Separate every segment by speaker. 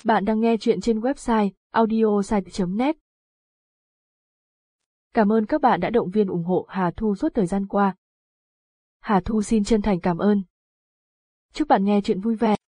Speaker 1: Bạn đang nghe chuyện trên website audiosite.net. Cảm ơn các bạn đã động viên ủng hộ Hà Thu suốt thời gian qua. Hà Thu xin chân thành cảm ơn. Chúc bạn nghe chuyện vui vẻ.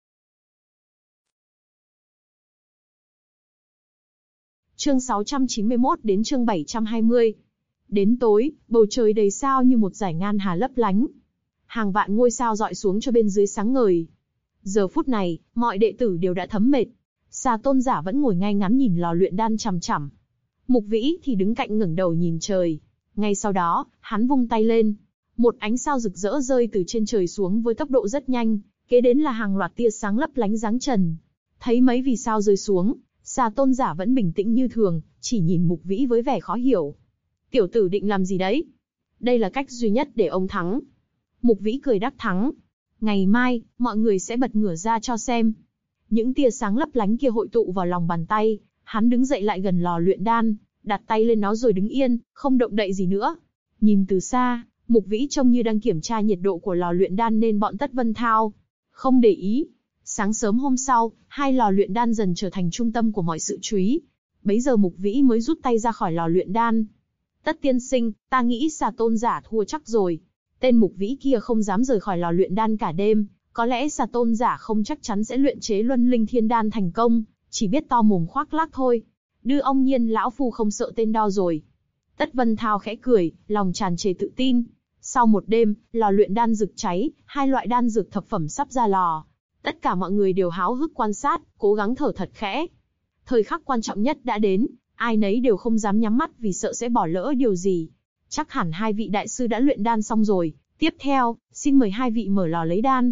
Speaker 2: Chương 691 đến chương 720. Đến tối, bầu trời đầy sao như một dải ngân hà lấp lánh. Hàng vạn ngôi sao rọi xuống cho bên dưới sáng ngời. Giờ phút này, mọi đệ tử đều đã thấm mệt. Xà Tôn giả vẫn ngồi ngay ngắn nhìn lò luyện đan chằm chằm. Mục Vĩ thì đứng cạnh ngẩng đầu nhìn trời. Ngay sau đó, hắn vung tay lên. Một ánh sao rực rỡ rơi từ trên trời xuống với tốc độ rất nhanh, kế đến là hàng loạt tia sáng lấp lánh giáng trần. Thấy mấy vì sao rơi xuống, Xà Tôn giả vẫn bình tĩnh như thường, chỉ nhìn Mục Vĩ với vẻ khó hiểu. Tiểu tử định làm gì đấy? Đây là cách duy nhất để ông thắng. Mục Vĩ cười đắc thắng. Ngày mai, mọi người sẽ bật ngửa ra cho xem. Những tia sáng lấp lánh kia hội tụ vào lòng bàn tay, hắn đứng dậy lại gần lò luyện đan, đặt tay lên nó rồi đứng yên, không động đậy gì nữa. Nhìn từ xa, Mục Vĩ trông như đang kiểm tra nhiệt độ của lò luyện đan nên bọn Tất Vân Thao không để ý. Sáng sớm hôm sau, hai lò luyện đan dần trở thành trung tâm của mọi sự chú ý. Bấy giờ Mục Vĩ mới rút tay ra khỏi lò luyện đan. Tất tiên sinh, ta nghĩ Xà Tôn giả thua chắc rồi. Tên Mục Vĩ kia không dám rời khỏi lò luyện đan cả đêm, có lẽ Xà Tôn giả không chắc chắn sẽ luyện chế Luân Linh Thiên Đan thành công, chỉ biết to mồm khoác lác thôi. Đưa ông Nhiên lão phu không sợ tên đo rồi. Tất Vân Thao khẽ cười, lòng tràn trề tự tin. Sau một đêm, lò luyện đan rực cháy, hai loại đan dược thập phẩm sắp ra lò. Tất cả mọi người đều háo hức quan sát, cố gắng thở thật khẽ. Thời khắc quan trọng nhất đã đến, ai nấy đều không dám nhắm mắt vì sợ sẽ bỏ lỡ điều gì. Chắc hẳn hai vị đại sư đã luyện đan xong rồi. Tiếp theo, xin mời hai vị mở lò lấy đan.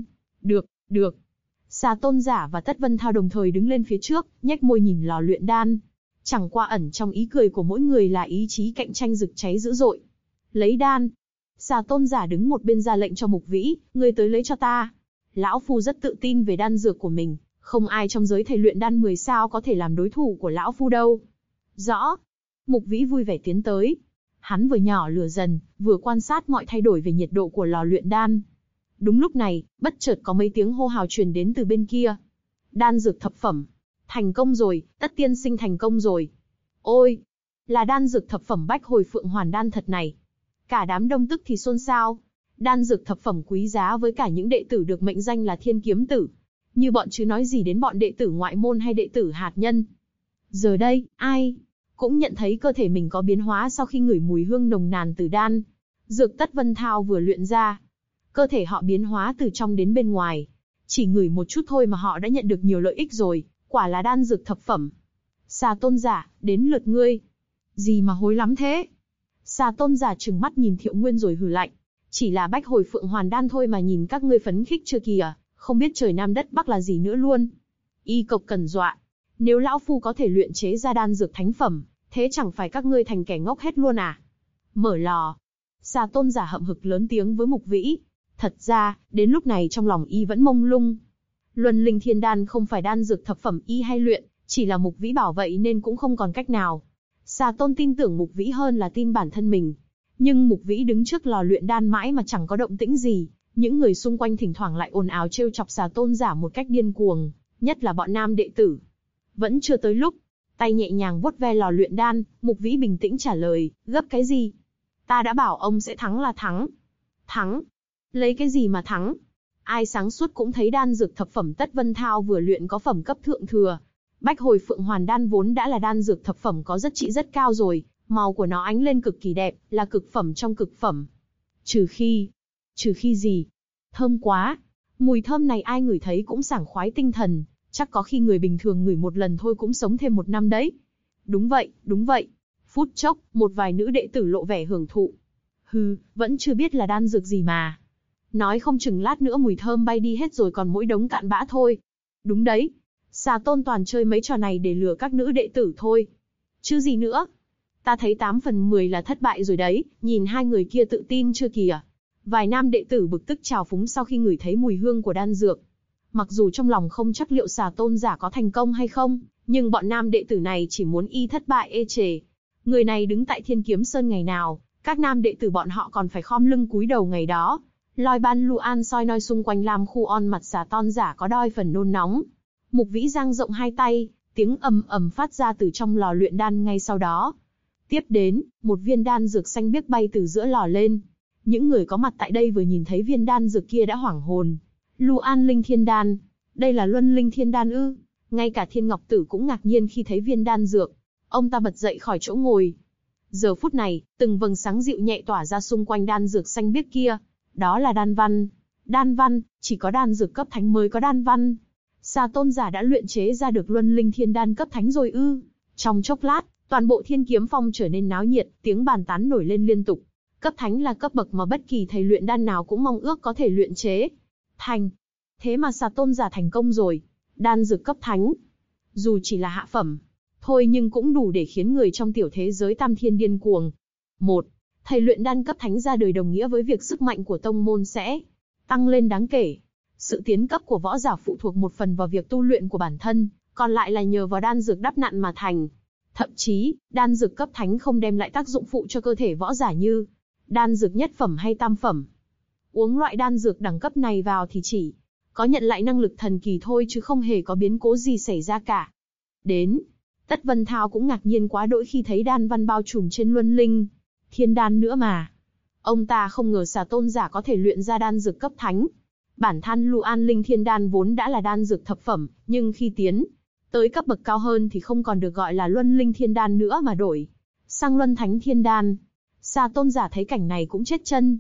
Speaker 2: Được. Xà Tôn giả và Tất Vân Thao đồng thời đứng lên phía trước, nhếch môi nhìn lò luyện đan. Chẳng qua ẩn trong ý cười của mỗi người là ý chí cạnh tranh rực cháy dữ dội. Lấy đan. Xà Tôn giả đứng một bên ra lệnh cho Mục Vĩ, ngươi tới lấy cho ta. Lão phu rất tự tin về đan dược của mình, không ai trong giới thầy luyện đan 10 sao có thể làm đối thủ của lão phu đâu. Rõ. Mục Vĩ vui vẻ tiến tới. Hắn vừa nhỏ lửa dần, vừa quan sát mọi thay đổi về nhiệt độ của lò luyện đan. Đúng lúc này, bất chợt có mấy tiếng hô hào truyền đến từ bên kia. Đan dược thập phẩm. Thành công rồi, Tất tiên sinh thành công rồi. Ôi, là đan dược thập phẩm Bách Hồi Phượng Hoàn đan thật này. Cả đám đông tức thì xôn xao. Đan dược thập phẩm quý giá với cả những đệ tử được mệnh danh là Thiên Kiếm Tử. Như bọn chứ nói gì đến bọn đệ tử ngoại môn hay đệ tử hạt nhân. Giờ đây, ai cũng nhận thấy cơ thể mình có biến hóa sau khi ngửi mùi hương nồng nàn từ đan dược Tất Vân Thao vừa luyện ra. Cơ thể họ biến hóa từ trong đến bên ngoài. Chỉ ngửi một chút thôi mà họ đã nhận được nhiều lợi ích rồi, quả là đan dược thập phẩm. Xà Tôn giả, đến lượt ngươi. Gì mà hối lắm thế? Xà Tôn giả trừng mắt nhìn Thiệu Nguyên rồi hừ lạnh. Chỉ là Bách Hồi Phượng Hoàn đan thôi mà nhìn các ngươi phấn khích chưa kìa, không biết trời Nam đất Bắc là gì nữa luôn. Y cộc cần dọa. Nếu lão phu có thể luyện chế ra đan dược thánh phẩm, thế chẳng phải các ngươi thành kẻ ngốc hết luôn à? Mở lò. Xà Tôn giả hậm hực lớn tiếng với Mục Vĩ. Thật ra, đến lúc này trong lòng y vẫn mông lung. Luân Linh Thiên Đan không phải đan dược thập phẩm y hay luyện, chỉ là Mục Vĩ bảo vậy nên cũng không còn cách nào. Xà Tôn tin tưởng Mục Vĩ hơn là tin bản thân mình. Nhưng Mục Vĩ đứng trước lò luyện đan mãi mà chẳng có động tĩnh gì. Những người xung quanh thỉnh thoảng lại ồn ào trêu chọc Xà Tôn giả một cách điên cuồng, nhất là bọn nam đệ tử. Vẫn chưa tới lúc. Tay nhẹ nhàng vuốt ve lò luyện đan, Mục Vĩ bình tĩnh trả lời, gấp cái gì? Ta đã bảo ông sẽ thắng là thắng. Thắng? Lấy cái gì mà thắng? Ai sáng suốt cũng thấy đan dược thập phẩm Tất Vân Thao vừa luyện có phẩm cấp thượng thừa. Bách Hồi Phượng Hoàn đan vốn đã là đan dược thập phẩm có giá trị rất cao rồi, màu của nó ánh lên cực kỳ đẹp, là cực phẩm trong cực phẩm. Trừ khi gì? Thơm quá. Mùi thơm này ai ngửi thấy cũng sảng khoái tinh thần, chắc có khi người bình thường ngửi một lần thôi cũng sống thêm 1 năm đấy. Đúng vậy. Phút chốc, một vài nữ đệ tử lộ vẻ hưởng thụ. Vẫn chưa biết là đan dược gì mà. Nói không chừng lát nữa mùi thơm bay đi hết rồi còn mỗi đống cạn bã thôi. Đúng đấy. Xà Tôn toàn chơi mấy trò này để lừa các nữ đệ tử thôi. Chứ gì nữa. Ta thấy 8 phần 10 là thất bại rồi đấy, nhìn hai người kia tự tin chưa kìa. Vài nam đệ tử bực tức trào phúng sau khi ngửi thấy mùi hương của đan dược. Mặc dù trong lòng không chắc liệu Xà Tôn giả có thành công hay không, nhưng bọn nam đệ tử này chỉ muốn y thất bại ê chề. Người này đứng tại Thiên Kiếm Sơn ngày nào, các nam đệ tử bọn họ còn phải khom lưng cúi đầu ngày đó. Loi ban lu an soi noi xung quanh làm khu on mặt Xà Tôn giả có đôi phần nôn nóng. Mục Vĩ dang rộng hai tay, tiếng ầm ầm phát ra từ trong lò luyện đan ngay sau đó. Tiếp đến, một viên đan dược xanh biếc bay từ giữa lò lên. Những người có mặt tại đây vừa nhìn thấy viên đan dược kia đã hoảng hồn. Luan Linh Thiên Đan, đây là Luân Linh Thiên Đan ư? Ngay cả Thiên Ngọc Tử cũng ngạc nhiên khi thấy viên đan dược. Ông ta bật dậy khỏi chỗ ngồi. Giờ phút này, từng vầng sáng dịu nhẹ tỏa ra xung quanh đan dược xanh biếc kia. Đó là đan văn. Đan văn, chỉ có đan dược cấp thánh mới có đan văn. Xà Tôn giả đã luyện chế ra được Luân Linh Thiên Đan cấp thánh rồi ư? Trong chốc lát, toàn bộ Thiên Kiếm Phong trở nên náo nhiệt, tiếng bàn tán nổi lên liên tục. Cấp thánh là cấp bậc mà bất kỳ thầy luyện đan nào cũng mong ước có thể luyện chế thành. Thế mà Xà Tôn giả thành công rồi. Đan dược cấp thánh, dù chỉ là hạ phẩm thôi nhưng cũng đủ để khiến người trong tiểu thế giới Tam Thiên điên cuồng. Một, thầy luyện đan cấp thánh ra đời đồng nghĩa với việc sức mạnh của tông môn sẽ tăng lên đáng kể. Sự tiến cấp của võ giả phụ thuộc một phần vào việc tu luyện của bản thân, còn lại là nhờ vào đan dược đắp nặn mà thành. Thậm chí, đan dược cấp thánh không đem lại tác dụng phụ cho cơ thể võ giả như đan dược nhất phẩm hay tam phẩm. Uống loại đan dược đẳng cấp này vào thì chỉ có nhận lại năng lực thần kỳ thôi chứ không hề có biến cố gì xảy ra cả. Đến, Tất Vân Thao cũng ngạc nhiên quá đỗi khi thấy đan văn bao trùm trên Luân Linh Thiên Đan nữa mà. Ông ta không ngờ Xà Tôn giả có thể luyện ra đan dược cấp thánh. Bản thân Luan Linh Thiên Đan vốn đã là đan dược thập phẩm, nhưng khi tiến tới cấp bậc cao hơn thì không còn được gọi là Luân Linh Thiên Đan nữa mà đổi sang Luân Thánh Thiên Đan. Xà Tôn giả thấy cảnh này cũng chết chân.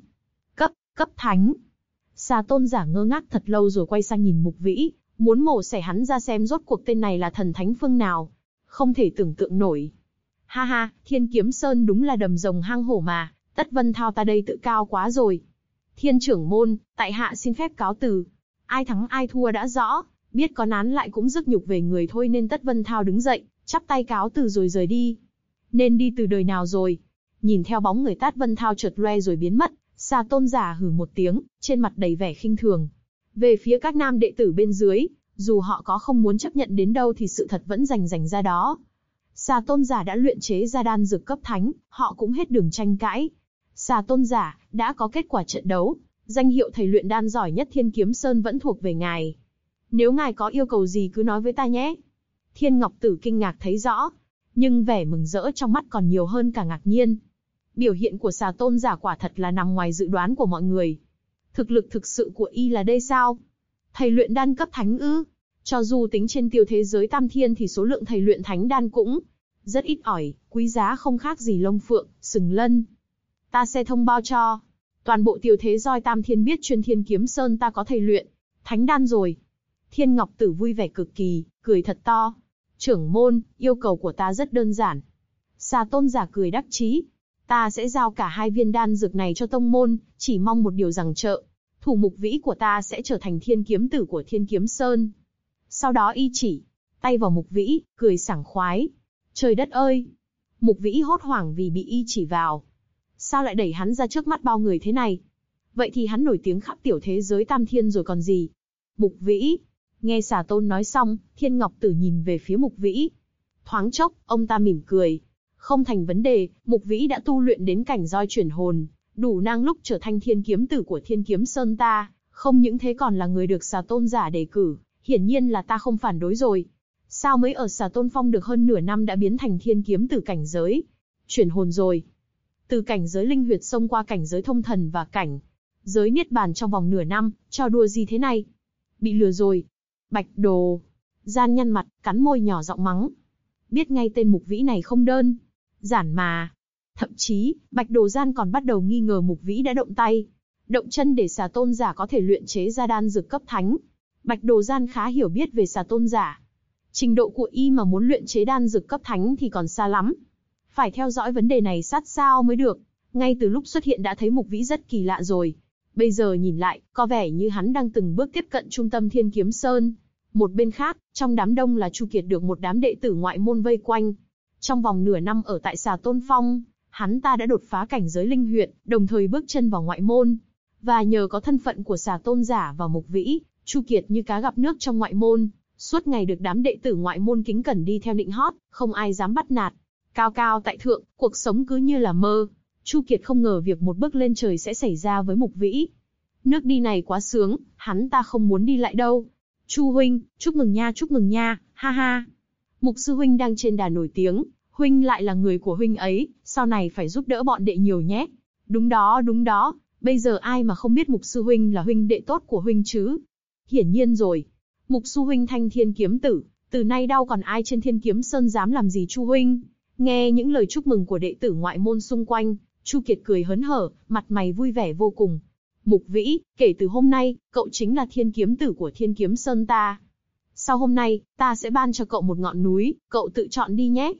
Speaker 2: Cấp thánh. Xà Tôn giả ngơ ngác thật lâu rồi quay sang nhìn Mục Vĩ, muốn mổ xẻ hắn ra xem rốt cuộc tên này là thần thánh phương nào. Không thể tưởng tượng nổi. Ha ha, Thiên Kiếm Sơn đúng là đầm rồng hang hổ mà, Tất Vân Thao ta đây tự cao quá rồi. Thiên trưởng môn, tại hạ xin phép cáo từ. Ai thắng ai thua đã rõ, biết có nán lại cũng rước nhục về người thôi nên Tất Vân Thao đứng dậy, chắp tay cáo từ rồi rời đi. Nên đi từ đời nào rồi? Nhìn theo bóng người Tất Vân Thao chợt loe rồi biến mất, Xà Tôn giả hừ một tiếng, trên mặt đầy vẻ khinh thường. Về phía các nam đệ tử bên dưới, dù họ có không muốn chấp nhận đến đâu thì sự thật vẫn rành ra đó. Xà Tôn giả đã luyện chế ra đan dược cấp thánh, họ cũng hết đường tranh cãi. Xà Tôn giả đã có kết quả trận đấu, danh hiệu thầy luyện đan giỏi nhất Thiên Kiếm Sơn vẫn thuộc về ngài. Nếu ngài có yêu cầu gì cứ nói với ta nhé. Thiên Ngọc Tử kinh ngạc thấy rõ, nhưng vẻ mừng rỡ trong mắt còn nhiều hơn cả ngạc nhiên. Biểu hiện của Xà Tôn giả quả thật là nằm ngoài dự đoán của mọi người. Thực lực thực sự của y là đây sao? Thầy luyện đan cấp thánh ư? Cho dù tính trên tiêu thế giới Tam Thiên thì số lượng thầy luyện thánh đan cũng rất ít ỏi, quý giá không khác gì lông phượng, sừng lân. Ta sẽ thông báo cho toàn bộ tiêu thế roi Tam Thiên biết chuyên Thiên Kiếm Sơn ta có thầy luyện thánh đan rồi. Thiên Ngọc Tử vui vẻ cực kỳ, cười thật to. Trưởng môn, yêu cầu của ta rất đơn giản. Xà Tôn giả cười đắc chí. Ta sẽ giao cả hai viên đan dược này cho tông môn, chỉ mong một điều rằng trợ thủ Mục Vĩ của ta sẽ trở thành thiên kiếm tử của Thiên Kiếm Sơn. Sau đó y chỉ tay vào Mục Vĩ, cười sảng khoái. Trời đất ơi! Mục Vĩ hốt hoảng vì bị y chỉ vào. Sao lại đẩy hắn ra trước mắt bao người thế này? Vậy thì hắn nổi tiếng khắp tiểu thế giới Tam Thiên rồi còn gì? Mục Vĩ! Nghe Xà Tôn nói xong, Thiên Ngọc Tử nhìn về phía Mục Vĩ. Thoáng chốc, ông ta mỉm cười. Không thành vấn đề, Mục Vĩ đã tu luyện đến cảnh roi chuyển hồn, đủ năng lúc trở thành thiên kiếm tử của Thiên Kiếm Sơn ta, không những thế còn là người được Xà Tôn giả đề cử, hiển nhiên là ta không phản đối rồi. Sao mới ở Xà Tôn Phong được hơn nửa năm đã biến thành thiên kiếm tử cảnh giới chuyển hồn rồi? Từ cảnh giới linh huyệt xông qua cảnh giới thông thần và cảnh giới niết bàn trong vòng nửa năm, trò đùa gì thế này? Bị lừa rồi. Bạch Đồ. Gian nhăn mặt, cắn môi nhỏ giọng mắng. Biết ngay tên Mục Vĩ này không đơn giản mà. Thậm chí, Bạch Đồ Gian còn bắt đầu nghi ngờ Mục Vĩ đã động tay, động chân để Xà Tôn giả có thể luyện chế ra đan dược cấp thánh. Bạch Đồ Gian khá hiểu biết về Xà Tôn giả. Trình độ của y mà muốn luyện chế đan dược cấp thánh thì còn xa lắm. Phải theo dõi vấn đề này sát sao mới được. Ngay từ lúc xuất hiện đã thấy Mục Vĩ rất kỳ lạ rồi. Bây giờ nhìn lại, có vẻ như hắn đang từng bước tiếp cận trung tâm Thiên Kiếm Sơn. Một bên khác, trong đám đông là Chu Kiệt được một đám đệ tử ngoại môn vây quanh. Trong vòng nửa năm ở tại Xà Tôn Phong, hắn ta đã đột phá cảnh giới linh huyệt, đồng thời bước chân vào ngoại môn. Và nhờ có thân phận của Xà Tôn giả và Mục Vĩ, Chu Kiệt như cá gặp nước trong ngoại môn, suốt ngày được đám đệ tử ngoại môn kính cẩn đi theo nịnh hót, không ai dám bắt nạt. Cao cao tại thượng, cuộc sống cứ như là mơ. Chu Kiệt không ngờ việc một bước lên trời sẽ xảy ra với Mục Vĩ. Nước đi này quá sướng, hắn ta không muốn đi lại đâu. Chu huynh, chúc mừng nha, ha ha. Mục sư huynh đang trên đà nổi tiếng, huynh lại là người của huynh ấy, sau này phải giúp đỡ bọn đệ nhiều nhé. Đúng đó, bây giờ ai mà không biết Mục sư huynh là huynh đệ tốt của huynh chứ? Hiển nhiên rồi. Mục sư huynh thanh thiên kiếm tử, từ nay đâu còn ai trên Thiên Kiếm Sơn dám làm gì Chu huynh. Nghe những lời chúc mừng của đệ tử ngoại môn xung quanh, Chu Kiệt cười hớn hở, mặt mày vui vẻ vô cùng. Mục Vĩ, kể từ hôm nay, cậu chính là thiên kiếm tử của Thiên Kiếm Sơn ta. Sau hôm nay, ta sẽ ban cho cậu một ngọn núi, cậu tự chọn đi nhé.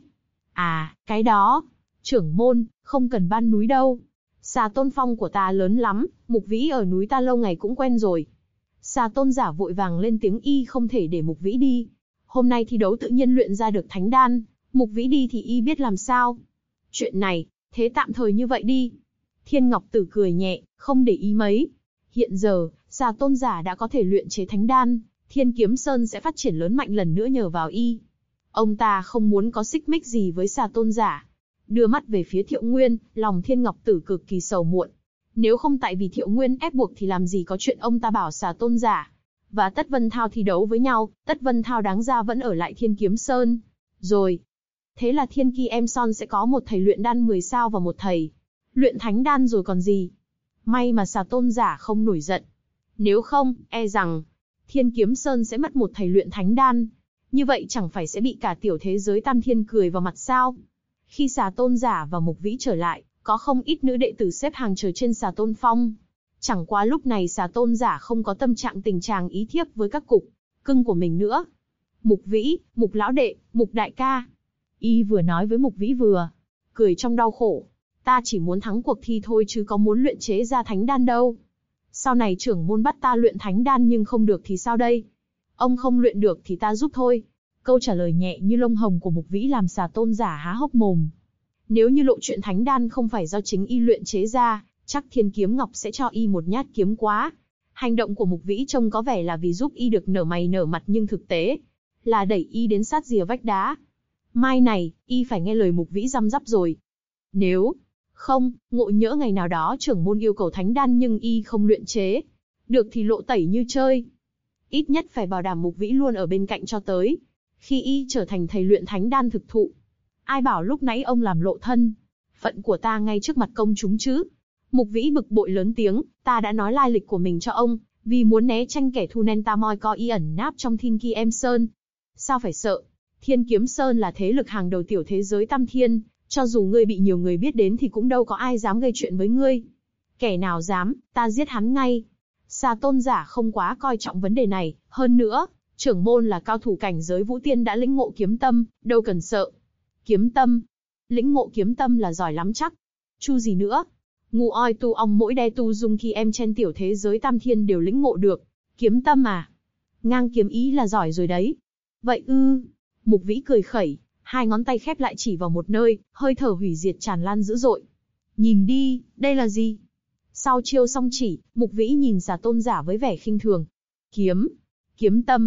Speaker 2: À, cái đó, trưởng môn, không cần ban núi đâu. Xà Tôn phong của ta lớn lắm, Mục Vĩ ở núi ta lâu ngày cũng quen rồi. Xà Tôn giả vội vàng lên tiếng, y không thể để Mục Vĩ đi. Hôm nay thi đấu tự nhiên luyện ra được thánh đan, Mục Vĩ đi thì y biết làm sao. Chuyện này, thế tạm thời như vậy đi. Thiên Ngọc Tử cười nhẹ, không để ý mấy. Hiện giờ, Xà Tôn giả đã có thể luyện chế thánh đan, Thiên Kiếm Sơn sẽ phát triển lớn mạnh lần nữa nhờ vào y. Ông ta không muốn có xích mích gì với Xà Tôn giả. Đưa mắt về phía Thiệu Nguyên, lòng Thiên Ngọc Tử cực kỳ sầu muộn. Nếu không tại vì Thiệu Nguyên ép buộc thì làm gì có chuyện ông ta bảo Xà Tôn giả và Tất Vân Thao thi đấu với nhau, Tất Vân Thao đáng ra vẫn ở lại Thiên Kiếm Sơn. Rồi. Thế là Thiên Ki Em Son sẽ có một thầy luyện đan 10 sao và một thầy luyện thánh đan rồi còn gì. May mà Xà Tôn giả không nổi giận. Nếu không, e rằng Thiên Kiếm Sơn sẽ mất một thầy luyện thánh đan. Như vậy chẳng phải sẽ bị cả tiểu thế giới Tam Thiên cười vào mặt sao? Khi Xà Tôn giả và Mục Vĩ trở lại, có không ít nữ đệ tử xếp hàng chờ trên Xà Tôn phong. Chẳng qua lúc này Xà Tôn giả không có tâm trạng tình trạng ý thiếp với các cục cưng của mình nữa. Mục Vĩ, Mục lão đệ, Mục đại ca. Y vừa nói với Mục Vĩ vừa cười trong đau khổ. Ta chỉ muốn thắng cuộc thi thôi chứ có muốn luyện chế ra thánh đan đâu. Sau này trưởng môn bắt ta luyện thánh đan nhưng không được thì sao đây? Ông không luyện được thì ta giúp thôi. Câu trả lời nhẹ như lông hồng của Mục Vĩ làm Xà Tôn giả há hốc mồm. Nếu như lộ chuyện thánh đan không phải do chính y luyện chế ra, chắc Thiên Kiếm Ngọc sẽ cho y một nhát kiếm quá. Hành động của Mục Vĩ trông có vẻ là vì giúp y được nở mày nở mặt nhưng thực tế là đẩy y đến sát rìa vách đá. Mai này, y phải nghe lời Mục Vĩ răm rắp rồi. Nếu không, ngộ nhỡ ngày nào đó trưởng môn yêu cầu thánh đan nhưng y không luyện chế được thì lộ tẩy như chơi. Ít nhất phải bảo đảm Mục Vĩ luôn ở bên cạnh cho tới khi y trở thành thầy luyện thánh đan thực thụ. Ai bảo lúc nãy ông làm lộ thân phận của ta ngay trước mặt công chúng chứ? Mục Vĩ bực bội lớn tiếng, ta đã nói lai lịch của mình cho ông, vì muốn né tranh kẻ thù nên ta moi co y ẩn náp trong Thiên Ki Em Sơn. Sao phải sợ? Thiên Kiếm Sơn là thế lực hàng đầu tiểu thế giới Tam Thiên, cho dù ngươi bị nhiều người biết đến thì cũng đâu có ai dám gây chuyện với ngươi. Kẻ nào dám, ta giết hắn ngay. Xà Tôn giả không quá coi trọng vấn đề này, hơn nữa, trưởng môn là cao thủ cảnh giới Vũ Tiên đã lĩnh ngộ kiếm tâm, đâu cần sợ. Kiếm tâm? Lĩnh ngộ kiếm tâm là giỏi lắm chắc. Chu gì nữa? Ngu oi tu ong mỗi đe tu dung khi em trên tiểu thế giới Tam Thiên đều lĩnh ngộ được. Kiếm tâm à? Ngang kiếm ý là giỏi rồi đấy. Vậy ư? Mục Vĩ cười khẩy, hai ngón tay khép lại chỉ vào một nơi, hơi thở hủy diệt tràn lan dữ dội. Nhìn đi, đây là gì? Sau chiêu song chỉ, Mục Vĩ nhìn Xà Tôn giả với vẻ khinh thường. Kiếm tâm.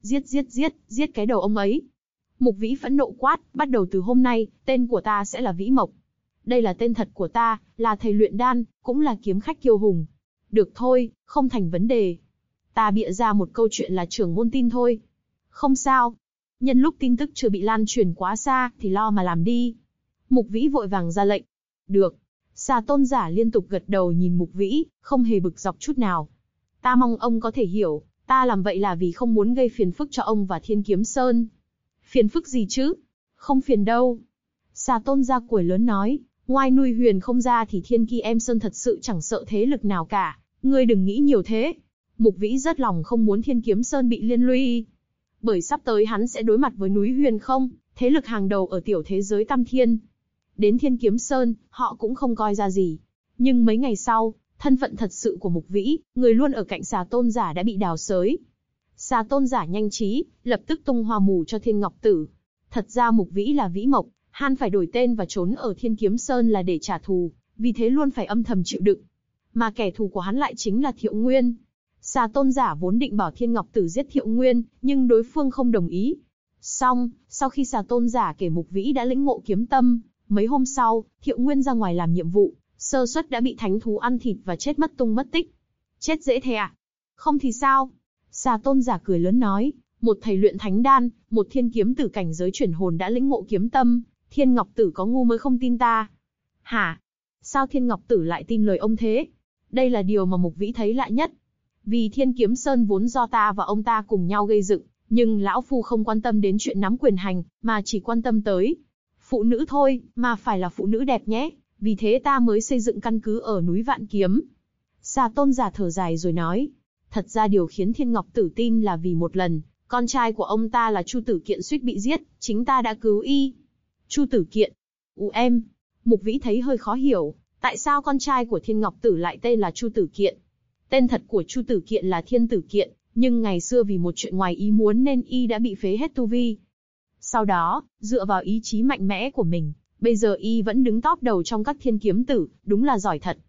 Speaker 2: Giết cái đầu ông ấy. Mục Vĩ phẫn nộ quát, bắt đầu từ hôm nay, tên của ta sẽ là Vĩ Mộc. Đây là tên thật của ta, là thầy luyện đan, cũng là kiếm khách kiêu hùng. Được thôi, không thành vấn đề. Ta bịa ra một câu chuyện là trưởng môn tin thôi. Không sao. Nhân lúc tin tức chưa bị lan truyền quá xa, thì lo mà làm đi. Mục Vĩ vội vàng ra lệnh. Được. Xà Tôn giả liên tục gật đầu nhìn Mục Vĩ, không hề bực dọc chút nào. Ta mong ông có thể hiểu, ta làm vậy là vì không muốn gây phiền phức cho ông và Thiên Kiếm Sơn. Phiền phức gì chứ? Không phiền đâu. Xà Tôn gia cười lớn nói, ngoài nuôi huyền không ra thì Thiên Ki Em Sơn thật sự chẳng sợ thế lực nào cả. Ngươi đừng nghĩ nhiều thế. Mục Vĩ rất lòng không muốn Thiên Kiếm Sơn bị liên lụy. Bởi sắp tới hắn sẽ đối mặt với núi huyền không, thế lực hàng đầu ở tiểu thế giới Tam Thiên. Đến Thiên Kiếm Sơn, họ cũng không coi ra gì. Nhưng mấy ngày sau, thân phận thật sự của Mục Vĩ, người luôn ở cạnh Xà Tôn giả đã bị đào xới. Xà Tôn giả nhanh trí, lập tức tung hoa mù cho Thiên Ngọc Tử. Thật ra Mục Vĩ là Vĩ Mộc, hắn phải đổi tên và trốn ở Thiên Kiếm Sơn là để trả thù, vì thế luôn phải âm thầm chịu đựng. Mà kẻ thù của hắn lại chính là Thiệu Nguyên. Xà Tôn giả vốn định bảo Thiên Ngọc Tử giết Thiệu Nguyên, nhưng đối phương không đồng ý. Sau khi Xà Tôn giả kể Mục Vĩ đã lĩnh ngộ kiếm tâm, mấy hôm sau, Thiệu Nguyên ra ngoài làm nhiệm vụ, sơ suất đã bị thánh thú ăn thịt và chết mất tung mất tích. Chết dễ thế à? Không thì sao? Xà Tôn giả cười lớn nói, một thầy luyện thánh đan, một thiên kiếm tử cảnh giới chuyển hồn đã lĩnh ngộ kiếm tâm, Thiên Ngọc Tử có ngu mới không tin ta. Hả? Sao Thiên Ngọc Tử lại tin lời ông thế? Đây là điều mà Mục Vĩ thấy lạ nhất. Vì Thiên Kiếm Sơn vốn do ta và ông ta cùng nhau gây dựng, nhưng lão phu không quan tâm đến chuyện nắm quyền hành, mà chỉ quan tâm tới phụ nữ thôi, mà phải là phụ nữ đẹp nhé. Vì thế ta mới xây dựng căn cứ ở núi Vạn Kiếm. Xà Tôn giả thở dài rồi nói, thật ra điều khiến Thiên Ngọc Tử tin là vì một lần, con trai của ông ta là Chu Tử Kiện suýt bị giết, chính ta đã cứu y. Chu Tử Kiện? Em. Mục Vĩ thấy hơi khó hiểu, tại sao con trai của Thiên Ngọc Tử lại tên là Chu Tử Kiện? Tên thật của Chu Tử Kiện là Thiên Tử Kiện, nhưng ngày xưa vì một chuyện ngoài ý muốn nên y đã bị phế hết tu vi. Sau đó, dựa vào ý chí mạnh mẽ của mình, bây giờ y vẫn đứng top đầu trong các thiên kiếm tử, đúng là giỏi thật.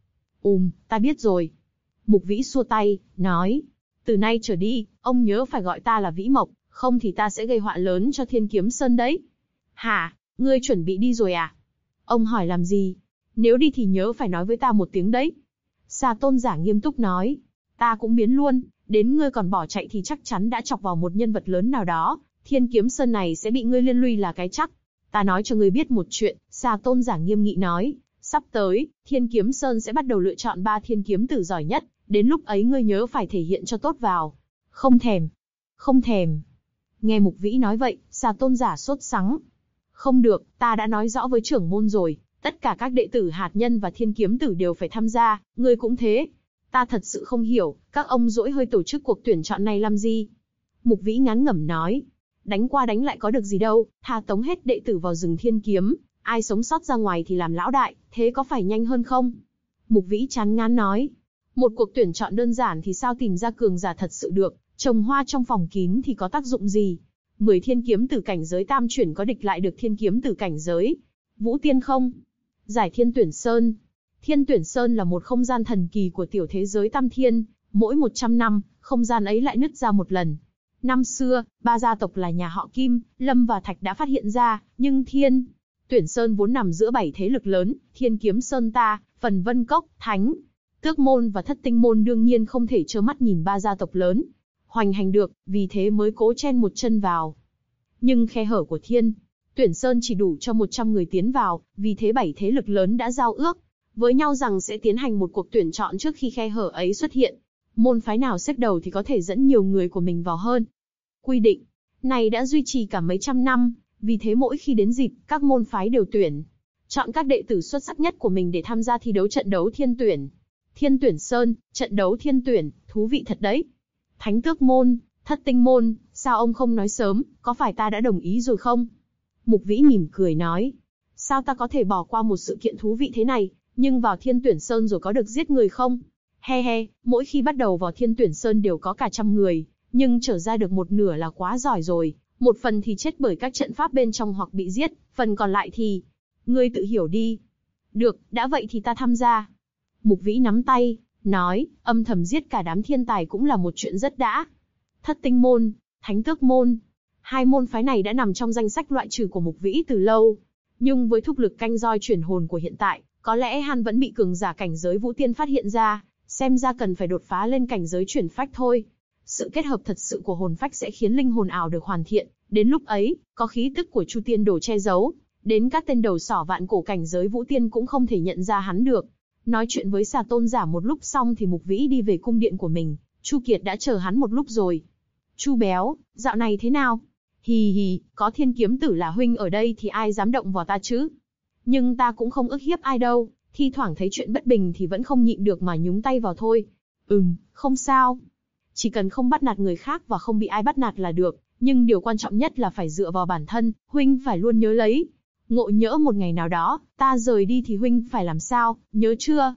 Speaker 2: Ta biết rồi. Mục Vĩ xua tay, nói, từ nay trở đi, ông nhớ phải gọi ta là Vĩ Mộc, không thì ta sẽ gây họa lớn cho Thiên Kiếm Sơn đấy. Hả, ngươi chuẩn bị đi rồi à? Ông hỏi làm gì? Nếu đi thì nhớ phải nói với ta một tiếng đấy. Xà Tôn giả nghiêm túc nói, ta cũng biến luôn, đến ngươi còn bỏ chạy thì chắc chắn đã chọc vào một nhân vật lớn nào đó, Thiên Kiếm Sơn này sẽ bị ngươi liên lụy là cái chắc. Ta nói cho ngươi biết một chuyện, Xà Tôn giả nghiêm nghị nói, sắp tới, Thiên Kiếm Sơn sẽ bắt đầu lựa chọn 3 thiên kiếm tử giỏi nhất, đến lúc ấy ngươi nhớ phải thể hiện cho tốt vào. Không thèm. Không thèm. Nghe Mục Vĩ nói vậy, Xà Tôn giả sốt sắng. Không được, ta đã nói rõ với trưởng môn rồi, tất cả các đệ tử hạt nhân và thiên kiếm tử đều phải tham gia, ngươi cũng thế. Ta thật sự không hiểu, các ông dỗi hơi tổ chức cuộc tuyển chọn này làm gì? Mục Vĩ ngán ngẩm nói, đánh qua đánh lại có được gì đâu, tha tống hết đệ tử vào rừng thiên kiếm, ai sống sót ra ngoài thì làm lão đại, thế có phải nhanh hơn không? Mục Vĩ chán ngán nói, một cuộc tuyển chọn đơn giản thì sao tìm ra cường giả thật sự được, trồng hoa trong phòng kín thì có tác dụng gì? 10 thiên kiếm tử cảnh giới tam chuyển có địch lại được thiên kiếm tử cảnh giới Vũ Tiên không? Giải Thiên Tuyển Sơn. Thiên Tuyển Sơn là một không gian thần kỳ của tiểu thế giới Tam Thiên, mỗi 100 năm, không gian ấy lại nứt ra một lần. Năm xưa, 3 gia tộc là nhà họ Kim, Lâm và Thạch đã phát hiện ra, nhưng Thiên Tuyển Sơn vốn nằm giữa 7 thế lực lớn, Thiên Kiếm Sơn ta, Phần Vân Cốc, Thánh Tước Môn và Thất Tinh Môn đương nhiên không thể trơ mắt nhìn 3 gia tộc lớn hoành hành được, vì thế mới cố chen một chân vào. Nhưng khe hở của Thiên Tuyển Sơn chỉ đủ cho 100 người tiến vào, vì thế 7 thế lực lớn đã giao ước với nhau rằng sẽ tiến hành một cuộc tuyển chọn trước khi khe hở ấy xuất hiện. Môn phái nào xếp đầu thì có thể dẫn nhiều người của mình vào hơn. Quy định này đã duy trì cả mấy trăm năm, vì thế mỗi khi đến dịp, các môn phái đều tuyển chọn các đệ tử xuất sắc nhất của mình để tham gia thi đấu trận đấu thiên tuyển. Thiên Tuyển Sơn, trận đấu thiên tuyển, thú vị thật đấy. Thánh Tước Môn, Thất Tinh Môn, sao ông không nói sớm, có phải ta đã đồng ý rồi không? Mục Vĩ mỉm cười nói, sao ta có thể bỏ qua một sự kiện thú vị thế này, nhưng vào Thiên Tuyển Sơn rồi có được giết người không? He he, mỗi khi bắt đầu vào Thiên Tuyển Sơn đều có cả trăm người, nhưng trở ra được một nửa là quá giỏi rồi, một phần thì chết bởi các trận pháp bên trong hoặc bị giết, phần còn lại thì... Ngươi tự hiểu đi. Được, đã vậy thì ta tham gia. Mục Vĩ nắm tay, nói, âm thầm giết cả đám thiên tài cũng là một chuyện rất đã. Thất Tinh Môn, Thánh Tước Môn, hai môn phái này đã nằm trong danh sách loại trừ của Mục Vĩ từ lâu. Nhưng với thúc lực canh roi chuyển hồn của hiện tại, có lẽ hắn vẫn bị cường giả cảnh giới Vũ Tiên phát hiện ra, xem ra cần phải đột phá lên cảnh giới chuyển phách thôi. Sự kết hợp thật sự của hồn phách sẽ khiến linh hồn ảo được hoàn thiện, đến lúc ấy, có khí tức của Chu Tiên Đồ che giấu, đến các tên đầu sỏ vạn cổ cảnh giới Vũ Tiên cũng không thể nhận ra hắn được. Nói chuyện với Xà Tôn giả một lúc xong thì Mục Vĩ đi về cung điện của mình, Chu Kiệt đã chờ hắn một lúc rồi. Chu béo, dạo này thế nào? Hì hì, có Thiên Kiếm Tử là huynh ở đây thì ai dám động vào ta chứ? Nhưng ta cũng không ức hiếp ai đâu, thi thoảng thấy chuyện bất bình thì vẫn không nhịn được mà nhúng tay vào thôi. Không sao. Chỉ cần không bắt nạt người khác và không bị ai bắt nạt là được, nhưng điều quan trọng nhất là phải dựa vào bản thân, huynh phải luôn nhớ lấy. Ngộ nhỡ một ngày nào đó, ta rời đi thì huynh phải làm sao, nhớ chưa?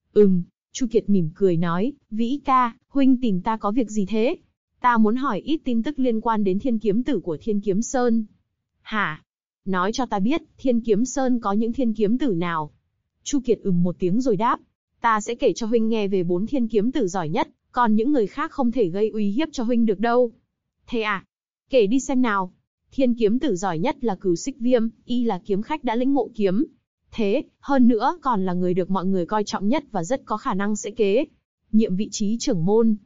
Speaker 2: Chu Kiệt mỉm cười nói, Vĩ ca, huynh tìm ta có việc gì thế? Ta muốn hỏi ít tin tức liên quan đến Thiên Kiếm Tử của Thiên Kiếm Sơn. Hả? Nói cho ta biết, Thiên Kiếm Sơn có những Thiên Kiếm Tử nào? Chu Kiệt một tiếng rồi đáp, ta sẽ kể cho huynh nghe về 4 Thiên Kiếm Tử giỏi nhất, còn những người khác không thể gây uy hiếp cho huynh được đâu. Thế à? Kể đi xem nào. Thiên Kiếm Tử giỏi nhất là Cửu Xích Viêm, y là kiếm khách đã lĩnh ngộ kiếm. Thế, hơn nữa còn là người được mọi người coi trọng nhất và rất có khả năng sẽ kế nhiệm vị trí trưởng môn.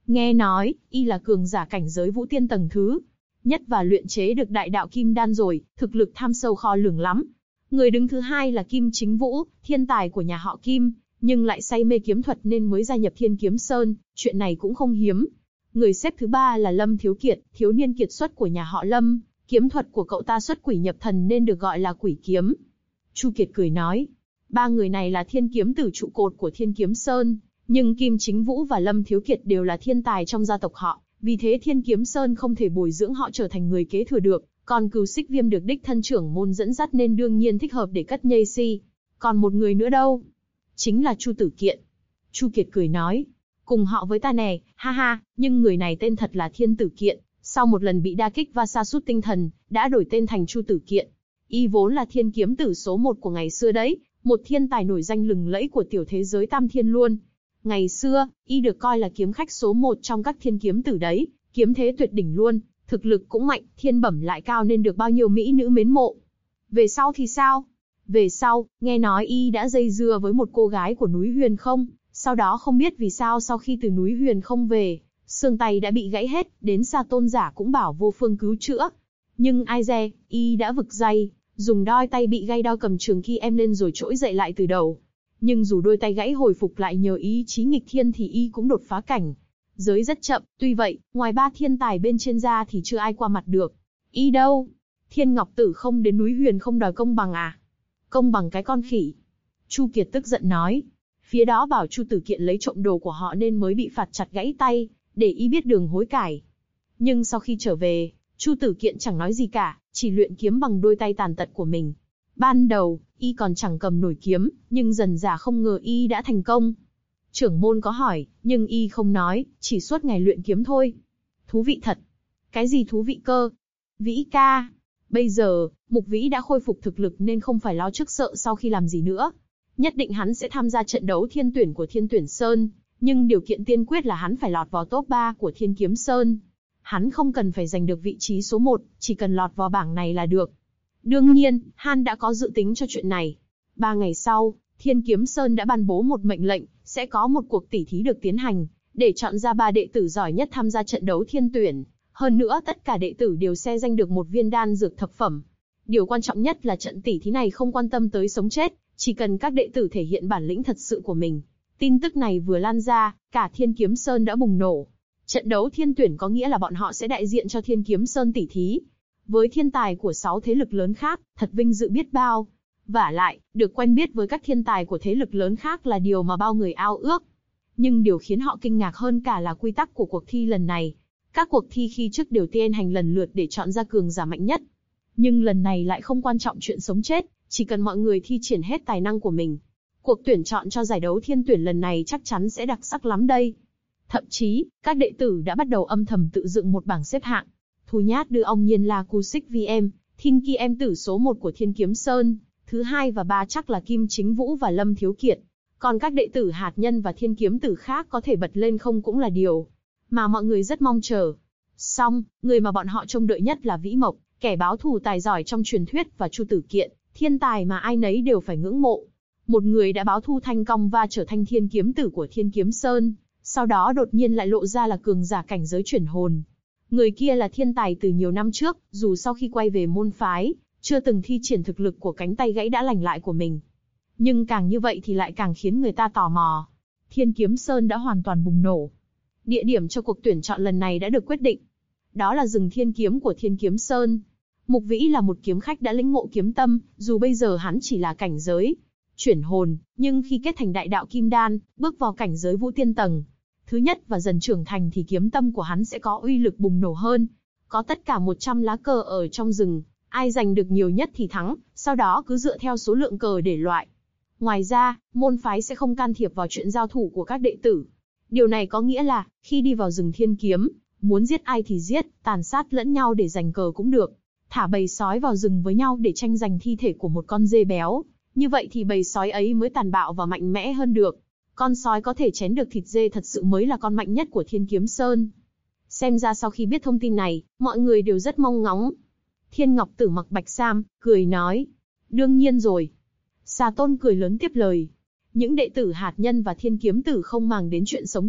Speaker 2: Nghe nói, y là cường giả cảnh giới vũ tiên tầng thứ nhất và luyện chế được đại đạo kim đan rồi, thực lực tham sâu kho lường lắm. Người đứng thứ hai là Kim Chính Vũ, thiên tài của nhà họ Kim, nhưng lại say mê kiếm thuật nên mới gia nhập Thiên Kiếm Sơn, chuyện này cũng không hiếm. Người xếp thứ ba là Lâm Thiếu Kiệt, thiếu niên kiệt xuất của nhà họ Lâm, kiếm thuật của cậu ta xuất quỷ nhập thần nên được gọi là quỷ kiếm. Chu Kiệt cười nói, ba người này là thiên kiếm tử trụ cột của Thiên Kiếm Sơn, nhưng Kim Chính Vũ và Lâm Thiếu Kiệt đều là thiên tài trong gia tộc họ, vì thế Thiên Kiếm Sơn không thể bồi dưỡng họ trở thành người kế thừa được, còn Cừu Xích Viêm được đích thân trưởng môn dẫn dắt nên đương nhiên thích hợp để cất nhây si. Còn một người nữa đâu? Chính là Chu Tử Kiện. Chu Kiệt cười nói, cùng họ với ta nè, ha ha, nhưng người này tên thật là Thiên Tử Kiện, sau một lần bị đa kích và sa sút tinh thần, đã đổi tên thành Chu Tử Kiện. Y vốn là thiên kiếm tử số 1 của ngày xưa đấy, một thiên tài nổi danh lừng lẫy của tiểu thế giới Tam Thiên luôn. Ngày xưa, y được coi là kiếm khách số 1 trong các thiên kiếm tử đấy, kiếm thế tuyệt đỉnh luôn, thực lực cũng mạnh, thiên bẩm lại cao nên được bao nhiêu mỹ nữ mến mộ. Về sau thì sao? Về sau, nghe nói y đã dây dưa với một cô gái của núi Huyền Không, sau đó không biết vì sao sau khi từ núi Huyền Không về, xương tay đã bị gãy hết, đến Sa Tôn giả cũng bảo vô phương cứu chữa. Nhưng ai dè, y đã vực dây, dùng đôi tay bị gãy đao cầm trường ki em lên rồi trỗi dậy lại từ đầu. Nhưng dù đôi tay gãy hồi phục lại nhờ ý chí nghịch thiên thì y cũng đột phá cảnh giới rất chậm, tuy vậy, ngoài ba thiên tài bên trên ra thì chưa ai qua mặt được. Y đâu? Thiên Ngọc Tử không đến núi Huyền Không đòi công bằng à? Công bằng cái con khỉ. Chu Kiệt tức giận nói. Phía đó bảo Chu Tử Kiện lấy trộm đồ của họ nên mới bị phạt chặt gãy tay, để y biết đường hối cải. Nhưng sau khi trở về, Chu Tử Kiện chẳng nói gì cả, chỉ luyện kiếm bằng đôi tay tàn tật của mình. Ban đầu, y còn chẳng cầm nổi kiếm, nhưng dần dà không ngờ y đã thành công. Trưởng môn có hỏi, nhưng y không nói, chỉ suốt ngày luyện kiếm thôi. Thú vị thật. Cái gì thú vị cơ? Vĩ ca. Bây giờ, Mục Vĩ đã khôi phục thực lực nên không phải lo trước sợ sau khi làm gì nữa. Nhất định hắn sẽ tham gia trận đấu thiên tuyển của Thiên Tuyển Sơn, nhưng điều kiện tiên quyết là hắn phải lọt vào top 3 của Thiên Kiếm Sơn. Hắn không cần phải giành được vị trí số 1, chỉ cần lọt vào bảng này là được. Đương nhiên, Han đã có dự tính cho chuyện này. 3 ngày sau, Thiên Kiếm Sơn đã ban bố một mệnh lệnh, sẽ có một cuộc tỉ thí được tiến hành, để chọn ra 3 đệ tử giỏi nhất tham gia trận đấu thiên tuyển. Hơn nữa tất cả đệ tử đều sẽ giành được một viên đan dược thập phẩm. Điều quan trọng nhất là trận tỉ thí này không quan tâm tới sống chết, chỉ cần các đệ tử thể hiện bản lĩnh thật sự của mình. Tin tức này vừa lan ra, cả Thiên Kiếm Sơn đã bùng nổ. Trận đấu thiên tuyển có nghĩa là bọn họ sẽ đại diện cho Thiên Kiếm Sơn tỉ thí. Với thiên tài của 6 thế lực lớn khác, thật vinh dự biết bao. Vả lại, được quen biết với các thiên tài của thế lực lớn khác là điều mà bao người ao ước. Nhưng điều khiến họ kinh ngạc hơn cả là quy tắc của cuộc thi lần này. Các cuộc thi khi trước đều tiến hành lần lượt để chọn ra cường giả mạnh nhất. Nhưng lần này lại không quan trọng chuyện sống chết, chỉ cần mọi người thi triển hết tài năng của mình. Cuộc tuyển chọn cho giải đấu thiên tuyển lần này chắc chắn sẽ đặc sắc lắm đây. Thậm chí, các đệ tử đã bắt đầu âm thầm tự dựng một bảng xếp hạng. Thu Nhát đưa ông Nhiên La Cù Xích VM, Thiên Ki em tử số 1 của Thiên Kiếm Sơn, thứ 2 và 3 chắc là Kim Chính Vũ và Lâm Thiếu Kiệt. Còn các đệ tử hạt nhân và thiên kiếm tử khác có thể bật lên không cũng là điều mà mọi người rất mong chờ. Song, người mà bọn họ trông đợi nhất là Vĩ Mộc, kẻ báo thù tài giỏi trong truyền thuyết, và Chu Tử Kiện, thiên tài mà ai nấy đều phải ngưỡng mộ. Một người đã báo thù thành công và trở thành thiên kiếm tử của Thiên Kiếm Sơn, sau đó đột nhiên lại lộ ra là cường giả cảnh giới chuyển hồn. Người kia là thiên tài từ nhiều năm trước, dù sau khi quay về môn phái, chưa từng thi triển thực lực của cánh tay gãy đã lành lại của mình. Nhưng càng như vậy thì lại càng khiến người ta tò mò. Thiên Kiếm Sơn đã hoàn toàn bùng nổ. Địa điểm cho cuộc tuyển chọn lần này đã được quyết định. Đó là rừng thiên kiếm của Thiên Kiếm Sơn. Mục Vĩ là một kiếm khách đã lĩnh ngộ kiếm tâm, dù bây giờ hắn chỉ là cảnh giới chuyển hồn, nhưng khi kết thành đại đạo kim đan, bước vào cảnh giới vũ tiên tầng thứ nhất và dần trưởng thành thì kiếm tâm của hắn sẽ có uy lực bùng nổ hơn. Có tất cả 100 lá cờ ở trong rừng, ai giành được nhiều nhất thì thắng, sau đó cứ dựa theo số lượng cờ để loại. Ngoài ra, môn phái sẽ không can thiệp vào chuyện giao thủ của các đệ tử. Điều này có nghĩa là, khi đi vào rừng thiên kiếm, muốn giết ai thì giết, tàn sát lẫn nhau để giành cờ cũng được. Thả bầy sói vào rừng với nhau để tranh giành thi thể của một con dê béo. Như vậy thì bầy sói ấy mới tàn bạo và mạnh mẽ hơn được. Con sói có thể chén được thịt dê thật sự mới là con mạnh nhất của Thiên Kiếm Sơn. Xem ra sau khi biết thông tin này, mọi người đều rất mong ngóng. Thiên Ngọc Tử mặc bạch sam, cười nói. Đương nhiên rồi. Xà Tôn cười lớn tiếp lời. Những đệ tử hạt nhân và thiên kiếm tử không màng đến chuyện sống chết,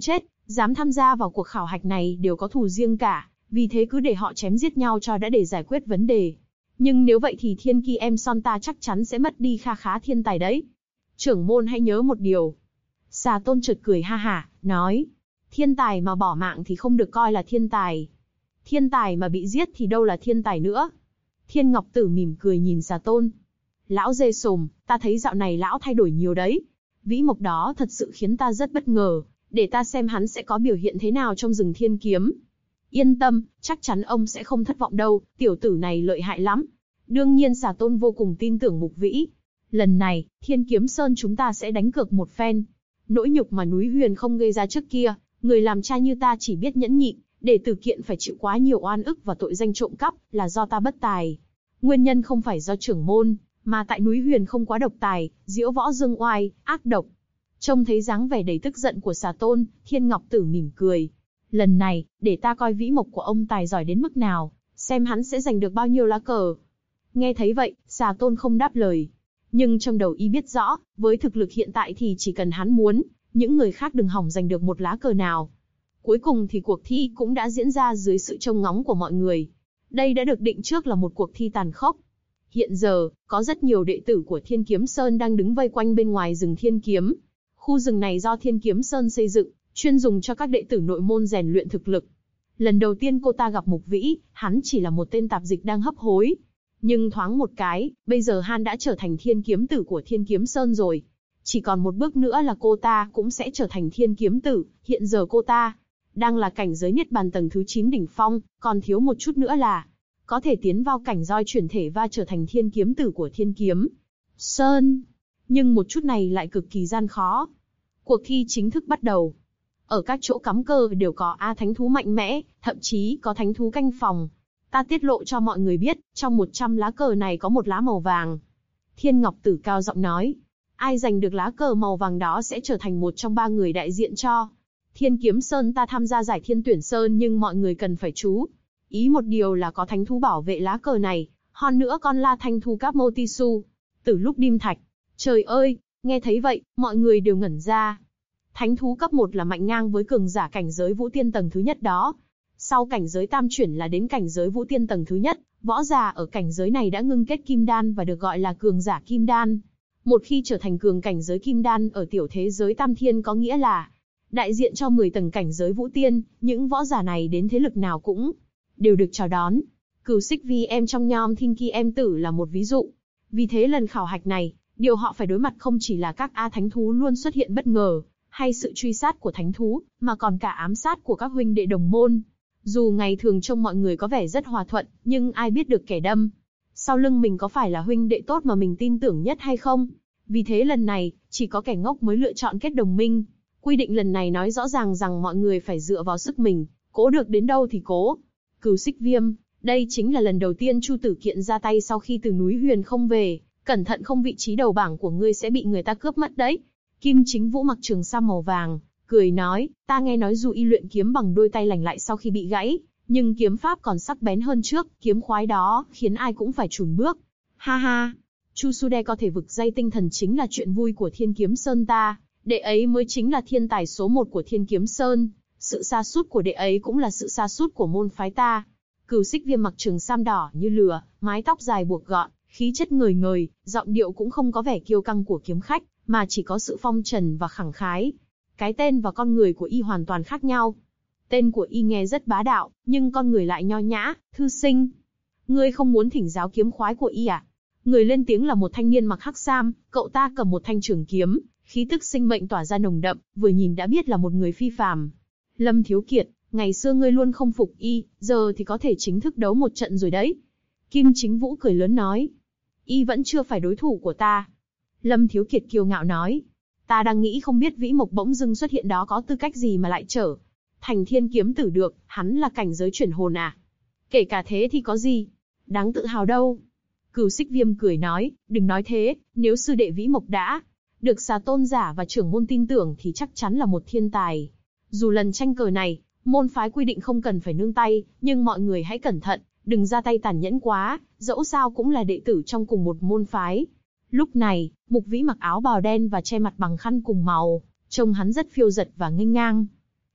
Speaker 2: dám tham gia vào cuộc khảo hạch này đều có thù riêng cả, vì thế cứ để họ chém giết nhau cho đã để giải quyết vấn đề. Nhưng nếu vậy thì thiên ki em son ta chắc chắn sẽ mất đi kha khá thiên tài đấy. Trưởng môn hãy nhớ một điều. Xà Tôn chợt cười ha hả, nói, thiên tài mà bỏ mạng thì không được coi là thiên tài. Thiên tài mà bị giết thì đâu là thiên tài nữa. Thiên Ngọc Tử mỉm cười nhìn Xà Tôn. Lão dê sồm, ta thấy dạo này lão thay đổi nhiều đấy. Vĩ mộc đó thật sự khiến ta rất bất ngờ, để ta xem hắn sẽ có biểu hiện thế nào trong rừng thiên kiếm. Yên tâm, chắc chắn ông sẽ không thất vọng đâu, tiểu tử này lợi hại lắm. Đương nhiên Xà Tôn vô cùng tin tưởng Mục Vĩ. Lần này, Thiên Kiếm Sơn chúng ta sẽ đánh cược một phen. Nỗi nhục mà núi Huyền không gây ra trước kia, người làm cha như ta chỉ biết nhẫn nhịn, để tử kiện phải chịu quá nhiều oan ức và tội danh trộm cắp, là do ta bất tài. Nguyên nhân không phải do trưởng môn, mà tại núi Huyền không quá độc tài, diễu võ dương oai, ác độc. Trông thấy dáng vẻ đầy tức giận của Xà Tôn, Thiên Ngọc Tử mỉm cười. Lần này, để ta coi vĩ mộc của ông tài giỏi đến mức nào, xem hắn sẽ giành được bao nhiêu lá cờ. Nghe thấy vậy, Xà Tôn không đáp lời. Nhưng trong đầu y biết rõ, với thực lực hiện tại thì chỉ cần hắn muốn, những người khác đừng hỏng giành được một lá cờ nào. Cuối cùng thì cuộc thi cũng đã diễn ra dưới sự trông ngóng của mọi người. Đây đã được định trước là một cuộc thi tàn khốc. Hiện giờ, có rất nhiều đệ tử của Thiên Kiếm Sơn đang đứng vây quanh bên ngoài rừng Thiên Kiếm. Khu rừng này do Thiên Kiếm Sơn xây dựng, chuyên dùng cho các đệ tử nội môn rèn luyện thực lực. Lần đầu tiên cô ta gặp Mục Vĩ, hắn chỉ là một tên tạp dịch đang hấp hối. Nhưng thoáng một cái, bây giờ hắn đã trở thành thiên kiếm tử của Thiên Kiếm Sơn rồi. Chỉ còn một bước nữa là cô ta cũng sẽ trở thành thiên kiếm tử, hiện giờ cô ta đang là cảnh giới niết bàn tầng thứ 9 đỉnh phong, còn thiếu một chút nữa là có thể tiến vào cảnh roi chuyển thể và trở thành thiên kiếm tử của Thiên Kiếm Sơn. Nhưng một chút này lại cực kỳ gian khó. Cuộc thi chính thức bắt đầu. Ở các chỗ cắm cờ đều có thánh thú mạnh mẽ, thậm chí có thánh thú canh phòng. Ta tiết lộ cho mọi người biết, trong 100 lá cờ này có một lá màu vàng. Thiên Ngọc Tử cao giọng nói, ai giành được lá cờ màu vàng đó sẽ trở thành một trong 3 người đại diện cho Thiên Kiếm Sơn ta tham gia giải Thiên Tuyển Sơn, nhưng mọi người cần phải chú ý một điều là có thánh thú bảo vệ lá cờ này, hơn nữa còn là thánh thú Cáp Mô Tisu, Tử Lúc Đim Thạch. Trời ơi, nghe thấy vậy, mọi người đều ngẩn ra. Thánh thú cấp 1 là mạnh ngang với cường giả cảnh giới Vũ Tiên tầng thứ nhất đó. Sau cảnh giới tam chuyển là đến cảnh giới Vũ Tiên tầng thứ nhất, võ giả ở cảnh giới này đã ngưng kết kim đan và được gọi là cường giả kim đan. Một khi trở thành cường cảnh giới kim đan ở tiểu thế giới tam thiên có nghĩa là đại diện cho 10 tầng cảnh giới Vũ Tiên, những võ giả này đến thế lực nào cũng đều được chào đón. Cửu Xích VM trong nhóm Thiên Ki em tử là một ví dụ. Vì thế lần khảo hạch này, điều họ phải đối mặt không chỉ là các thánh thú luôn xuất hiện bất ngờ, hay sự truy sát của thánh thú, mà còn cả ám sát của các huynh đệ đồng môn. Dù ngày thường trông mọi người có vẻ rất hòa thuận, nhưng ai biết được kẻ đâm sau lưng mình có phải là huynh đệ tốt mà mình tin tưởng nhất hay không. Vì thế lần này, chỉ có kẻ ngốc mới lựa chọn kết đồng minh. Quy định lần này nói rõ ràng rằng mọi người phải dựa vào sức mình, cố được đến đâu thì cố. Cửu Xích Viêm, đây chính là lần đầu tiên Chu Tử Kiện ra tay sau khi từ núi Huyền không về. Cẩn thận không vị trí đầu bảng của ngươi sẽ bị người ta cướp mất đấy. Kim Chính Vũ mặc trường sam màu vàng, cười nói, ta nghe nói dù y luyện kiếm bằng đôi tay lành lại sau khi bị gãy, nhưng kiếm pháp còn sắc bén hơn trước, kiếm khoái đó khiến ai cũng phải chùn bước. Ha ha, Chu Sude có thể vực dây tinh thần chính là chuyện vui của Thiên Kiếm Sơn ta, đệ ấy mới chính là thiên tài số 1 của Thiên Kiếm Sơn, sự sa sút của đệ ấy cũng là sự sa sút của môn phái ta. Cửu Xích Viêm mặc trường sam đỏ như lửa, mái tóc dài buộc gọn, khí chất ngời ngời, giọng điệu cũng không có vẻ kiêu căng của kiếm khách, mà chỉ có sự phong trần và khẳng khái. Cái tên và con người của y hoàn toàn khác nhau. Tên của y nghe rất bá đạo, nhưng con người lại nho nhã, thư sinh. Ngươi không muốn thỉnh giáo kiếm khoái của y à? Người lên tiếng là một thanh niên mặc hắc sam, cậu ta cầm một thanh trường kiếm, khí tức sinh mệnh tỏa ra nồng đậm, vừa nhìn đã biết là một người phi phàm. Lâm Thiếu Kiệt, ngày xưa ngươi luôn không phục y, giờ thì có thể chính thức đấu một trận rồi đấy. Kim Chính Vũ cười lớn nói. Y vẫn chưa phải đối thủ của ta. Lâm Thiếu Kiệt kiêu ngạo nói. Ta đang nghĩ không biết Vĩ Mộc bỗng dưng xuất hiện đó có tư cách gì mà lại trở thành thiên kiếm tử được, hắn là cảnh giới chuyển hồn à? Kể cả thế thì có gì đáng tự hào đâu. Cửu Xích Viêm cười nói, đừng nói thế, nếu sư đệ Vĩ Mộc đã được Xà Tôn giả và trưởng môn tin tưởng thì chắc chắn là một thiên tài. Dù lần tranh cờ này, môn phái quy định không cần phải nương tay, nhưng mọi người hãy cẩn thận, đừng ra tay tàn nhẫn quá, dẫu sao cũng là đệ tử trong cùng một môn phái. Lúc này, Mục Vĩ mặc áo bào đen và che mặt bằng khăn cùng màu, trông hắn rất phiêu dật và nghênh ngang.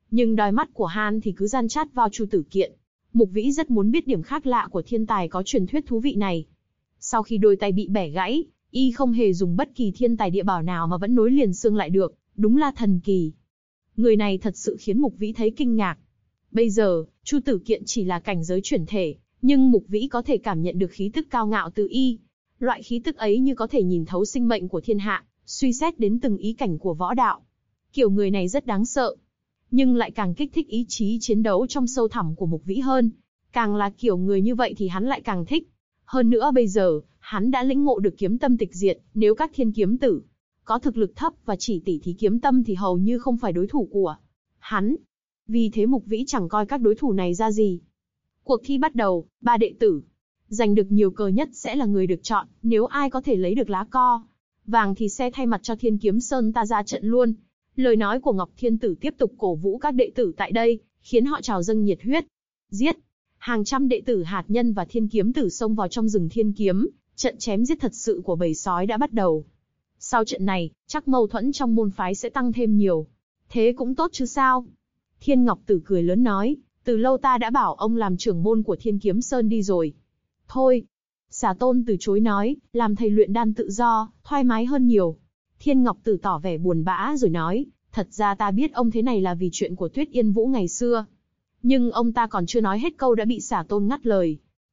Speaker 2: Nhưng đôi mắt của hắn thì cứ gian chát vào Chu Tử Kiện. Mục Vĩ rất muốn biết điểm khác lạ của thiên tài có truyền thuyết thú vị này. Sau khi đôi tay bị bẻ gãy, y không hề dùng bất kỳ thiên tài địa bảo nào mà vẫn nối liền xương lại được, đúng là thần kỳ. Người này thật sự khiến Mục Vĩ thấy kinh ngạc. Bây giờ, Chu Tử Kiện chỉ là cảnh giới chuyển thể, nhưng Mục Vĩ có thể cảm nhận được khí tức cao ngạo từ y. Loại khí tức ấy như có thể nhìn thấu sinh mệnh của thiên hạ, suy xét đến từng ý cảnh của võ đạo. Kiểu người này rất đáng sợ, nhưng lại càng kích thích ý chí chiến đấu trong sâu thẳm của Mục Vĩ hơn. Càng là kiểu người như vậy thì hắn lại càng thích. Hơn nữa bây giờ, hắn đã lĩnh ngộ được kiếm tâm tịch diệt, nếu các thiên kiếm tử có thực lực thấp và chỉ tỉ thí kiếm tâm thì hầu như không phải đối thủ của hắn. Vì thế Mục Vĩ chẳng coi các đối thủ này ra gì. Cuộc thi bắt đầu, 3 đệ tử giành được nhiều cờ nhất sẽ là người được chọn, nếu ai có thể lấy được lá co vàng thì sẽ thay mặt cho Thiên Kiếm Sơn ta ra trận luôn. Lời nói của Ngọc Thiên Tử tiếp tục cổ vũ các đệ tử tại đây, khiến họ trào dâng nhiệt huyết. Giết! Hàng trăm đệ tử hạt nhân và Thiên Kiếm Tử xông vào trong rừng thiên kiếm, trận chém giết thật sự của bầy sói đã bắt đầu. Sau trận này, chắc mâu thuẫn trong môn phái sẽ tăng thêm nhiều. Thế cũng tốt chứ sao? Thiên Ngọc Tử cười lớn nói, từ lâu ta đã bảo ông làm trưởng môn của Thiên Kiếm Sơn đi rồi. Thôi! Xà Tôn từ chối nói, làm thầy luyện đan tự do, thoải mái hơn nhiều. Thiên Ngọc Tử tỏ vẻ buồn bã rồi nói, thật ra ta biết ông thế này là vì chuyện của Tuyết Yên Vũ ngày xưa. Nhưng ông ta còn chưa nói hết câu đã bị Xà Tôn ngắt lời.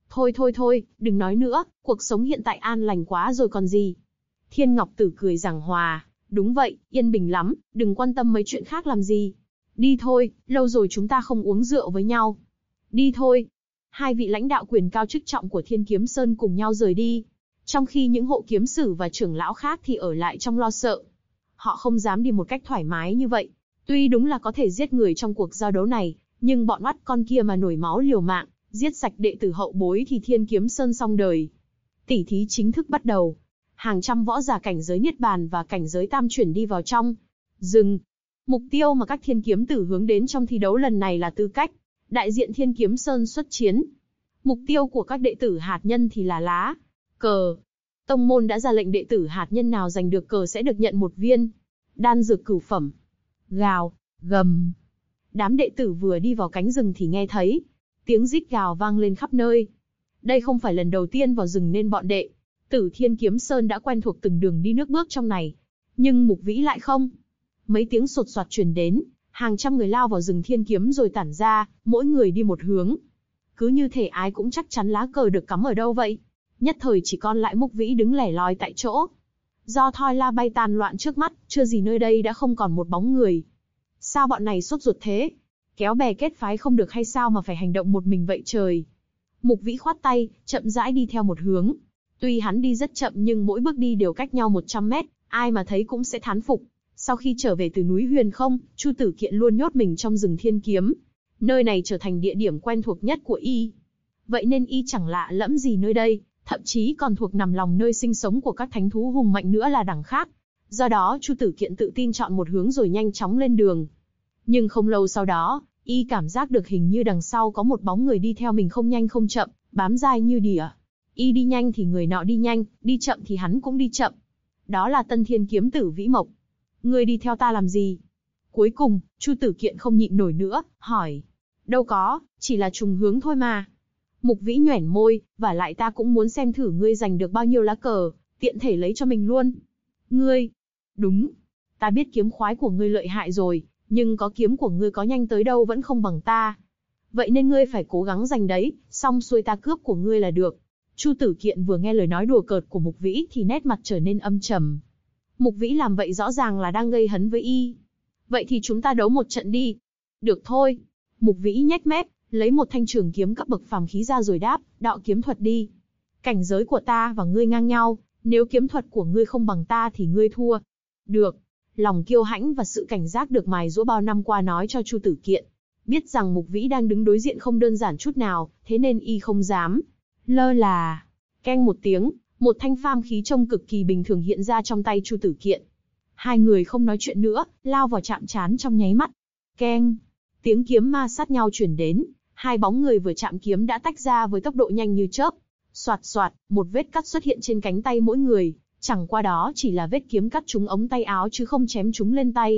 Speaker 2: Thôi, đừng nói nữa, cuộc sống hiện tại an lành quá rồi còn gì. Thiên Ngọc Tử cười giảng hòa, đúng vậy, yên bình lắm, đừng quan tâm mấy chuyện khác làm gì. Đi thôi, lâu rồi chúng ta không uống rượu với nhau. Đi thôi. Hai vị lãnh đạo quyền cao chức trọng của Thiên Kiếm Sơn cùng nhau rời đi. Trong khi những hộ kiếm sử và trưởng lão khác thì ở lại trong lo sợ. Họ không dám đi một cách thoải mái như vậy. Tuy đúng là có thể giết người trong cuộc giao đấu này, nhưng bọn oắt con kia mà nổi máu liều mạng, giết sạch đệ tử hậu bối thì Thiên Kiếm Sơn xong đời. Tỉ thí chính thức bắt đầu. Hàng trăm võ giả cảnh giới Niết Bàn và cảnh giới Tam Chuyển đi vào trong rừng. Mục tiêu mà các thiên kiếm tử hướng đến trong thi đấu lần này là tư cách đại diện Thiên Kiếm Sơn xuất chiến. Mục tiêu của các đệ tử hạt nhân thì là lá cờ. Tông môn đã ra lệnh đệ tử hạt nhân nào giành được cờ sẽ được nhận một viên đan dược cửu phẩm. Gào, gầm. Đám đệ tử vừa đi vào cánh rừng thì nghe thấy tiếng rít gào vang lên khắp nơi. Đây không phải lần đầu tiên vào rừng nên bọn đệ tử Thiên Kiếm Sơn đã quen thuộc từng đường đi nước bước trong này. Nhưng Mục Vĩ lại không. Mấy tiếng sột soạt truyền đến, hàng trăm người lao vào rừng thiên kiếm rồi tản ra, mỗi người đi một hướng. Cứ như thể ai cũng chắc chắn lá cờ được cắm ở đâu vậy. Nhất thời chỉ còn lại Mục Vĩ đứng lẻ loi tại chỗ. Do thoi la bay tàn loạn trước mắt, chưa gì nơi đây đã không còn một bóng người. Sao bọn này sốt ruột thế? Kéo bè kết phái không được hay sao mà phải hành động một mình vậy trời? Mục Vĩ khoát tay, chậm rãi đi theo một hướng. Tuy hắn đi rất chậm nhưng mỗi bước đi đều cách nhau 100 mét, ai mà thấy cũng sẽ thán phục. Sau khi trở về từ núi Huyền Không, Chu Tử Kiện luôn nhốt mình trong rừng thiên kiếm. Nơi này trở thành địa điểm quen thuộc nhất của y. Vậy nên y chẳng lạ lẫm gì nơi đây, thậm chí còn thuộc nằm lòng nơi sinh sống của các thánh thú hùng mạnh nữa là đẳng khác. Do đó Chu Tử Kiện tự tin chọn một hướng rồi nhanh chóng lên đường. Nhưng không lâu sau đó, y cảm giác được hình như đằng sau có một bóng người đi theo mình không nhanh không chậm, bám dai như đỉa. Y đi nhanh thì người nọ đi nhanh, đi chậm thì hắn cũng đi chậm. Đó là Tân Thiên kiếm tử Vĩ Mộc. Ngươi đi theo ta làm gì? Cuối cùng, Chu Tử Kiện không nhịn nổi nữa, hỏi. Đâu có, chỉ là trùng hướng thôi mà. Mục Vĩ nhoẻn môi, và lại ta cũng muốn xem thử ngươi giành được bao nhiêu lá cờ, tiện thể lấy cho mình luôn. Ngươi? Đúng. Ta biết kiếm khoái của ngươi lợi hại rồi, nhưng có kiếm của ngươi có nhanh tới đâu vẫn không bằng ta. Vậy nên ngươi phải cố gắng giành đấy, xong xuôi ta cướp của ngươi là được. Chu Tử Kiện vừa nghe lời nói đùa cợt của Mục Vĩ thì nét mặt trở nên âm trầm. Mục Vĩ làm vậy rõ ràng là đang gây hấn với y. Vậy thì chúng ta đấu một trận đi. Được thôi. Mục Vĩ nhếch mép, lấy một thanh trường kiếm cấp bậc phàm khí ra rồi đáp, đạo kiếm thuật đi. Cảnh giới của ta và ngươi ngang nhau, nếu kiếm thuật của ngươi không bằng ta thì ngươi thua. Được. Lòng kiêu hãnh và sự cảnh giác được mài giũa bao năm qua nói cho Chu Tử Kiện. Biết rằng Mục Vĩ đang đứng đối diện không đơn giản chút nào, thế nên y không dám lơ là. Keng một tiếng, một thanh phàm khí trông cực kỳ bình thường hiện ra trong tay Chu Tử Kiện. Hai người không nói chuyện nữa, lao vào chạm trán trong nháy mắt. Keng, tiếng kiếm ma sát nhau truyền đến, hai bóng người vừa chạm kiếm đã tách ra với tốc độ nhanh như chớp. Soạt soạt, một vết cắt xuất hiện trên cánh tay mỗi người, chẳng qua đó chỉ là vết kiếm cắt trúng ống tay áo chứ không chém trúng lên tay.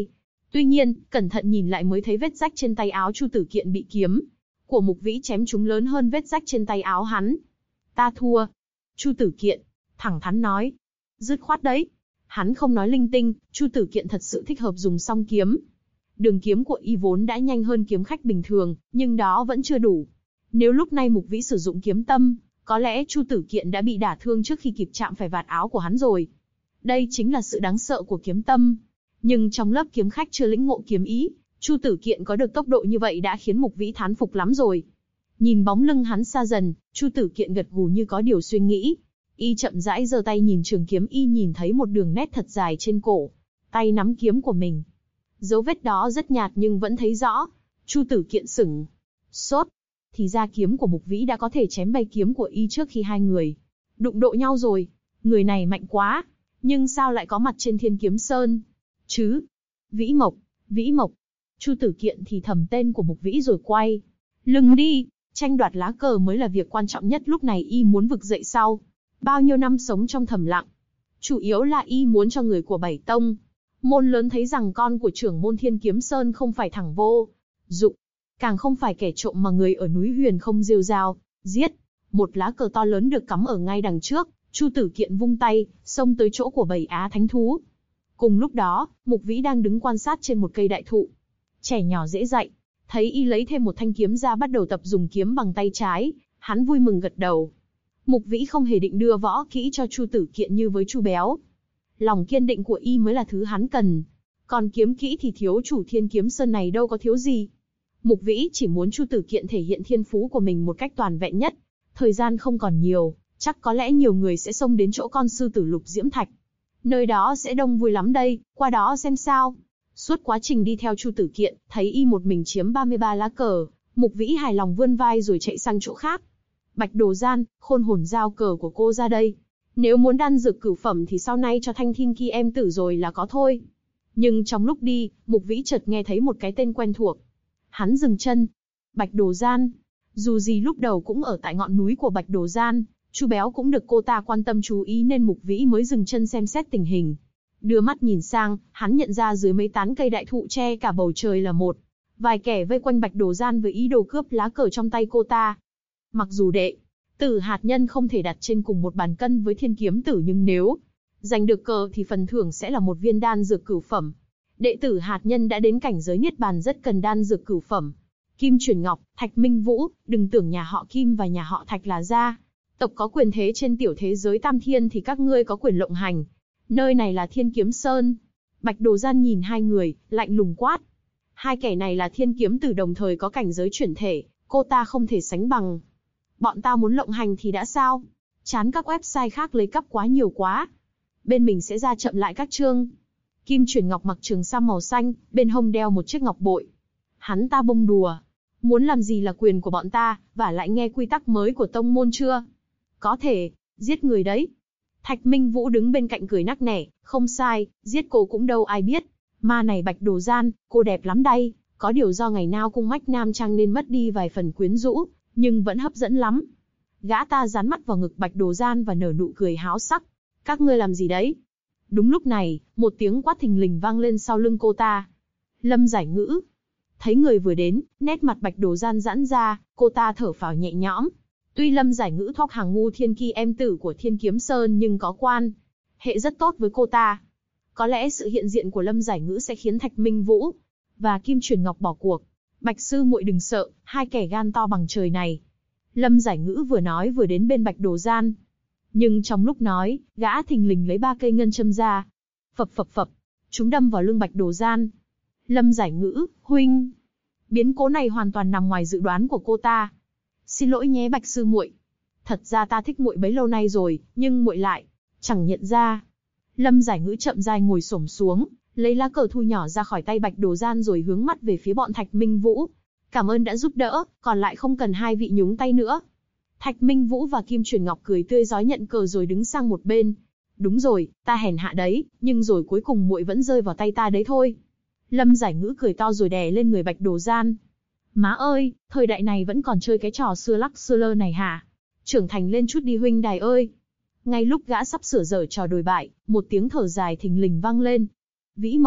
Speaker 2: Tuy nhiên, cẩn thận nhìn lại mới thấy vết rách trên tay áo Chu Tử Kiện bị kiếm của Mục Vĩ chém trúng lớn hơn vết rách trên tay áo hắn. Ta thua. Chu Tử Kiện thẳng thắn nói. Dứt khoát đấy. Hắn không nói linh tinh, Chu Tử Kiện thật sự thích hợp dùng song kiếm. Đường kiếm của y vốn đã nhanh hơn kiếm khách bình thường, nhưng đó vẫn chưa đủ. Nếu lúc này Mục Vĩ sử dụng kiếm tâm, có lẽ Chu Tử Kiện đã bị đả thương trước khi kịp chạm phải vạt áo của hắn rồi. Đây chính là sự đáng sợ của kiếm tâm. Nhưng trong lớp kiếm khách chưa lĩnh ngộ kiếm ý, Chu Tử Kiện có được tốc độ như vậy đã khiến Mục Vĩ thán phục lắm rồi. Nhìn bóng lưng hắn xa dần, Chu Tử Kiện gật gù như có điều suy nghĩ. Y chậm rãi giơ tay nhìn trường kiếm, y nhìn thấy một đường nét thật dài trên cổ, tay nắm kiếm của mình. Dấu vết đó rất nhạt nhưng vẫn thấy rõ. Chu Tử Kiện sửng sốt. Thì ra kiếm của Mục Vĩ đã có thể chém bay kiếm của y trước khi hai người đụng độ nhau rồi. Người này mạnh quá, nhưng sao lại có mặt trên Thiên Kiếm Sơn chứ? Vĩ Mộc, Vĩ Mộc. Chu Tử Kiện thì thầm tên của Mục Vĩ rồi quay lưng đi. Tranh đoạt lá cờ mới là việc quan trọng nhất lúc này, y muốn vực dậy sau bao nhiêu năm sống trong thầm lặng. Chủ yếu là y muốn cho người của Bảy Tông môn lớn thấy rằng con của trưởng môn Thiên Kiếm Sơn không phải thằng vô dụng, càng không phải kẻ trộm mà người ở núi Huyền không rêu rao giết. Một lá cờ to lớn được cắm ở ngay đằng trước, Chu Tử Kiện vung tay, xông tới chỗ của Bảy Á Thánh Thú. Cùng lúc đó, Mục Vĩ đang đứng quan sát trên một cây đại thụ. Trẻ nhỏ dễ dạy, thấy y lấy thêm một thanh kiếm ra bắt đầu tập dùng kiếm bằng tay trái, hắn vui mừng gật đầu. Mục Vĩ không hề định đưa võ kỹ cho Chu Tử Kiện như với Chu Béo. Lòng kiên định của y mới là thứ hắn cần. Còn kiếm kỹ thì thiếu chủ Thiên Kiếm Sơn này đâu có thiếu gì. Mục Vĩ chỉ muốn Chu Tử Kiện thể hiện thiên phú của mình một cách toàn vẹn nhất. Thời gian không còn nhiều, chắc có lẽ nhiều người sẽ xông đến chỗ con sư tử Lục Diễm Thạch. Nơi đó sẽ đông vui lắm đây, qua đó xem sao. Suốt quá trình đi theo Chu Tử Kiện, thấy y một mình chiếm 33 lá cờ, Mục Vĩ hài lòng vươn vai rồi chạy sang chỗ khác. Bạch Đồ Gian, khôn hồn giao cờ của cô ra đây. Nếu muốn đan dược cửu phẩm thì sau này cho Thanh Thiên Ki em tử rồi là có thôi. Nhưng trong lúc đi, Mục Vĩ chợt nghe thấy một cái tên quen thuộc. Hắn dừng chân. Bạch Đồ Gian. Dù gì lúc đầu cũng ở tại ngọn núi của Bạch Đồ Gian, Chu Béo cũng được cô ta quan tâm chú ý nên Mục Vĩ mới dừng chân xem xét tình hình. Đưa mắt nhìn sang, hắn nhận ra dưới mấy tán cây đại thụ che cả bầu trời là một vài kẻ vây quanh Bạch Đồ Gian với ý đồ cướp lá cờ trong tay cô ta. Mặc dù đệ tử hạt nhân không thể đặt trên cùng một bàn cân với Thiên Kiếm Tử, nhưng nếu giành được cờ thì phần thưởng sẽ là một viên đan dược cửu phẩm. Đệ tử hạt nhân đã đến cảnh giới niết bàn rất cần đan dược cửu phẩm. Kim Truyền Ngọc, Thạch Minh Vũ, đừng tưởng nhà họ Kim và nhà họ Thạch là gia tộc có quyền thế trên tiểu thế giới Tam Thiên thì các ngươi có quyền lộng hành. Nơi này là Thiên Kiếm Sơn. Bạch Đồ Gian nhìn hai người, lạnh lùng quát. Hai kẻ này là Thiên Kiếm Tử đồng thời có cảnh giới chuyển thể, cô ta không thể sánh bằng. Bọn ta muốn lộng hành thì đã sao? Chán các website khác lấy cắp quá nhiều quá. Bên mình sẽ ra chậm lại các chương. Kim Truyền Ngọc mặc trường sam màu xanh, bên hông đeo một chiếc ngọc bội. Hắn ta bông đùa. Muốn làm gì là quyền của bọn ta, và lại nghe quy tắc mới của tông môn chưa? Có thể, giết người đấy. Thạch Minh Vũ đứng bên cạnh cười nắc nẻ, không sai, giết cô cũng đâu ai biết. Ma này Bạch Đồ Gian, cô đẹp lắm đây, có điều do ngày nào cung mách nam trang nên mất đi vài phần quyến rũ, nhưng vẫn hấp dẫn lắm. Gã ta dán mắt vào ngực Bạch Đồ Gian và nở nụ cười háo sắc. Các ngươi làm gì đấy? Đúng lúc này, một tiếng quát thình lình vang lên sau lưng cô ta. Lâm Giải Ngữ. Thấy người vừa đến, nét mặt Bạch Đồ Gian giãn ra, cô ta thở phào nhẹ nhõm. Tuy Lâm Giải Ngữ thoát hàng ngu thiên ki em tử của Thiên Kiếm Sơn nhưng có quan hệ rất tốt với cô ta. Có lẽ sự hiện diện của Lâm Giải Ngữ sẽ khiến Thạch Minh Vũ và Kim Truyền Ngọc bỏ cuộc. Bạch sư muội đừng sợ, hai kẻ gan to bằng trời này. Lâm Giải Ngữ vừa nói vừa đến bên Bạch Đồ Gian. Nhưng trong lúc nói, gã thình lình lấy 3 cây ngân châm ra. Phập phập phập, chúng đâm vào lưng Bạch Đồ Gian. Lâm Giải Ngữ, huynh. Biến cố này hoàn toàn nằm ngoài dự đoán của cô ta. Xin lỗi nhé Bạch sư muội. Thật ra ta thích muội bấy lâu nay rồi, nhưng muội lại chẳng nhận ra. Lâm Giải Ngữ chậm rãi ngồi xổm xuống, lấy lá cờ thu nhỏ ra khỏi tay Bạch Đồ Gian rồi hướng mắt về phía bọn Thạch Minh Vũ. Cảm ơn đã giúp đỡ, còn lại không cần hai vị nhúng tay nữa. Thạch Minh Vũ và Kim Truyền Ngọc cười tươi rói nhận cờ rồi đứng sang một bên. Đúng rồi, ta hèn hạ đấy, nhưng rồi cuối cùng muội vẫn rơi vào tay ta đấy thôi. Lâm Giải Ngữ cười to rồi đè lên người Bạch Đồ Gian. Má ơi, thời đại này vẫn còn chơi cái trò xưa lắc xưa lơ này hả? Trưởng thành lên chút đi huynh đài ơi. Ngay lúc gã sắp sửa giở trò đồi bại, một tiếng thở dài thình lình vang lên. Vĩ Mộc,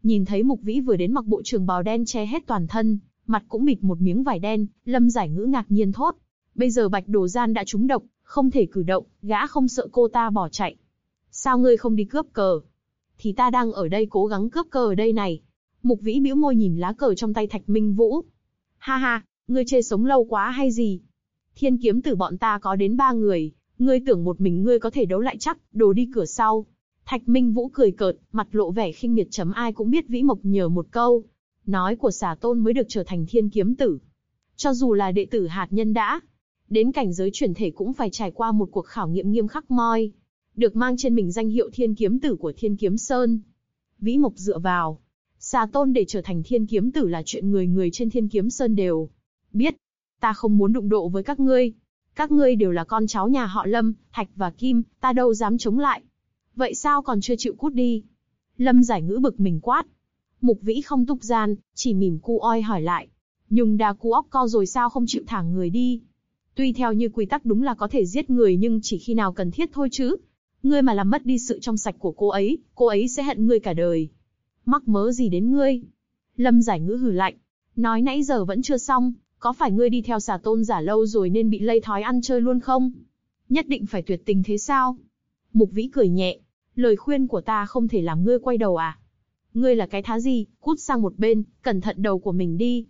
Speaker 2: Nhìn thấy Mục Vĩ vừa đến mặc bộ trường bào đen che hết toàn thân, mặt cũng bịt một miếng vải đen, Lâm Giải Ngữ ngạc nhiên thốt. Bây giờ Bạch Đồ Gian đã trúng độc, không thể cử động, gã không sợ cô ta bỏ chạy. Sao ngươi không đi cướp cờ? Thì ta đang ở đây cố gắng cướp cờ ở đây này. Mục Vĩ bĩu môi nhìn lá cờ trong tay Thạch Minh Vũ. Ha ha, ngươi chê sống lâu quá hay gì? Thiên kiếm tử bọn ta có đến 3 người, ngươi tưởng một mình ngươi có thể đấu lại chắc, đồ đi cửa sau. Thạch Minh Vũ cười cợt, mặt lộ vẻ khinh miệt. Ai cũng biết Vĩ Mộc nhờ một câu nói của Xà Tôn mới được trở thành thiên kiếm tử. Cho dù là đệ tử hạt nhân đã đến cảnh giới chuyển thể cũng phải trải qua một cuộc khảo nghiệm nghiêm khắc moi, được mang trên mình danh hiệu thiên kiếm tử của Thiên Kiếm Sơn. Vĩ Mộc dựa vào Xà Tôn để trở thành thiên kiếm tử là chuyện người người trên Thiên Kiếm Sơn đều biết. Ta không muốn đụng độ với các ngươi. Các ngươi đều là con cháu nhà họ Lâm, Thạch và Kim, ta đâu dám chống lại. Vậy sao còn chưa chịu cút đi? Lâm Giải Ngữ bực mình quát. Mục Vĩ không túc gian, chỉ mỉm cu oi hỏi lại. Nhung đa cu óc co rồi sao không chịu thả người đi? Tuy theo như quy tắc đúng là có thể giết người nhưng chỉ khi nào cần thiết thôi chứ. Ngươi mà làm mất đi sự trong sạch của cô ấy sẽ hận ngươi cả đời. Mắc mớ gì đến ngươi? Lâm Giải Ngữ hừ lạnh. Nói nãy giờ vẫn chưa xong, có phải ngươi đi theo Xà Tôn giả lâu rồi nên bị lây thói ăn chơi luôn không? Nhất định phải tuyệt tình thế sao? Mục Vĩ cười nhẹ. Lời khuyên của ta không thể làm ngươi quay đầu à? Ngươi là cái thá gì, cút sang một bên, cẩn thận đầu của mình đi.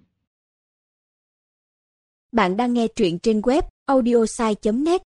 Speaker 3: Bạn đang nghe truyện trên web audiosai.net.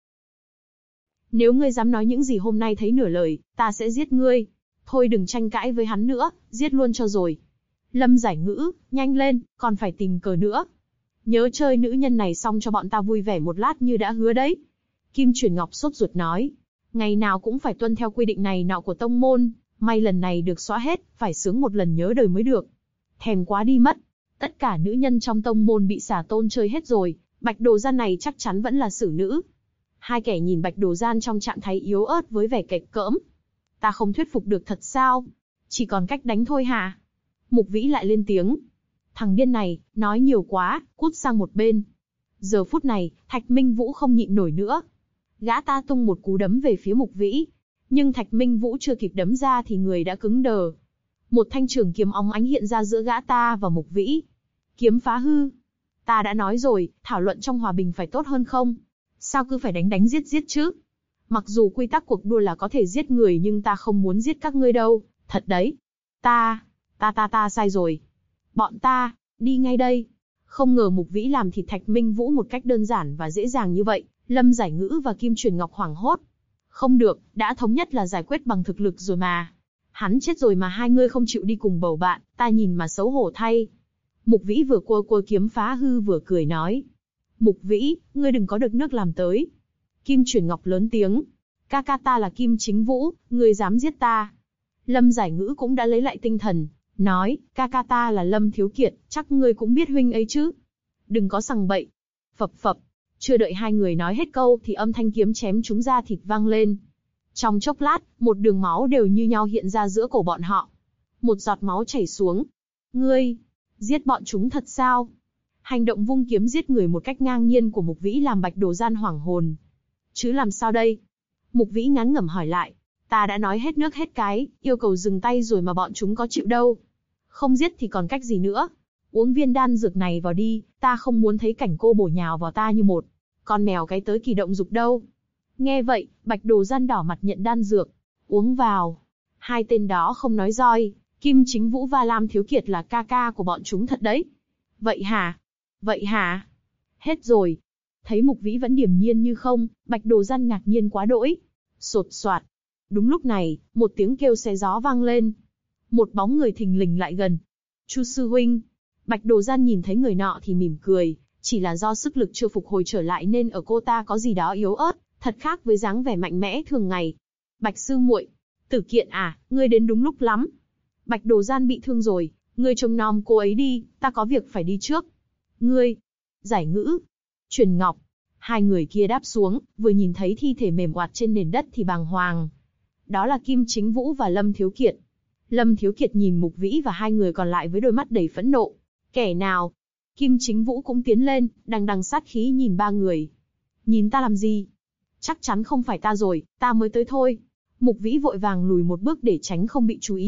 Speaker 2: Nếu ngươi dám nói những gì hôm nay thấy nửa lời, ta sẽ giết ngươi. Thôi đừng tranh cãi với hắn nữa, giết luôn cho rồi. Lâm Giải Ngữ, nhanh lên, còn phải tìm cờ nữa. Nhớ chơi nữ nhân này xong cho bọn ta vui vẻ một lát như đã hứa đấy. Kim Truyền Ngọc sốt ruột nói. Ngày nào cũng phải tuân theo quy định này nọ của tông môn, may lần này được xóa hết, phải sướng một lần nhớ đời mới được. Thèm quá đi mất. Tất cả nữ nhân trong tông môn bị Xà Tôn chơi hết rồi, Bạch Đồ Gian này chắc chắn vẫn là xử nữ. Hai kẻ nhìn Bạch Đồ Gian trong trạng thái yếu ớt với vẻ kệch cỡm. Ta không thuyết phục được thật sao? Chỉ còn cách đánh thôi hả? Mục Vĩ lại lên tiếng. Thằng điên này, nói nhiều quá, cút sang một bên. Giờ phút này, Thạch Minh Vũ không nhịn nổi nữa. Gã ta tung một cú đấm về phía Mục Vĩ. Nhưng Thạch Minh Vũ chưa kịp đấm ra thì người đã cứng đờ. Một thanh trường kiếm óng ánh hiện ra giữa gã ta và Mục Vĩ. Kiếm phá hư. Ta đã nói rồi, thảo luận trong hòa bình phải tốt hơn không? Sao cứ phải đánh giết chứ? Mặc dù quy tắc cuộc đua là có thể giết người nhưng ta không muốn giết các ngươi đâu, thật đấy. Ta sai rồi. Bọn ta, đi ngay đây. Không ngờ Mục Vĩ làm thịt Thạch Minh Vũ một cách đơn giản và dễ dàng như vậy, Lâm Giải Ngữ và Kim Truyền Ngọc hoảng hốt. Không được, đã thống nhất là giải quyết bằng thực lực rồi mà. Hắn chết rồi mà hai ngươi không chịu đi cùng bầu bạn, ta nhìn mà xấu hổ thay. Mục Vĩ vừa cua kiếm phá hư vừa cười nói. Mục Vĩ, ngươi đừng có được nước làm tới. Kim Truyền Ngọc lớn tiếng. Ca ca ta là Kim Chính Vũ, ngươi dám giết ta. Lâm Giải Ngữ cũng đã lấy lại tinh thần, nói, ca ca ta là Lâm Thiếu Kiệt, chắc ngươi cũng biết huynh ấy chứ. Đừng có sằng bậy. Phập phập. Chưa đợi hai người nói hết câu thì âm thanh kiếm chém chúng ra thịt vang lên. Trong chốc lát, một đường máu đều như nhau hiện ra giữa cổ bọn họ. Một giọt máu chảy xuống. Ngươi, giết bọn chúng thật sao? Hành động vung kiếm giết người một cách ngang nhiên của Mục Vĩ làm Bạch Đồ Gian hoảng hồn. Chứ làm sao đây? Mục Vĩ ngán ngẩm hỏi lại. Ta đã nói hết nước hết cái, yêu cầu dừng tay rồi mà bọn chúng có chịu đâu. Không giết thì còn cách gì nữa. Uống viên đan dược này vào đi, ta không muốn thấy cảnh cô bổ nhào vào ta như một con mèo cái tới kỳ động dục đâu. Nghe vậy, Bạch Đồ Gian đỏ mặt nhận đan dược. Uống vào. Hai tên đó không nói doi, Kim Chính Vũ và Lam Thiếu Kiệt là ca ca của bọn chúng thật đấy. Vậy hả? Vậy hả? Hết rồi. Thấy Mục Vĩ vẫn điềm nhiên như không, Bạch Đồ Gian ngạc nhiên quá đỗi. Sột soạt. Đúng lúc này, một tiếng kêu xé gió vang lên. Một bóng người thình lình lại gần. Chu sư huynh. Bạch Đồ Gian nhìn thấy người nọ thì mỉm cười, chỉ là do sức lực chưa phục hồi trở lại nên ở cô ta có gì đó yếu ớt, thật khác với dáng vẻ mạnh mẽ thường ngày. Bạch sư muội, Tử Kiện à, ngươi đến đúng lúc lắm. Bạch Đồ Gian bị thương rồi, ngươi trông nom cô ấy đi, ta có việc phải đi trước. Ngươi, Giải Ngữ, Truyền Ngọc, hai người kia đáp xuống, vừa nhìn thấy thi thể mềm oạt trên nền đất thì bàng hoàng. Đó là Kim Chính Vũ và Lâm Thiếu Kiệt. Lâm Thiếu Kiệt nhìn Mục Vĩ và hai người còn lại với đôi mắt đầy phẫn nộ. Kẻ nào? Kim Chính Vũ cũng tiến lên, đằng sát khí nhìn ba người. Nhìn ta làm gì? Chắc chắn không phải ta rồi, ta mới tới thôi. Mục Vĩ vội vàng lùi một bước để tránh không bị chú ý,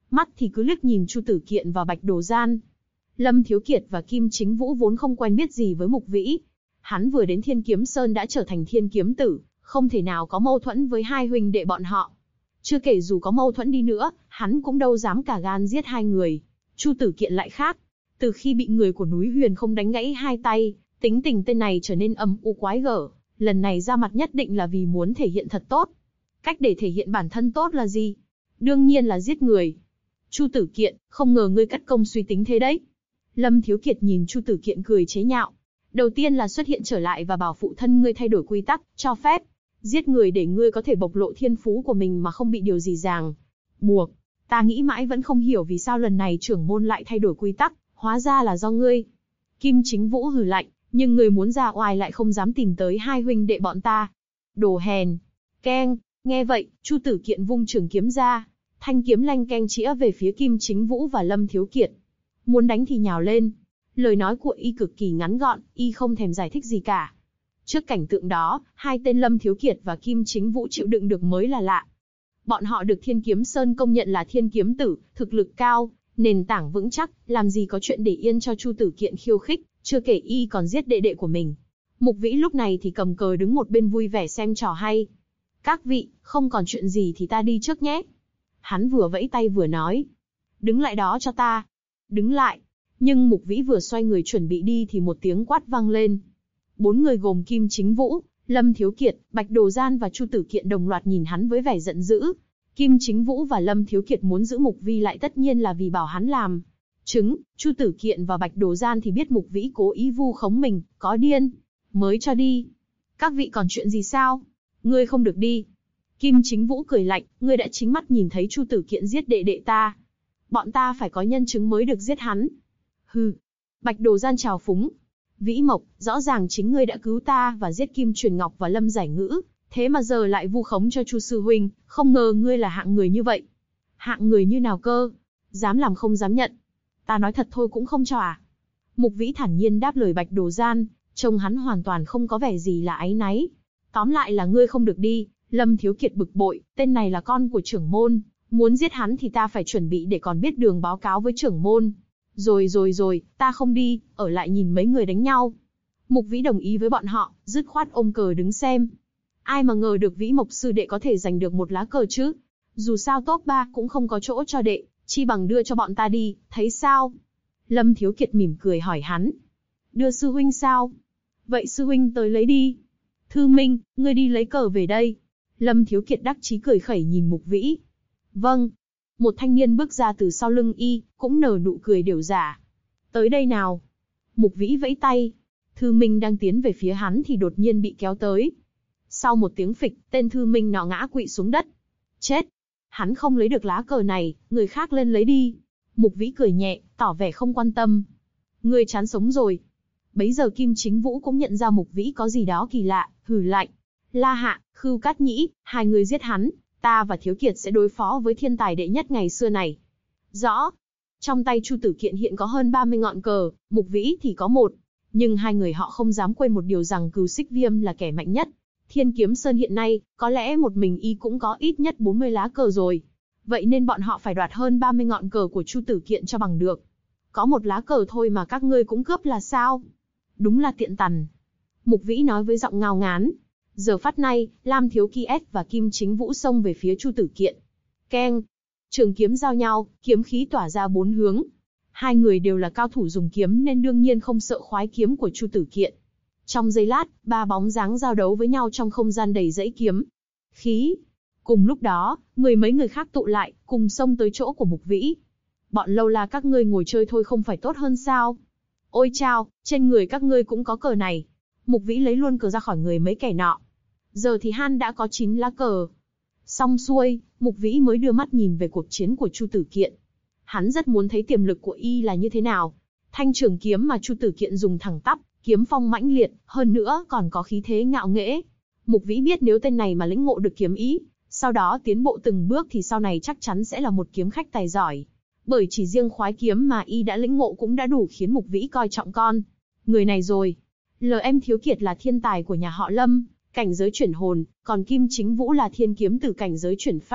Speaker 2: mắt thì cứ liếc nhìn Chu Tử Kiện và Bạch Đồ Gian. Lâm Thiếu Kiệt và Kim Chính Vũ vốn không quen biết gì với Mục Vĩ. Hắn vừa đến Thiên Kiếm Sơn đã trở thành Thiên Kiếm Tử, không thể nào có mâu thuẫn với hai huynh đệ bọn họ. Chưa kể dù có mâu thuẫn đi nữa, hắn cũng đâu dám cả gan giết hai người. Chu Tử Kiện lại khác. Từ khi bị người của núi Huyền không đánh gãy hai tay, tính tình tên này trở nên âm u quái gở. Lần này ra mặt nhất định là vì muốn thể hiện thật tốt. Cách để thể hiện bản thân tốt là gì? Đương nhiên là giết người. Chu Tử Kiện, không ngờ ngươi cất công suy tính thế đấy. Lâm Thiếu Kiệt nhìn Chu Tử Kiện cười chế nhạo. Đầu tiên là xuất hiện trở lại và bảo phụ thân ngươi thay đổi quy tắc, cho phép giết người để ngươi có thể bộc lộ thiên phú của mình mà không bị điều gì ràng buộc. Ta nghĩ mãi vẫn không hiểu vì sao lần này trưởng môn lại thay đổi quy tắc, hóa ra là do ngươi. Kim Chính Vũ hừ lạnh, nhưng ngươi muốn ra oai lại không dám tìm tới hai huynh đệ bọn ta. Đồ hèn. Keng, nghe vậy, Chu Tử Kiện vung trường kiếm ra, thanh kiếm lanh keng chĩa về phía Kim Chính Vũ và Lâm Thiếu Kiệt. Muốn đánh thì nhào lên. Lời nói của y cực kỳ ngắn gọn, y không thèm giải thích gì cả. Trước cảnh tượng đó, hai tên Lâm Thiếu Kiệt và Kim Chính Vũ chịu đựng được mới là lạ. Bọn họ được Thiên Kiếm Sơn công nhận là Thiên Kiếm Tử, thực lực cao, nền tảng vững chắc, làm gì có chuyện để yên cho Chu Tử Kiện khiêu khích, chưa kể y còn giết đệ đệ của mình. Mục Vĩ lúc này thì cầm cờ đứng một bên vui vẻ xem trò hay. Các vị, không còn chuyện gì thì ta đi trước nhé. Hắn vừa vẫy tay vừa nói. Đứng lại đó cho ta. Đứng lại. Nhưng Mục Vĩ vừa xoay người chuẩn bị đi thì một tiếng quát vang lên. 4 người gồm Kim Chính Vũ, Lâm Thiếu Kiệt, Bạch Đồ Gian và Chu Tử Kiện đồng loạt nhìn hắn với vẻ giận dữ. Kim Chính Vũ và Lâm Thiếu Kiệt muốn giữ Mục Vĩ lại tất nhiên là vì bảo hắn làm chứng. Chu Tử Kiện và Bạch Đồ Gian thì biết Mục Vĩ cố ý vu khống mình, có điên, mới cho đi. Các vị còn chuyện gì sao? Ngươi không được đi. Kim Chính Vũ cười lạnh, ngươi đã chính mắt nhìn thấy Chu Tử Kiện giết đệ đệ ta. Bọn ta phải có nhân chứng mới được giết hắn. Hừ. Bạch Đồ Gian trào phúng. Vĩ Mộc, rõ ràng chính ngươi đã cứu ta và giết Kim Truyền Ngọc và Lâm Giải Ngữ, thế mà giờ lại vu khống cho Chu sư huynh, không ngờ ngươi là hạng người như vậy. Hạng người như nào cơ? Dám làm không dám nhận. Ta nói thật thôi cũng không cho à? Mục Vĩ thản nhiên đáp lời Bạch Đồ Gian, trông hắn hoàn toàn không có vẻ gì là áy náy. Tóm lại là ngươi không được đi. Lâm Thiếu Kiệt bực bội, tên này là con của trưởng môn, muốn giết hắn thì ta phải chuẩn bị để còn biết đường báo cáo với trưởng môn. Rồi, ta không đi, ở lại nhìn mấy người đánh nhau. Mục Vĩ đồng ý với bọn họ, dứt khoát ôm cờ đứng xem. Ai mà ngờ được Vĩ Mộc sư đệ có thể giành được một lá cờ chứ. Dù sao top 3 cũng không có chỗ cho đệ, chi bằng đưa cho bọn ta đi, thấy sao? Lâm Thiếu Kiệt mỉm cười hỏi hắn. Đưa sư huynh sao? Vậy sư huynh tới lấy đi. Thư Minh, ngươi đi lấy cờ về đây. Lâm Thiếu Kiệt đắc chí cười khẩy nhìn Mục Vĩ. Vâng. Một thanh niên bước ra từ sau lưng y, cũng nở nụ cười điểu giả. Tới đây nào. Mục Vĩ vẫy tay. Thư Minh đang tiến về phía hắn thì đột nhiên bị kéo tới. Sau một tiếng phịch, tên Thư Minh nọ ngã quỵ xuống đất. Chết. Hắn không lấy được lá cờ này, người khác lên lấy đi. Mục Vĩ cười nhẹ, tỏ vẻ không quan tâm. Ngươi chán sống rồi. Bấy giờ Kim Chính Vũ cũng nhận ra Mục Vĩ có gì đó kỳ lạ, hừ lạnh. La Hạ, Khưu Cát Nhĩ, hai người giết hắn, ta và Thiếu Kiệt sẽ đối phó với thiên tài đệ nhất ngày xưa này. Rõ. Trong tay Chu Tử Kiện hiện có hơn 30 ngọn cờ, Mục Vĩ thì có một. Nhưng hai người họ không dám quên một điều rằng Cừu Xích Viêm là kẻ mạnh nhất. Thiên Kiếm Sơn hiện nay, có lẽ một mình y cũng có ít nhất 40 lá cờ rồi. Vậy nên bọn họ phải đoạt hơn 30 ngọn cờ của Chu Tử Kiện cho bằng được. Có một lá cờ thôi mà các ngươi cũng cướp là sao? Đúng là tiện tằn. Mục Vĩ nói với giọng ngao ngán. Giờ phát nay, Lam Thiếu Kiệt và Kim Chính Vũ xông về phía Chu Tử Kiện. Keng. Trường kiếm giao nhau, kiếm khí tỏa ra bốn hướng. Hai người đều là cao thủ dùng kiếm nên đương nhiên không sợ khoái kiếm của Chu Tử Kiện. Trong giây lát, ba bóng dáng giao đấu với nhau trong không gian đầy dãy kiếm. Khí. Cùng lúc đó, mười mấy người khác tụ lại, cùng xông tới chỗ của Mục Vĩ. Bọn lâu la các ngươi ngồi chơi thôi không phải tốt hơn sao? Ôi chao, trên người các ngươi cũng có cờ này. Mục Vĩ lấy luôn cờ ra khỏi người mấy kẻ nọ. Giờ thì hắn đã có 9 lá cờ. Xong xuôi, Mục Vĩ mới đưa mắt nhìn về cuộc chiến của Chu Tử Kiện. Hắn rất muốn thấy tiềm lực của y là như thế nào. Thanh trường kiếm mà Chu Tử Kiện dùng thẳng tắp, kiếm phong mãnh liệt, hơn nữa còn có khí thế ngạo nghễ. Mục Vĩ biết nếu tên này mà lĩnh ngộ được kiếm ý, sau đó tiến bộ từng bước thì sau này chắc chắn sẽ là một kiếm khách tài giỏi. Bởi chỉ riêng khoái kiếm mà y đã lĩnh ngộ cũng đã đủ khiến Mục Vĩ coi trọng con người này rồi. L.M. Thiếu Kiệt là thiên tài của nhà họ Lâm, cảnh giới chuyển hồn, còn Kim Chính Vũ là thiên kiếm từ cảnh giới chuyển phách.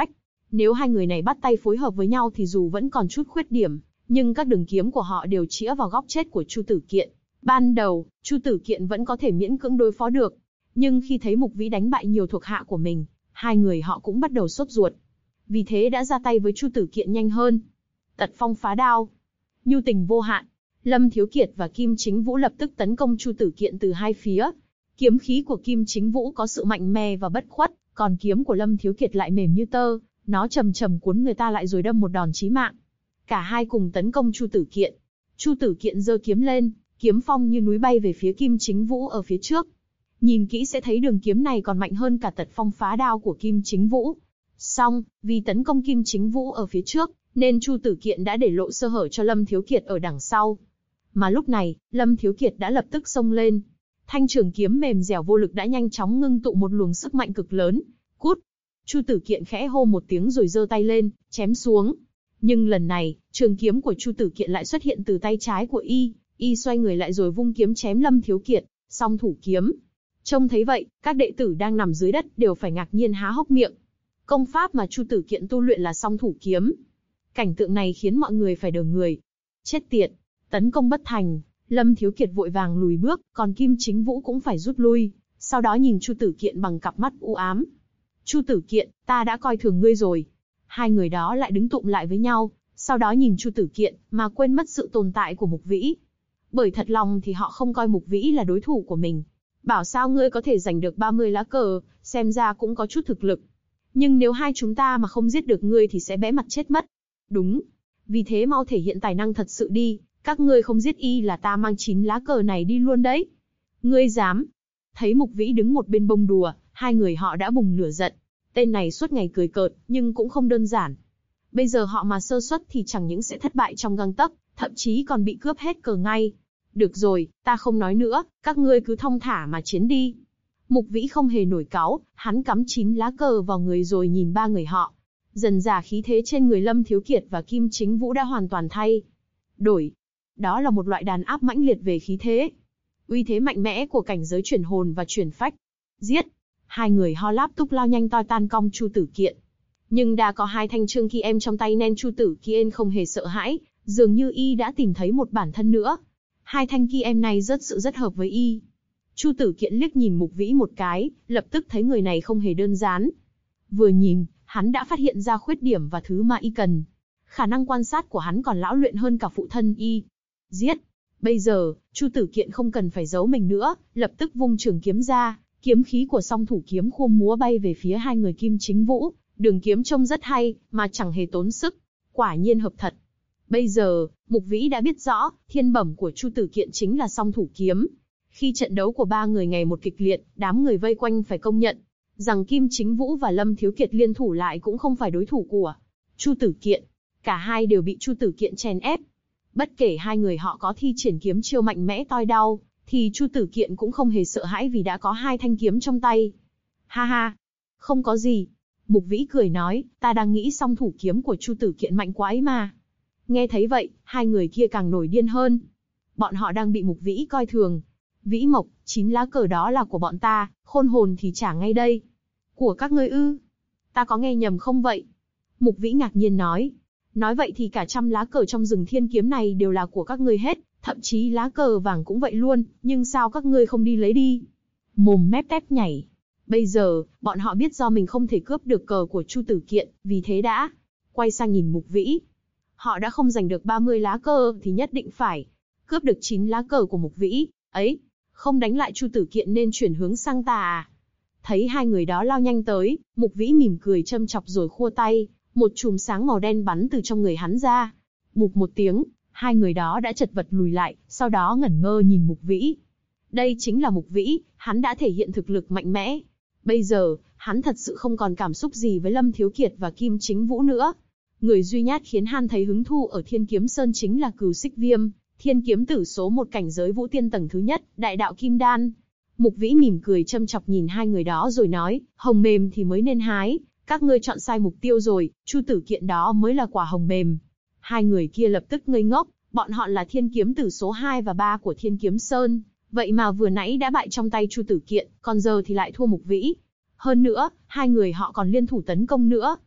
Speaker 2: Nếu hai người này bắt tay phối hợp với nhau thì dù vẫn còn chút khuyết điểm, nhưng các đường kiếm của họ đều chĩa vào góc chết của Chu Tử Kiện. Ban đầu, Chu Tử Kiện vẫn có thể miễn cưỡng đối phó được, nhưng khi thấy Mục Vĩ đánh bại nhiều thuộc hạ của mình, hai người họ cũng bắt đầu sốt ruột. Vì thế đã ra tay với Chu Tử Kiện nhanh hơn. Tật phong phá đao, nhu tình vô hạn. Lâm Thiếu Kiệt và Kim Chính Vũ lập tức tấn công Chu Tử Kiện từ hai phía. Kiếm khí của Kim Chính Vũ có sự mạnh mẽ và bất khuất, còn kiếm của Lâm Thiếu Kiệt lại mềm như tơ, nó chầm chầm cuốn người ta lại rồi đâm một đòn chí mạng. Cả hai cùng tấn công Chu Tử Kiện. Chu Tử Kiện giơ kiếm lên, kiếm phong như núi bay về phía Kim Chính Vũ ở phía trước. Nhìn kỹ sẽ thấy đường kiếm này còn mạnh hơn cả tật phong phá đao của Kim Chính Vũ. Song, vì tấn công Kim Chính Vũ ở phía trước, nên Chu Tử Kiện đã để lộ sơ hở cho Lâm Thiếu Kiệt ở đằng sau. Mà lúc này, Lâm Thiếu Kiệt đã lập tức xông lên. Thanh trường kiếm mềm dẻo vô lực đã nhanh chóng ngưng tụ một luồng sức mạnh cực lớn. Cút! Chu Tử Kiện khẽ hô một tiếng rồi giơ tay lên, chém xuống. Nhưng lần này, trường kiếm của Chu Tử Kiện lại xuất hiện từ tay trái của y xoay người lại rồi vung kiếm chém Lâm Thiếu Kiệt, song thủ kiếm. Trông thấy vậy, các đệ tử đang nằm dưới đất đều phải ngạc nhiên há hốc miệng. Công pháp mà Chu Tử Kiện tu luyện là song thủ kiếm. Cảnh tượng này khiến mọi người phải đờ người. Chết tiệt! Tấn công bất thành, Lâm Thiếu Kiệt vội vàng lùi bước, còn Kim Chính Vũ cũng phải rút lui, sau đó nhìn Chu Tử Kiện bằng cặp mắt u ám. Chu Tử Kiện, ta đã coi thường ngươi rồi. Hai người đó lại đứng tụm lại với nhau, sau đó nhìn Chu Tử Kiện, mà quên mất sự tồn tại của Mục Vĩ. Bởi thật lòng thì họ không coi Mục Vĩ là đối thủ của mình. Bảo sao ngươi có thể giành được 30 lá cờ, xem ra cũng có chút thực lực. Nhưng nếu hai chúng ta mà không giết được ngươi thì sẽ bẽ mặt chết mất. Đúng. Vì thế mau thể hiện tài năng thật sự đi, các ngươi không giết y là ta mang 9 lá cờ này đi luôn đấy. Ngươi dám? Thấy Mục Vĩ đứng một bên bông đùa, hai người họ đã bùng lửa giận. Tên này suốt ngày cười cợt, nhưng cũng không đơn giản. Bây giờ họ mà sơ suất thì chẳng những sẽ thất bại trong gang tấc, thậm chí còn bị cướp hết cờ ngay. Được rồi, ta không nói nữa, các ngươi cứ thong thả mà chiến đi. Mục Vĩ không hề nổi cáu, hắn cắm 9 lá cờ vào người rồi nhìn ba người họ. Dần dà khí thế trên người Lâm Thiếu Kiệt và Kim Chính Vũ đã hoàn toàn thay đổi. Đó là một loại đàn áp mãnh liệt về khí thế. Uy thế mạnh mẽ của cảnh giới chuyển hồn và chuyển phách. Giết! Hai người ho láp túc lao nhanh toi tan cong Chu Tử Kiện. Nhưng đã có hai thanh trương ki em trong tay nên Chu Tử Kiện không hề sợ hãi, dường như y đã tìm thấy một bản thân nữa. Hai thanh ki em này rất hợp với y. Chu Tử Kiện liếc nhìn Mục Vĩ một cái, lập tức thấy người này không hề đơn giản. Vừa nhìn, hắn đã phát hiện ra khuyết điểm và thứ mà y cần. Khả năng quan sát của hắn còn lão luyện hơn cả phụ thân y. Giết! Bây giờ, Chu Tử Kiện không cần phải giấu mình nữa, lập tức vung trường kiếm ra, kiếm khí của song thủ kiếm khua múa bay về phía hai người Kim Chính Vũ. Đường kiếm trông rất hay, mà chẳng hề tốn sức. Quả nhiên hợp thật. Bây giờ, Mục Vĩ đã biết rõ, thiên bẩm của Chu Tử Kiện chính là song thủ kiếm. Khi trận đấu của ba người ngày một kịch liệt, đám người vây quanh phải công nhận rằng Kim Chính Vũ và Lâm Thiếu Kiệt liên thủ lại cũng không phải đối thủ của Chu Tử Kiện. Cả hai đều bị Chu Tử Kiện chèn ép. Bất kể hai người họ có thi triển kiếm chiêu mạnh mẽ toi đau, thì Chu Tử Kiện cũng không hề sợ hãi vì đã có hai thanh kiếm trong tay. Ha ha, không có gì. Mục Vĩ cười nói, ta đang nghĩ song thủ kiếm của Chu Tử Kiện mạnh quá ấy mà. Nghe thấy vậy, hai người kia càng nổi điên hơn. Bọn họ đang bị Mục Vĩ coi thường. Vĩ Mộc, 9 lá cờ đó là của bọn ta, khôn hồn thì trả ngay đây. Của các ngươi ư? Ta có nghe nhầm không vậy? Mục Vĩ ngạc nhiên nói. Nói vậy thì cả 100 lá cờ trong rừng thiên kiếm này đều là của các ngươi hết, thậm chí lá cờ vàng cũng vậy luôn, nhưng sao các ngươi không đi lấy đi? Mồm mép tép nhảy. Bây giờ, bọn họ biết do mình không thể cướp được cờ của Chu Tử Kiện, vì thế đã quay sang nhìn Mục Vĩ. Họ đã không giành được 30 lá cờ thì nhất định phải cướp được 9 lá cờ của Mục Vĩ. Ấy, không đánh lại Chu Tử Kiện nên chuyển hướng sang ta à? Thấy hai người đó lao nhanh tới, Mục Vĩ mỉm cười châm chọc rồi khua tay, một chùm sáng màu đen bắn từ trong người hắn ra. Bụp một tiếng, hai người đó đã chật vật lùi lại, sau đó ngẩn ngơ nhìn Mục Vĩ. Đây chính là Mục Vĩ, hắn đã thể hiện thực lực mạnh mẽ. Bây giờ, hắn thật sự không còn cảm xúc gì với Lâm Thiếu Kiệt và Kim Chính Vũ nữa. Người duy nhất khiến hắn thấy hứng thú ở Thiên Kiếm Sơn chính là Cửu Xích Viêm, thiên kiếm tử số 1 cảnh giới vũ tiên tầng thứ nhất, đại đạo kim đan. Mục Vĩ mỉm cười châm chọc nhìn hai người đó rồi nói, hồng mềm thì mới nên hái, các ngươi chọn sai mục tiêu rồi, Chu Tử Kiện đó mới là quả hồng mềm. Hai người kia lập tức ngây ngốc, bọn họ là thiên kiếm tử số 2 và 3 của Thiên Kiếm Sơn, vậy mà vừa nãy đã bại trong tay Chu Tử Kiện, còn giờ thì lại thua Mục Vĩ. Hơn nữa, hai người họ còn liên thủ tấn công nữa.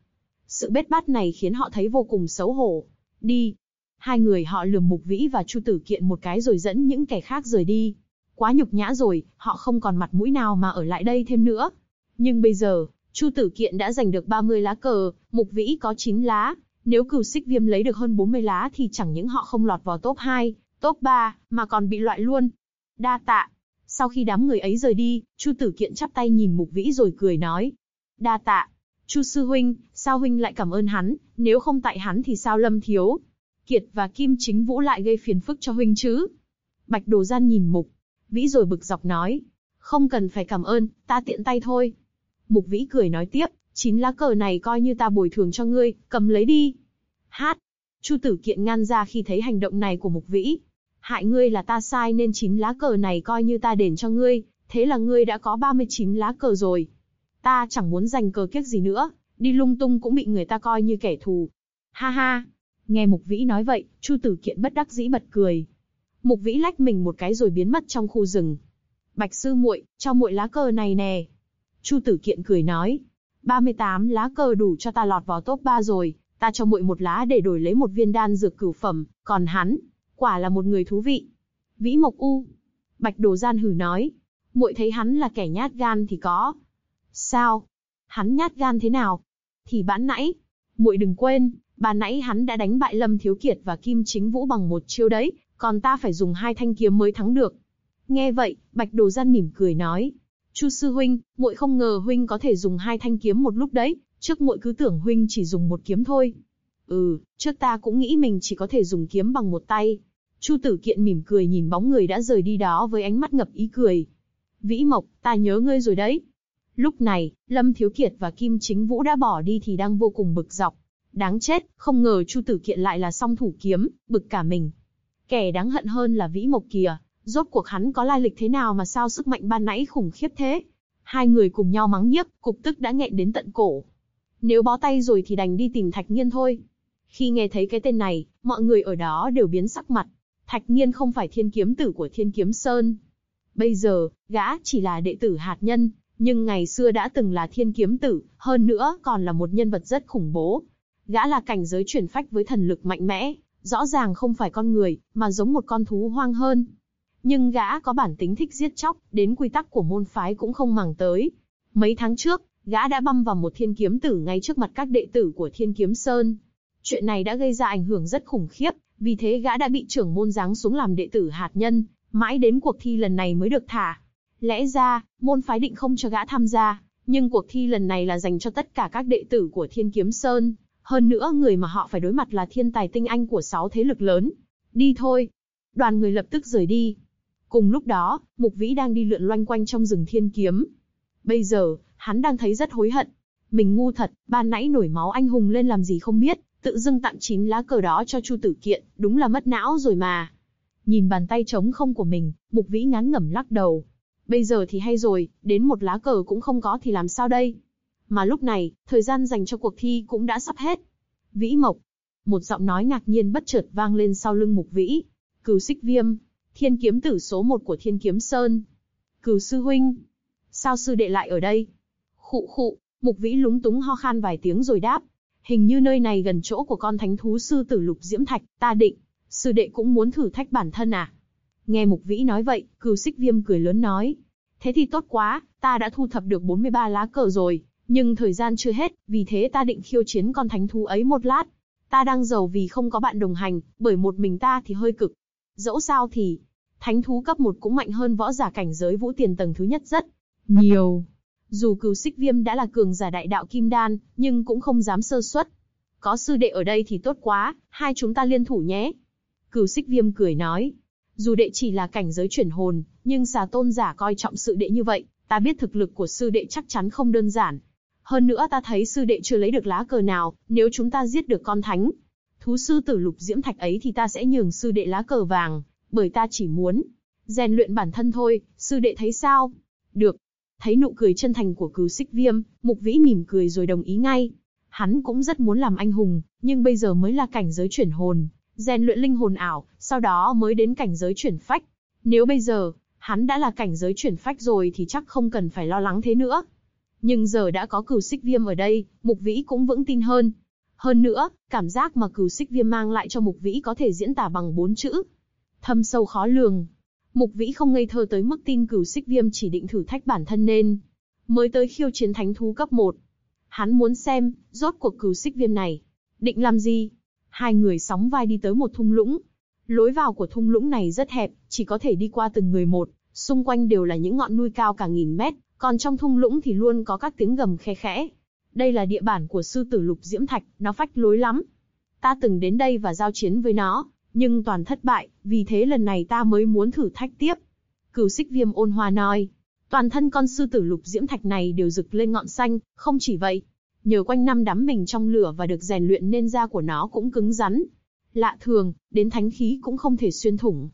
Speaker 2: Sự bết bát này khiến họ thấy vô cùng xấu hổ. Đi. Hai người họ lườm Mục Vĩ và Chu Tử Kiện một cái rồi dẫn những kẻ khác rời đi. Quá nhục nhã rồi, họ không còn mặt mũi nào mà ở lại đây thêm nữa. Nhưng bây giờ, Chu Tử Kiện đã giành được 30 lá cờ, Mục Vĩ có 9 lá. Nếu Cửu Xích Viêm lấy được hơn 40 lá thì chẳng những họ không lọt vào top 2, top 3, mà còn bị loại luôn. Đa tạ. Sau khi đám người ấy rời đi, Chu Tử Kiện chắp tay nhìn Mục Vĩ rồi cười nói. Đa tạ. Chu sư huynh, sao huynh lại cảm ơn hắn, nếu không tại hắn thì sao Lâm Thiếu Kiệt và Kim Chính Vũ lại gây phiền phức cho huynh chứ? Bạch Đồ Gian nhìn Mục Vĩ rồi bực dọc nói. Không cần phải cảm ơn, ta tiện tay thôi. Mục Vĩ cười nói tiếp, 9 lá cờ này coi như ta bồi thường cho ngươi, cầm lấy đi. Hát. Chu Tử Kiện ngăn ra khi thấy hành động này của Mục Vĩ. Hại ngươi là ta sai nên 9 lá cờ này coi như ta đền cho ngươi, thế là ngươi đã có 39 lá cờ rồi. Ta chẳng muốn giành cờ kiếc gì nữa, đi lung tung cũng bị người ta coi như kẻ thù. Ha ha. Nghe Mục Vĩ nói vậy, Chu Tử Kiện bất đắc dĩ bật cười. Mục Vĩ lách mình một cái rồi biến mất trong khu rừng. Bạch sư muội, cho muội lá cờ này nè. Chu Tử Kiện cười nói. 38 lá cờ đủ cho ta lọt vào top 3 rồi, ta cho muội một lá để đổi lấy một viên đan dược cửu phẩm, còn hắn, quả là một người thú vị. Vĩ Mộc U. Bạch Đồ Gian hừ nói. Muội thấy hắn là kẻ nhát gan thì có. Sao? Hắn nhát gan thế nào? Thì ban nãy, muội đừng quên, ban nãy hắn đã đánh bại Lâm Thiếu Kiệt và Kim Chính Vũ bằng một chiêu đấy, còn ta phải dùng 2 thanh kiếm mới thắng được. Nghe vậy, Bạch Đồ Gian mỉm cười nói. Chu sư huynh, muội không ngờ huynh có thể dùng 2 thanh kiếm một lúc đấy, trước muội cứ tưởng huynh chỉ dùng một kiếm thôi. Trước ta cũng nghĩ mình chỉ có thể dùng kiếm bằng một tay. Chu Tử Kiện mỉm cười nhìn bóng người đã rời đi đó với ánh mắt ngập ý cười. Vĩ Mộc, ta nhớ ngươi rồi đấy. Lúc này, Lâm Thiếu Kiệt và Kim Chính Vũ đã bỏ đi thì đang vô cùng bực dọc. Đáng chết, không ngờ Chu Tử Kiện lại là song thủ kiếm, bực cả mình. Kẻ đáng hận hơn là Vĩ Mộc kìa, rốt cuộc hắn có lai lịch thế nào mà sao sức mạnh ban nãy khủng khiếp thế? Hai người cùng nhau mắng nhiếc, cục tức đã nghẹn đến tận cổ. Nếu bó tay rồi thì đành đi tìm Thạch Nghiên thôi. Khi nghe thấy cái tên này, mọi người ở đó đều biến sắc mặt. Thạch Nghiên không phải thiên kiếm tử của Thiên Kiếm Sơn. Bây giờ, gã chỉ là đệ tử hạt nhân, nhưng ngày xưa đã từng là thiên kiếm tử, hơn nữa còn là một nhân vật rất khủng bố. Gã là cảnh giới chuyển phách với thần lực mạnh mẽ, rõ ràng không phải con người, mà giống một con thú hoang hơn. Nhưng gã có bản tính thích giết chóc, đến quy tắc của môn phái cũng không màng tới. Mấy tháng trước, gã đã băm vào một thiên kiếm tử ngay trước mặt các đệ tử của Thiên Kiếm Sơn. Chuyện này đã gây ra ảnh hưởng rất khủng khiếp, vì thế gã đã bị trưởng môn giáng xuống làm đệ tử hạt nhân, mãi đến cuộc thi lần này mới được thả. Lẽ ra, môn phái định không cho gã tham gia, nhưng cuộc thi lần này là dành cho tất cả các đệ tử của Thiên Kiếm Sơn. Hơn nữa người mà họ phải đối mặt là thiên tài tinh anh của 6 thế lực lớn. Đi thôi. Đoàn người lập tức rời đi. Cùng lúc đó, Mục Vĩ đang đi lượn loanh quanh trong rừng Thiên Kiếm. Bây giờ, hắn đang thấy rất hối hận. Mình ngu thật, ban nãy nổi máu anh hùng lên làm gì không biết, tự dưng tặng 9 lá cờ đó cho Chu Tử Kiện, đúng là mất não rồi mà. Nhìn bàn tay trống không của mình, Mục Vĩ ngán ngẩm lắc đầu. Bây giờ thì hay rồi, đến một lá cờ cũng không có thì làm sao đây? Mà lúc này, thời gian dành cho cuộc thi cũng đã sắp hết. Vĩ Mộc. Một giọng nói ngạc nhiên bất chợt vang lên sau lưng Mục Vĩ. Cửu Xích Viêm, thiên kiếm tử số 1 của Thiên Kiếm Sơn. Cửu sư huynh. Sao sư đệ lại ở đây? Khụ khụ, Mục Vĩ lúng túng ho khan vài tiếng rồi đáp. Hình như nơi này gần chỗ của con thánh thú sư tử Lục Diễm Thạch, ta định. Sư đệ cũng muốn thử thách bản thân à? Nghe Mục Vĩ nói vậy, Cửu Xích Viêm cười lớn nói. Thế thì tốt quá, ta đã thu thập được 43 lá cờ rồi, nhưng thời gian chưa hết, vì thế ta định khiêu chiến con thánh thú ấy một lát. Ta đang giàu vì không có bạn đồng hành, bởi một mình ta thì hơi cực. Dẫu sao thì, thánh thú cấp 1 cũng mạnh hơn võ giả cảnh giới vũ tiền tầng thứ nhất rất nhiều. Dù Cửu Xích Viêm đã là cường giả đại đạo kim đan, nhưng cũng không dám sơ suất. Có sư đệ ở đây thì tốt quá, hai chúng ta liên thủ nhé. Cửu Xích Viêm cười nói. Dù đệ chỉ là cảnh giới chuyển hồn, nhưng Xà Tôn giả coi trọng sư đệ như vậy, ta biết thực lực của sư đệ chắc chắn không đơn giản. Hơn nữa ta thấy sư đệ chưa lấy được lá cờ nào, nếu chúng ta giết được con thánh thú sư tử Lục Diễm Thạch ấy thì ta sẽ nhường sư đệ lá cờ vàng, bởi ta chỉ muốn rèn luyện bản thân thôi, sư đệ thấy sao? Được. Thấy nụ cười chân thành của Cửu Xích Viêm, Mục Vĩ mỉm cười rồi đồng ý ngay. Hắn cũng rất muốn làm anh hùng, nhưng bây giờ mới là cảnh giới chuyển hồn, rèn luyện linh hồn ảo, sau đó mới đến cảnh giới chuyển phách. Nếu bây giờ, hắn đã là cảnh giới chuyển phách rồi thì chắc không cần phải lo lắng thế nữa. Nhưng giờ đã có Cửu Xích Viêm ở đây, Mục Vĩ cũng vững tin hơn. Hơn nữa, cảm giác mà Cửu Xích Viêm mang lại cho Mục Vĩ có thể diễn tả bằng 4 chữ. Thâm sâu khó lường. Mục Vĩ không ngây thơ tới mức tin Cửu Xích Viêm chỉ định thử thách bản thân nên mới tới khiêu chiến thánh thú cấp 1. Hắn muốn xem, rốt cuộc Cửu Xích Viêm này định làm gì? Hai người sóng vai đi tới một thung lũng. Lối vào của thung lũng này rất hẹp, chỉ có thể đi qua từng người một, xung quanh đều là những ngọn núi cao cả nghìn mét, còn trong thung lũng thì luôn có các tiếng gầm khe khẽ. Đây là địa bản của sư tử Lục Diễm Thạch, nó phách lối lắm. Ta từng đến đây và giao chiến với nó, nhưng toàn thất bại, vì thế lần này ta mới muốn thử thách tiếp. Cửu Xích Viêm ôn hòa nói. Toàn thân con sư tử Lục Diễm Thạch này đều rực lên ngọn xanh, không chỉ vậy, nhờ quanh năm đắm mình trong lửa và được rèn luyện nên da của nó cũng cứng rắn. Lạ thường, đến thánh khí cũng không thể xuyên thủng.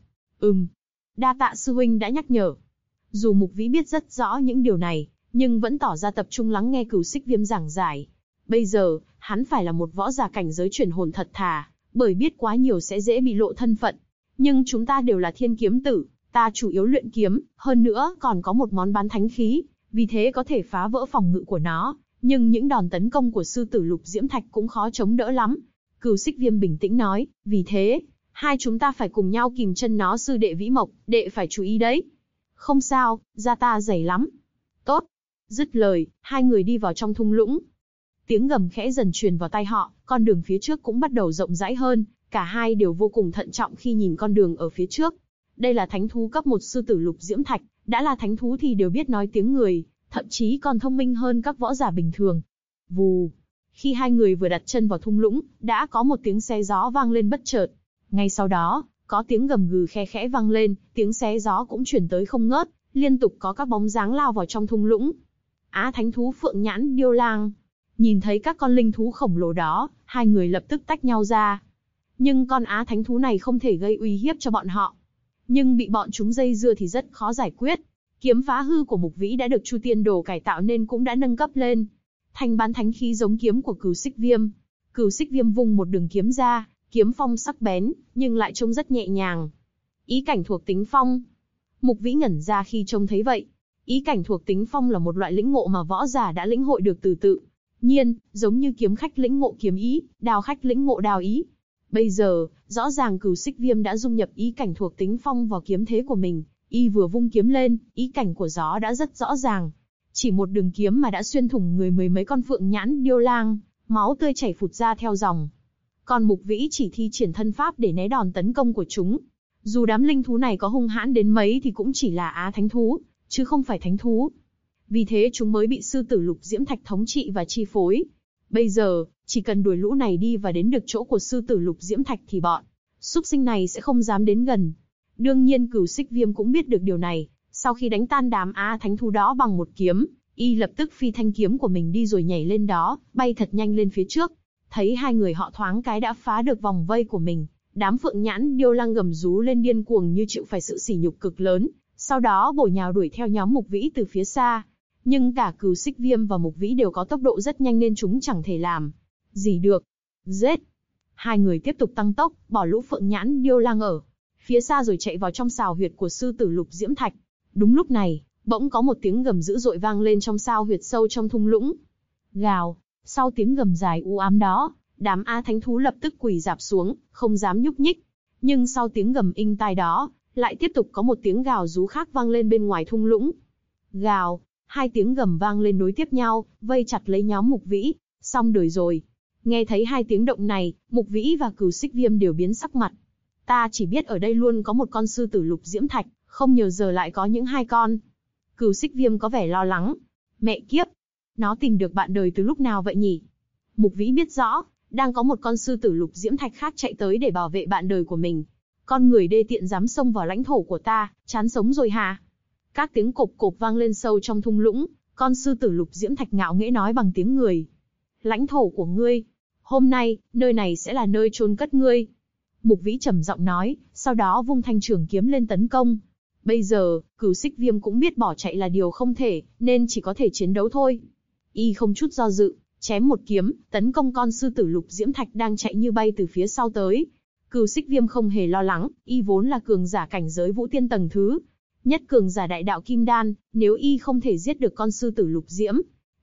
Speaker 2: Đa tạ sư huynh đã nhắc nhở. Dù Mục Vĩ biết rất rõ những điều này, nhưng vẫn tỏ ra tập trung lắng nghe Cửu Xích Viêm giảng giải. Bây giờ, hắn phải là một võ giả cảnh giới chuyển hồn thật thà, bởi biết quá nhiều sẽ dễ bị lộ thân phận. Nhưng chúng ta đều là thiên kiếm tử, ta chủ yếu luyện kiếm, hơn nữa còn có một món bán thánh khí, vì thế có thể phá vỡ phòng ngự của nó. Nhưng những đòn tấn công của sư tử Lục Diễm Thạch cũng khó chống đỡ lắm. Cửu Xích Viêm bình tĩnh nói, vì thế, hai chúng ta phải cùng nhau kìm chân nó. Sư đệ Vĩ Mộc, đệ phải chú ý đấy. Không sao, da ta dày lắm. Tốt. Dứt lời, hai người đi vào trong thung lũng. Tiếng gầm khẽ dần truyền vào tai họ, con đường phía trước cũng bắt đầu rộng rãi hơn, cả hai đều vô cùng thận trọng khi nhìn con đường ở phía trước. Đây là thánh thú cấp 1 sư tử Lục Diễm Thạch, đã là thánh thú thì đều biết nói tiếng người, thậm chí còn thông minh hơn các võ giả bình thường. Vù. Khi hai người vừa đặt chân vào thung lũng, đã có một tiếng xé gió vang lên bất chợt. Ngay sau đó, có tiếng gầm gừ khe khẽ vang lên, tiếng xé gió cũng truyền tới không ngớt, liên tục có các bóng dáng lao vào trong thung lũng. Á thánh thú Phượng Nhãn Điêu Lang. Nhìn thấy các con linh thú khổng lồ đó, hai người lập tức tách nhau ra. Nhưng con á thánh thú này không thể gây uy hiếp cho bọn họ. Nhưng bị bọn chúng dây dưa thì rất khó giải quyết. Kiếm phá hư của Mục Vĩ đã được Chu Tiên Đồ cải tạo nên cũng đã nâng cấp lên thành bán thánh khí giống kiếm của Cửu Xích Viêm. Cửu Xích Viêm vung một đường kiếm ra, kiếm phong sắc bén, nhưng lại trông rất nhẹ nhàng. Ý cảnh thuộc tính phong. Mục Vĩ ngẩn ra khi trông thấy vậy. Ý cảnh thuộc tính phong là một loại lĩnh ngộ mà võ giả đã lĩnh hội được từ tự nhiên, giống như kiếm khách lĩnh ngộ kiếm ý, đao khách lĩnh ngộ đao ý. Bây giờ, rõ ràng Cửu Xích Viêm đã dung nhập ý cảnh thuộc tính phong vào kiếm thế của mình. Y vừa vung kiếm lên, ý cảnh của gió đã rất rõ ràng. Chỉ một đường kiếm mà đã xuyên thủng người mười mấy con Phượng Nhãn Điêu Lang, máu tươi chảy phụt ra theo dòng. Còn Mục Vĩ chỉ thi triển thân pháp để né đòn tấn công của chúng. Dù đám linh thú này có hung hãn đến mấy thì cũng chỉ là á thánh thú, chứ không phải thánh thú. Vì thế chúng mới bị sư tử Lục Diễm Thạch thống trị và chi phối. Bây giờ, chỉ cần đuổi lũ này đi và đến được chỗ của sư tử Lục Diễm Thạch thì bọn súc sinh này sẽ không dám đến gần. Đương nhiên Cửu Xích Viêm cũng biết được điều này. Sau khi đánh tan đám á thánh thú đó bằng một kiếm, y lập tức phi thanh kiếm của mình đi rồi nhảy lên đó, bay thật nhanh lên phía trước. Thấy hai người họ thoáng cái đã phá được vòng vây của mình, đám Phượng Nhãn Điêu Lang gầm rú lên điên cuồng như chịu phải sự sỉ nhục cực lớn, sau đó bổ nhào đuổi theo nhóm Mục Vĩ từ phía xa. Nhưng cả Cửu Xích Viêm và Mục Vĩ đều có tốc độ rất nhanh nên chúng chẳng thể làm gì được. Giết! Hai người tiếp tục tăng tốc, bỏ lũ Phượng Nhãn Điêu Lang ở phía xa rồi chạy vào trong sào huyệt của sư tử Lục Diễm Thạch. Đúng lúc này, bỗng có một tiếng gầm dữ dội vang lên trong sào huyệt sâu trong thung lũng. Gào! Sau tiếng gầm dài u ám đó, đám á thánh thú lập tức quỳ rạp xuống, không dám nhúc nhích. Nhưng sau tiếng gầm inh tai đó, lại tiếp tục có một tiếng gào rú khác vang lên bên ngoài thung lũng. Gào! Hai tiếng gầm vang lên nối tiếp nhau, vây chặt lấy nhóm Mục Vĩ. Xong đời rồi. Nghe thấy hai tiếng động này, Mục Vĩ và Cửu Xích Viêm đều biến sắc mặt. Ta chỉ biết ở đây luôn có một con sư tử Lục Diễm Thạch, không ngờ giờ lại có những hai con. Cửu Xích Viêm có vẻ lo lắng. Mẹ kiếp! Nó tìm được bạn đời từ lúc nào vậy nhỉ? Mục Vĩ biết rõ, đang có một con sư tử Lục Diễm Thạch khác chạy tới để bảo vệ bạn đời của mình. Con người đê tiện dám xông vào lãnh thổ của ta, chán sống rồi hả? Các tiếng cộp cộp vang lên sâu trong thung lũng, con sư tử Lục Diễm Thạch ngạo nghễ nói bằng tiếng người. Lãnh thổ của ngươi. Hôm nay, nơi này sẽ là nơi chôn cất ngươi. Mục Vĩ trầm giọng nói, sau đó vung thanh trường kiếm lên tấn công. Bây giờ, Cửu Xích Viêm cũng biết bỏ chạy là điều không thể, nên chỉ có thể chiến đấu thôi. Y không chút do dự, chém một kiếm, tấn công con sư tử Lục Diễm Thạch đang chạy như bay từ phía sau tới. Cửu Xích Viêm không hề lo lắng, y vốn là cường giả cảnh giới Vũ Tiên tầng thứ nhất, cường giả đại đạo Kim Đan, nếu y không thể giết được con sư tử Lục Diễm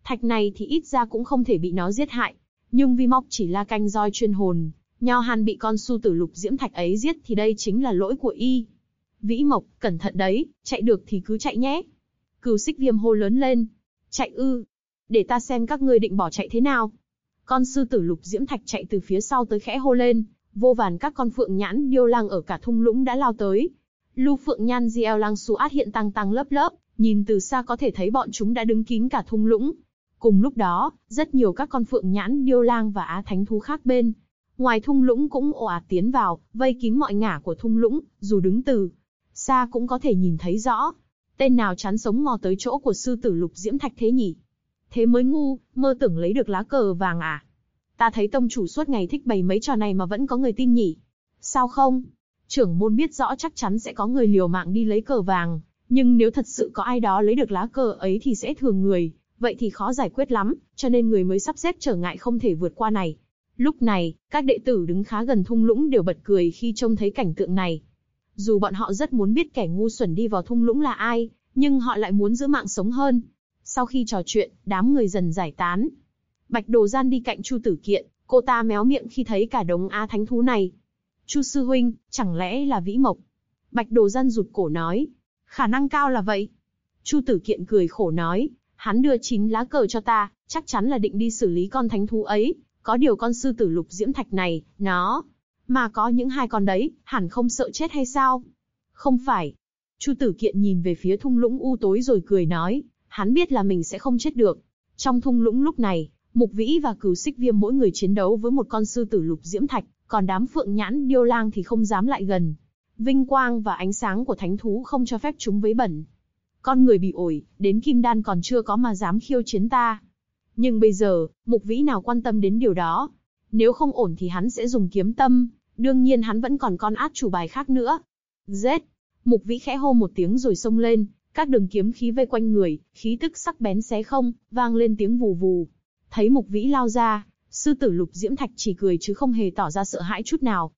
Speaker 2: Thạch này thì ít ra cũng không thể bị nó giết hại. Nhưng Vi Móc chỉ là canh roi chuyên hồn, Nho Hàn bị con su tử lục diễm thạch ấy giết thì đây chính là lỗi của y. Vĩ Mộc, cẩn thận đấy, chạy được thì cứ chạy nhé. Cửu Xích Viêm hô lớn lên. Chạy ư? Để ta xem các ngươi định bỏ chạy thế nào. Con sư tử lục diễm thạch chạy từ phía sau tới khẽ hô lên, vô vàn các con phượng nhãn điêu lang ở cả thung lũng đã lao tới. Lưu Phượng Nhan Gieo Lang Su Át hiện tăng lớp lớp, nhìn từ xa có thể thấy bọn chúng đã đứng kín cả thung lũng. Cùng lúc đó, rất nhiều các con phượng nhãn điêu lang và á thánh thú khác bên ngoài thung lũng cũng ồ ạt tiến vào, vây kín mọi ngả của thung lũng, dù đứng từ xa cũng có thể nhìn thấy rõ. Tên nào chán sống mò tới chỗ của sư tử lục diễm thạch thế nhỉ? Thế mới ngu, mơ tưởng lấy được lá cờ vàng à? Ta thấy tông chủ suốt ngày thích bày mấy trò này mà vẫn có người tin nhỉ? Sao không? Trưởng môn biết rõ chắc chắn sẽ có người liều mạng đi lấy cờ vàng, nhưng nếu thật sự có ai đó lấy được lá cờ ấy thì sẽ thường người, vậy thì khó giải quyết lắm, cho nên người mới sắp xếp trở ngại không thể vượt qua này. Lúc này, các đệ tử đứng khá gần thung lũng đều bật cười khi trông thấy cảnh tượng này. Dù bọn họ rất muốn biết kẻ ngu xuẩn đi vào thung lũng là ai, nhưng họ lại muốn giữ mạng sống hơn. Sau khi trò chuyện, đám người dần giải tán. Bạch Đồ Gian đi cạnh Chu Tử Kiện, cô ta méo miệng khi thấy cả đống á thánh thú này. Chu sư huynh, chẳng lẽ là Vĩ Mộc? Bạch Đồ Gian rụt cổ nói. Khả năng cao là vậy. Chu Tử Kiện cười khổ nói, hắn đưa 9 lá cờ cho ta, chắc chắn là định đi xử lý con thánh thú ấy. Có điều con sư tử lục diễm thạch này, nó... Mà có những 2 con đấy, hẳn không sợ chết hay sao? Không phải. Chu Tử Kiện nhìn về phía thung lũng u tối rồi cười nói, hắn biết là mình sẽ không chết được. Trong thung lũng lúc này, Mục Vĩ và Cửu Xích Viêm mỗi người chiến đấu với một con sư tử lục diễm thạch, còn đám phượng nhãn điêu lang thì không dám lại gần. Vinh quang và ánh sáng của thánh thú không cho phép chúng vấy bẩn. Con người bị ổi, đến kim đan còn chưa có mà dám khiêu chiến ta. Nhưng bây giờ, Mục Vĩ nào quan tâm đến điều đó. Nếu không ổn thì hắn sẽ dùng kiếm tâm, đương nhiên hắn vẫn còn con át chủ bài khác nữa. Giết! Mục Vĩ khẽ hô một tiếng rồi xông lên, các đường kiếm khí vây quanh người, khí tức sắc bén xé không, vang lên tiếng vù vù. Thấy Mục Vĩ lao ra, sư tử lục diễm thạch chỉ cười chứ không hề tỏ ra sợ hãi chút nào.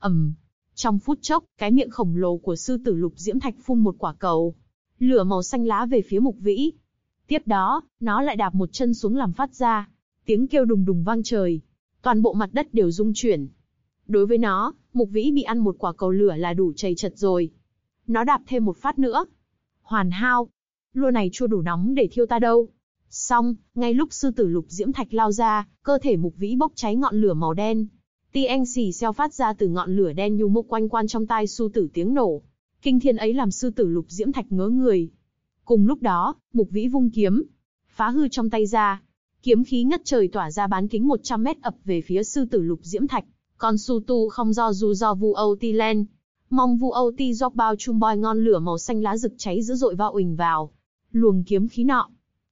Speaker 2: Trong phút chốc, cái miệng khổng lồ của sư tử lục diễm thạch phun một quả cầu lửa màu xanh lá về phía Mục Vĩ. Tiếp đó, nó lại đạp một chân xuống làm phát ra tiếng kêu đùng đùng vang trời. Toàn bộ mặt đất đều rung chuyển. Đối với nó, Mục Vĩ bị ăn một quả cầu lửa là đủ chầy chật rồi. Nó đạp thêm một phát nữa. Hoàn hao. Lua này chưa đủ nóng để thiêu ta đâu. Xong, ngay lúc sư tử lục diễm thạch lao ra, cơ thể Mục Vĩ bốc cháy ngọn lửa màu đen. Tiếng xì xèo phát ra từ ngọn lửa đen nhu mục quanh quan trong tai sư tử tiếng nổ. Kinh thiên ấy làm sư tử lục diễm thạch ngớ người. Cùng lúc đó, Mục Vĩ vung kiếm, phá hư trong tay ra. Kiếm khí ngất trời tỏa ra bán kính 100 mét ập về phía sư tử lục diễm thạch. Còn su tu không do dù do vu âu ti len. Mong vu âu ti dọc bao chung bòi ngon lửa màu xanh lá rực cháy dữ dội va uỳnh vào luồng kiếm khí nọ.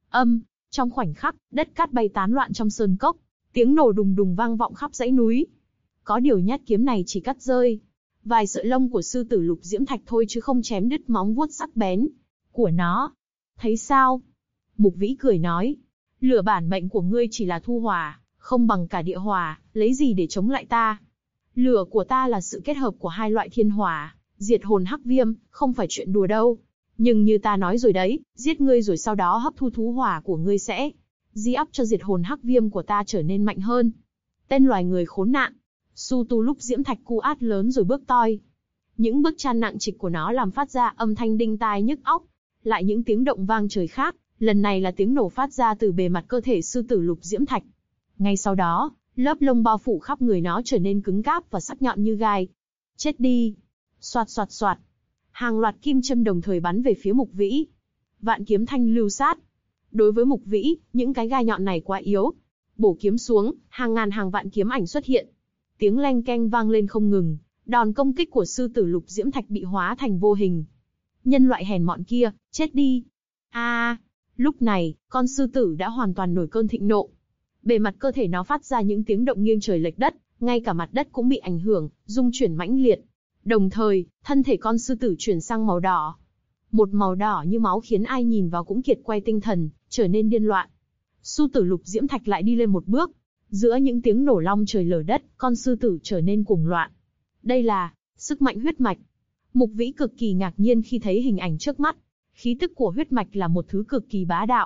Speaker 2: Trong khoảnh khắc, đất cát bay tán loạn trong sơn cốc. Tiếng nổ đùng đùng vang vọng khắp dãy núi. Có điều nhát kiếm này chỉ cắt rơi vài sợi lông của sư tử lục diễm thạch thôi chứ không chém đứt móng vuốt sắc bén của nó. Thấy sao? Mục Vĩ cười nói. Lửa bản mệnh của ngươi chỉ là thu hỏa, không bằng cả địa hỏa, lấy gì để chống lại ta? Lửa của ta là sự kết hợp của 2 loại thiên hỏa, diệt hồn hắc viêm, không phải chuyện đùa đâu. Nhưng như ta nói rồi đấy, giết ngươi rồi sau đó hấp thu thú hỏa của ngươi sẽ di óc cho diệt hồn hắc viêm của ta trở nên mạnh hơn. Tên loài người khốn nạn. Su tu lúc diễm thạch cu át lớn rồi bước toi. Những bước chân nặng trịch của nó làm phát ra âm thanh đinh tai nhức óc. Lại những tiếng động vang trời khác, lần này là tiếng nổ phát ra từ bề mặt cơ thể sư tử lục diễm thạch. Ngay sau đó, lớp lông bao phủ khắp người nó trở nên cứng cáp và sắc nhọn như gai. Chết đi! Soạt soạt soạt. Hàng loạt kim châm đồng thời bắn về phía Mục Vĩ. Vạn kiếm thanh lưu sát. Đối với Mục Vĩ, những cái gai nhọn này quá yếu. Bổ kiếm xuống, hàng ngàn hàng vạn kiếm ảnh xuất hiện. Tiếng leng keng vang lên không ngừng. Đòn công kích của sư tử lục diễm thạch bị hóa thành vô hình. Nhân loại hèn mọn kia, chết đi! Lúc này, con sư tử đã hoàn toàn nổi cơn thịnh nộ. Bề mặt cơ thể nó phát ra những tiếng động nghiêng trời lệch đất, ngay cả mặt đất cũng bị ảnh hưởng, rung chuyển mãnh liệt. Đồng thời, thân thể con sư tử chuyển sang màu đỏ. Một màu đỏ như máu khiến ai nhìn vào cũng kiệt quay tinh thần, trở nên điên loạn. Sư tử lục diễm thạch lại đi lên một bước. Giữa những tiếng nổ long trời lở đất, con sư tử trở nên cuồng loạn. Đây là sức mạnh huyết mạch. Mục Vĩ cực kỳ ngạc nhiên khi thấy hình ảnh trước mắt. Khí tức của huyết mạch là một thứ cực kỳ bá đạo.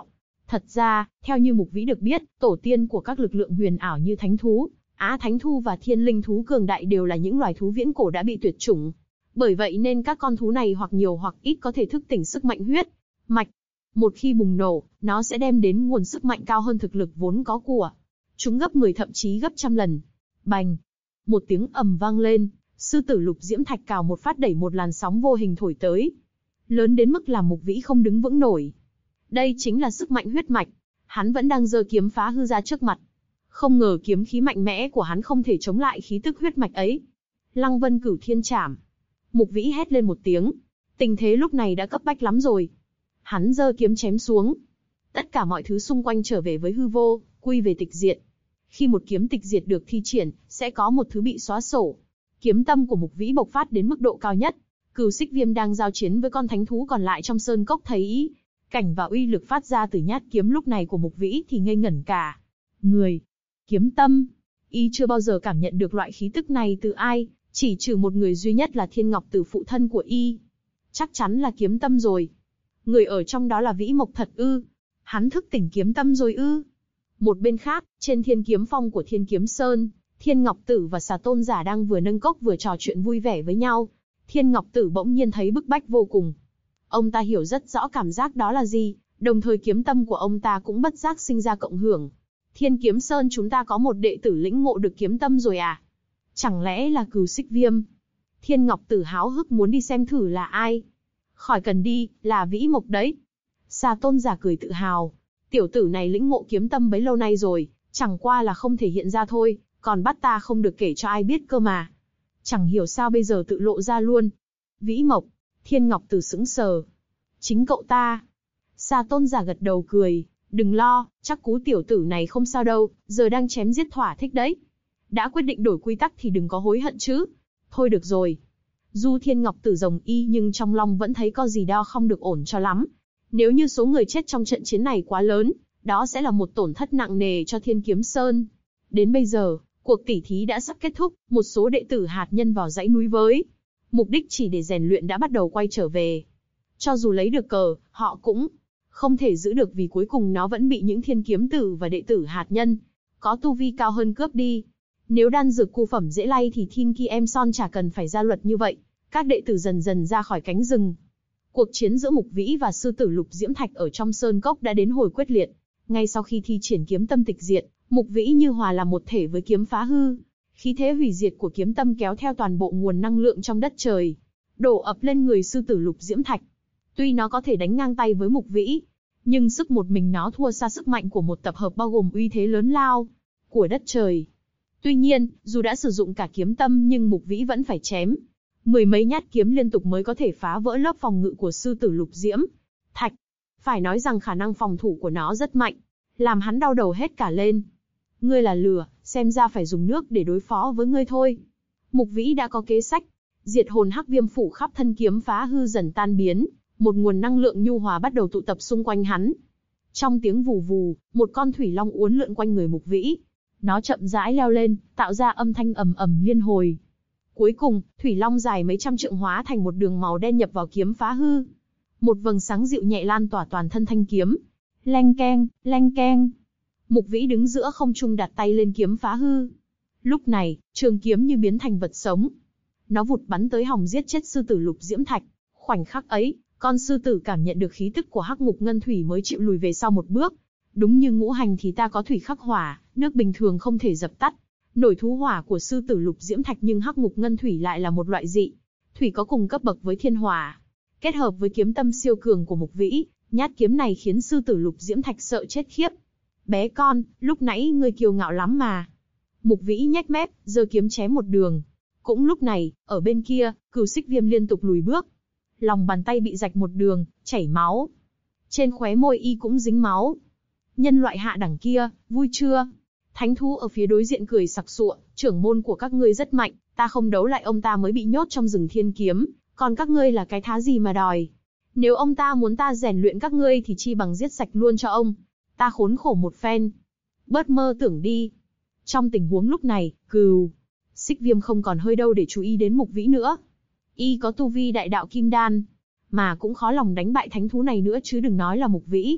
Speaker 2: Thật ra, theo như Mục Vĩ được biết, tổ tiên của các lực lượng huyền ảo như thánh thú, á thánh thú và thiên linh thú cường đại đều là những loài thú viễn cổ đã bị tuyệt chủng. Bởi vậy nên các con thú này hoặc nhiều hoặc ít có thể thức tỉnh sức mạnh huyết mạch. Một khi bùng nổ, nó sẽ đem đến nguồn sức mạnh cao hơn thực lực vốn có của chúng gấp 10 thậm chí gấp trăm lần. Bành! Một tiếng ầm vang lên, sư tử lục diễm thạch cào một phát đẩy một làn sóng vô hình thổi tới. Lớn đến mức làm Mục Vĩ không đứng vững nổi. Đây chính là sức mạnh huyết mạch. Hắn vẫn đang giơ kiếm phá hư ra trước mặt. Không ngờ kiếm khí mạnh mẽ của hắn không thể chống lại khí tức huyết mạch ấy. Lăng Vân Cửu Thiên Trảm. Mục Vĩ hét lên một tiếng. Tình thế lúc này đã cấp bách lắm rồi. Hắn giơ kiếm chém xuống. Tất cả mọi thứ xung quanh trở về với hư vô, quy về tịch diệt. Khi một kiếm tịch diệt được thi triển, sẽ có một thứ bị xóa sổ. Kiếm tâm của Mục Vĩ bộc phát đến mức độ cao nhất. Cửu Xích Viêm đang giao chiến với con thánh thú còn lại trong sơn cốc thấy cảnh và uy lực phát ra từ nhát kiếm lúc này của Mục Vĩ thì ngây ngẩn cả người. Kiếm tâm, y chưa bao giờ cảm nhận được loại khí tức này từ ai, chỉ trừ một người duy nhất là Thiên Ngọc Tử phụ thân của y. Chắc chắn là kiếm tâm rồi. Người ở trong đó là Vĩ Mộc thật ư? Hắn thức tỉnh kiếm tâm rồi ư? Một bên khác, trên Thiên Kiếm Phong của Thiên Kiếm Sơn, Thiên Ngọc Tử và Xà Tôn giả đang vừa nâng cốc vừa trò chuyện vui vẻ với nhau. Thiên Ngọc Tử bỗng nhiên thấy bức bách vô cùng. Ông ta hiểu rất rõ cảm giác đó là gì, đồng thời kiếm tâm của ông ta cũng bất giác sinh ra cộng hưởng. Thiên Kiếm Sơn chúng ta có một đệ tử lĩnh ngộ được kiếm tâm rồi à? Chẳng lẽ là Cửu Xích Viêm? Thiên Ngọc Tử háo hức muốn đi xem thử là ai. Khỏi cần đi, là Vĩ Mộc đấy. Xà Tôn giả cười tự hào. Tiểu tử này lĩnh ngộ kiếm tâm bấy lâu nay rồi, chẳng qua là không thể hiện ra thôi, còn bắt ta không được kể cho ai biết cơ mà. Chẳng hiểu sao bây giờ tự lộ ra luôn. Vĩ Mộc, Thiên Ngọc Tử sững sờ. Chính cậu ta. Xà Tôn giả gật đầu cười. Đừng lo, chắc cú tiểu tử này không sao đâu, giờ đang chém giết thỏa thích đấy. Đã quyết định đổi quy tắc thì đừng có hối hận chứ. Thôi được rồi. Dù Thiên Ngọc Tử rồng y nhưng trong lòng vẫn thấy có gì đó không được ổn cho lắm. Nếu như số người chết trong trận chiến này quá lớn, đó sẽ là một tổn thất nặng nề cho Thiên Kiếm Sơn. Đến bây giờ, cuộc tỉ thí đã sắp kết thúc, một số đệ tử hạt nhân vào dãy núi với mục đích chỉ để rèn luyện đã bắt đầu quay trở về. Cho dù lấy được cờ, họ cũng không thể giữ được vì cuối cùng nó vẫn bị những thiên kiếm tử và đệ tử hạt nhân có tu vi cao hơn cướp đi. Nếu đan dược cu phẩm dễ lay thì Thiên Ki Em Son chả cần phải ra luật như vậy. Các đệ tử dần dần ra khỏi cánh rừng. Cuộc chiến giữa Mục Vĩ và sư tử Lục Diễm Thạch ở trong sơn cốc đã đến hồi quyết liệt. Ngay sau khi thi triển kiếm tâm tịch diệt, Mục Vĩ như hòa làm một thể với kiếm phá hư. Khí thế hủy diệt của kiếm tâm kéo theo toàn bộ nguồn năng lượng trong đất trời, đổ ập lên người sư tử Lục Diễm Thạch. Tuy nó có thể đánh ngang tay với Mục Vĩ, nhưng sức một mình nó thua xa sức mạnh của một tập hợp bao gồm uy thế lớn lao của đất trời. Tuy nhiên, dù đã sử dụng cả kiếm tâm nhưng Mục Vĩ vẫn phải chém mười mấy nhát kiếm liên tục mới có thể phá vỡ lớp phòng ngự của sư tử Lục Diễm Thạch. Phải nói rằng khả năng phòng thủ của nó rất mạnh, làm hắn đau đầu hết cả lên. Ngươi là lửa, xem ra phải dùng nước để đối phó với ngươi thôi. Mục Vĩ đã có kế sách. Diệt hồn hắc viêm phủ khắp thân kiếm phá hư dần tan biến, một nguồn năng lượng nhu hòa bắt đầu tụ tập xung quanh hắn. Trong tiếng vù vù, một con thủy long uốn lượn quanh người Mục Vĩ. Nó chậm rãi leo lên, tạo ra âm thanh ầm ầm liên hồi. Cuối cùng, thủy long dài mấy trăm trượng hóa thành một đường màu đen nhập vào kiếm phá hư. Một vầng sáng dịu nhẹ lan tỏa toàn thân thanh kiếm. Leng keng, leng keng. Mục Vĩ đứng giữa không trung đặt tay lên kiếm phá hư. Lúc này, trường kiếm như biến thành vật sống. Nó vụt bắn tới hòng giết chết sư tử Lục Diễm Thạch. Khoảnh khắc ấy, con sư tử cảm nhận được khí tức của hắc ngục ngân thủy mới chịu lùi về sau một bước. Đúng như ngũ hành thì ta có thủy khắc hỏa, nước bình thường không thể dập tắt nổi thú hỏa của sư tử Lục Diễm Thạch, nhưng hắc ngục ngân thủy lại là một loại dị thủy có cùng cấp bậc với thiên hỏa. Kết hợp với kiếm tâm siêu cường của Mục Vĩ, nhát kiếm này khiến sư tử Lục Diễm Thạch sợ chết khiếp. Bé con, lúc nãy ngươi kiêu ngạo lắm mà. Mục Vĩ nhếch mép, giơ kiếm chém một đường. Cũng lúc này, ở bên kia, Cửu Xích Viêm liên tục lùi bước. Lòng bàn tay bị rạch một đường, chảy máu. Trên khóe môi y cũng dính máu. Nhân loại hạ đẳng kia, vui chưa? Thánh thú ở phía đối diện cười sặc sụa, trưởng môn của các ngươi rất mạnh, ta không đấu lại ông ta mới bị nhốt trong rừng thiên kiếm, còn các ngươi là cái thá gì mà đòi? Nếu ông ta muốn ta rèn luyện các ngươi thì chi bằng giết sạch luôn cho ông. Ta khốn khổ một phen. Bớt mơ tưởng đi. Trong tình huống lúc này, Cửu Xích Viêm không còn hơi đâu để chú ý đến Mục Vĩ nữa. Y có tu vi đại đạo kim đan, mà cũng khó lòng đánh bại thánh thú này nữa chứ đừng nói là Mục Vĩ.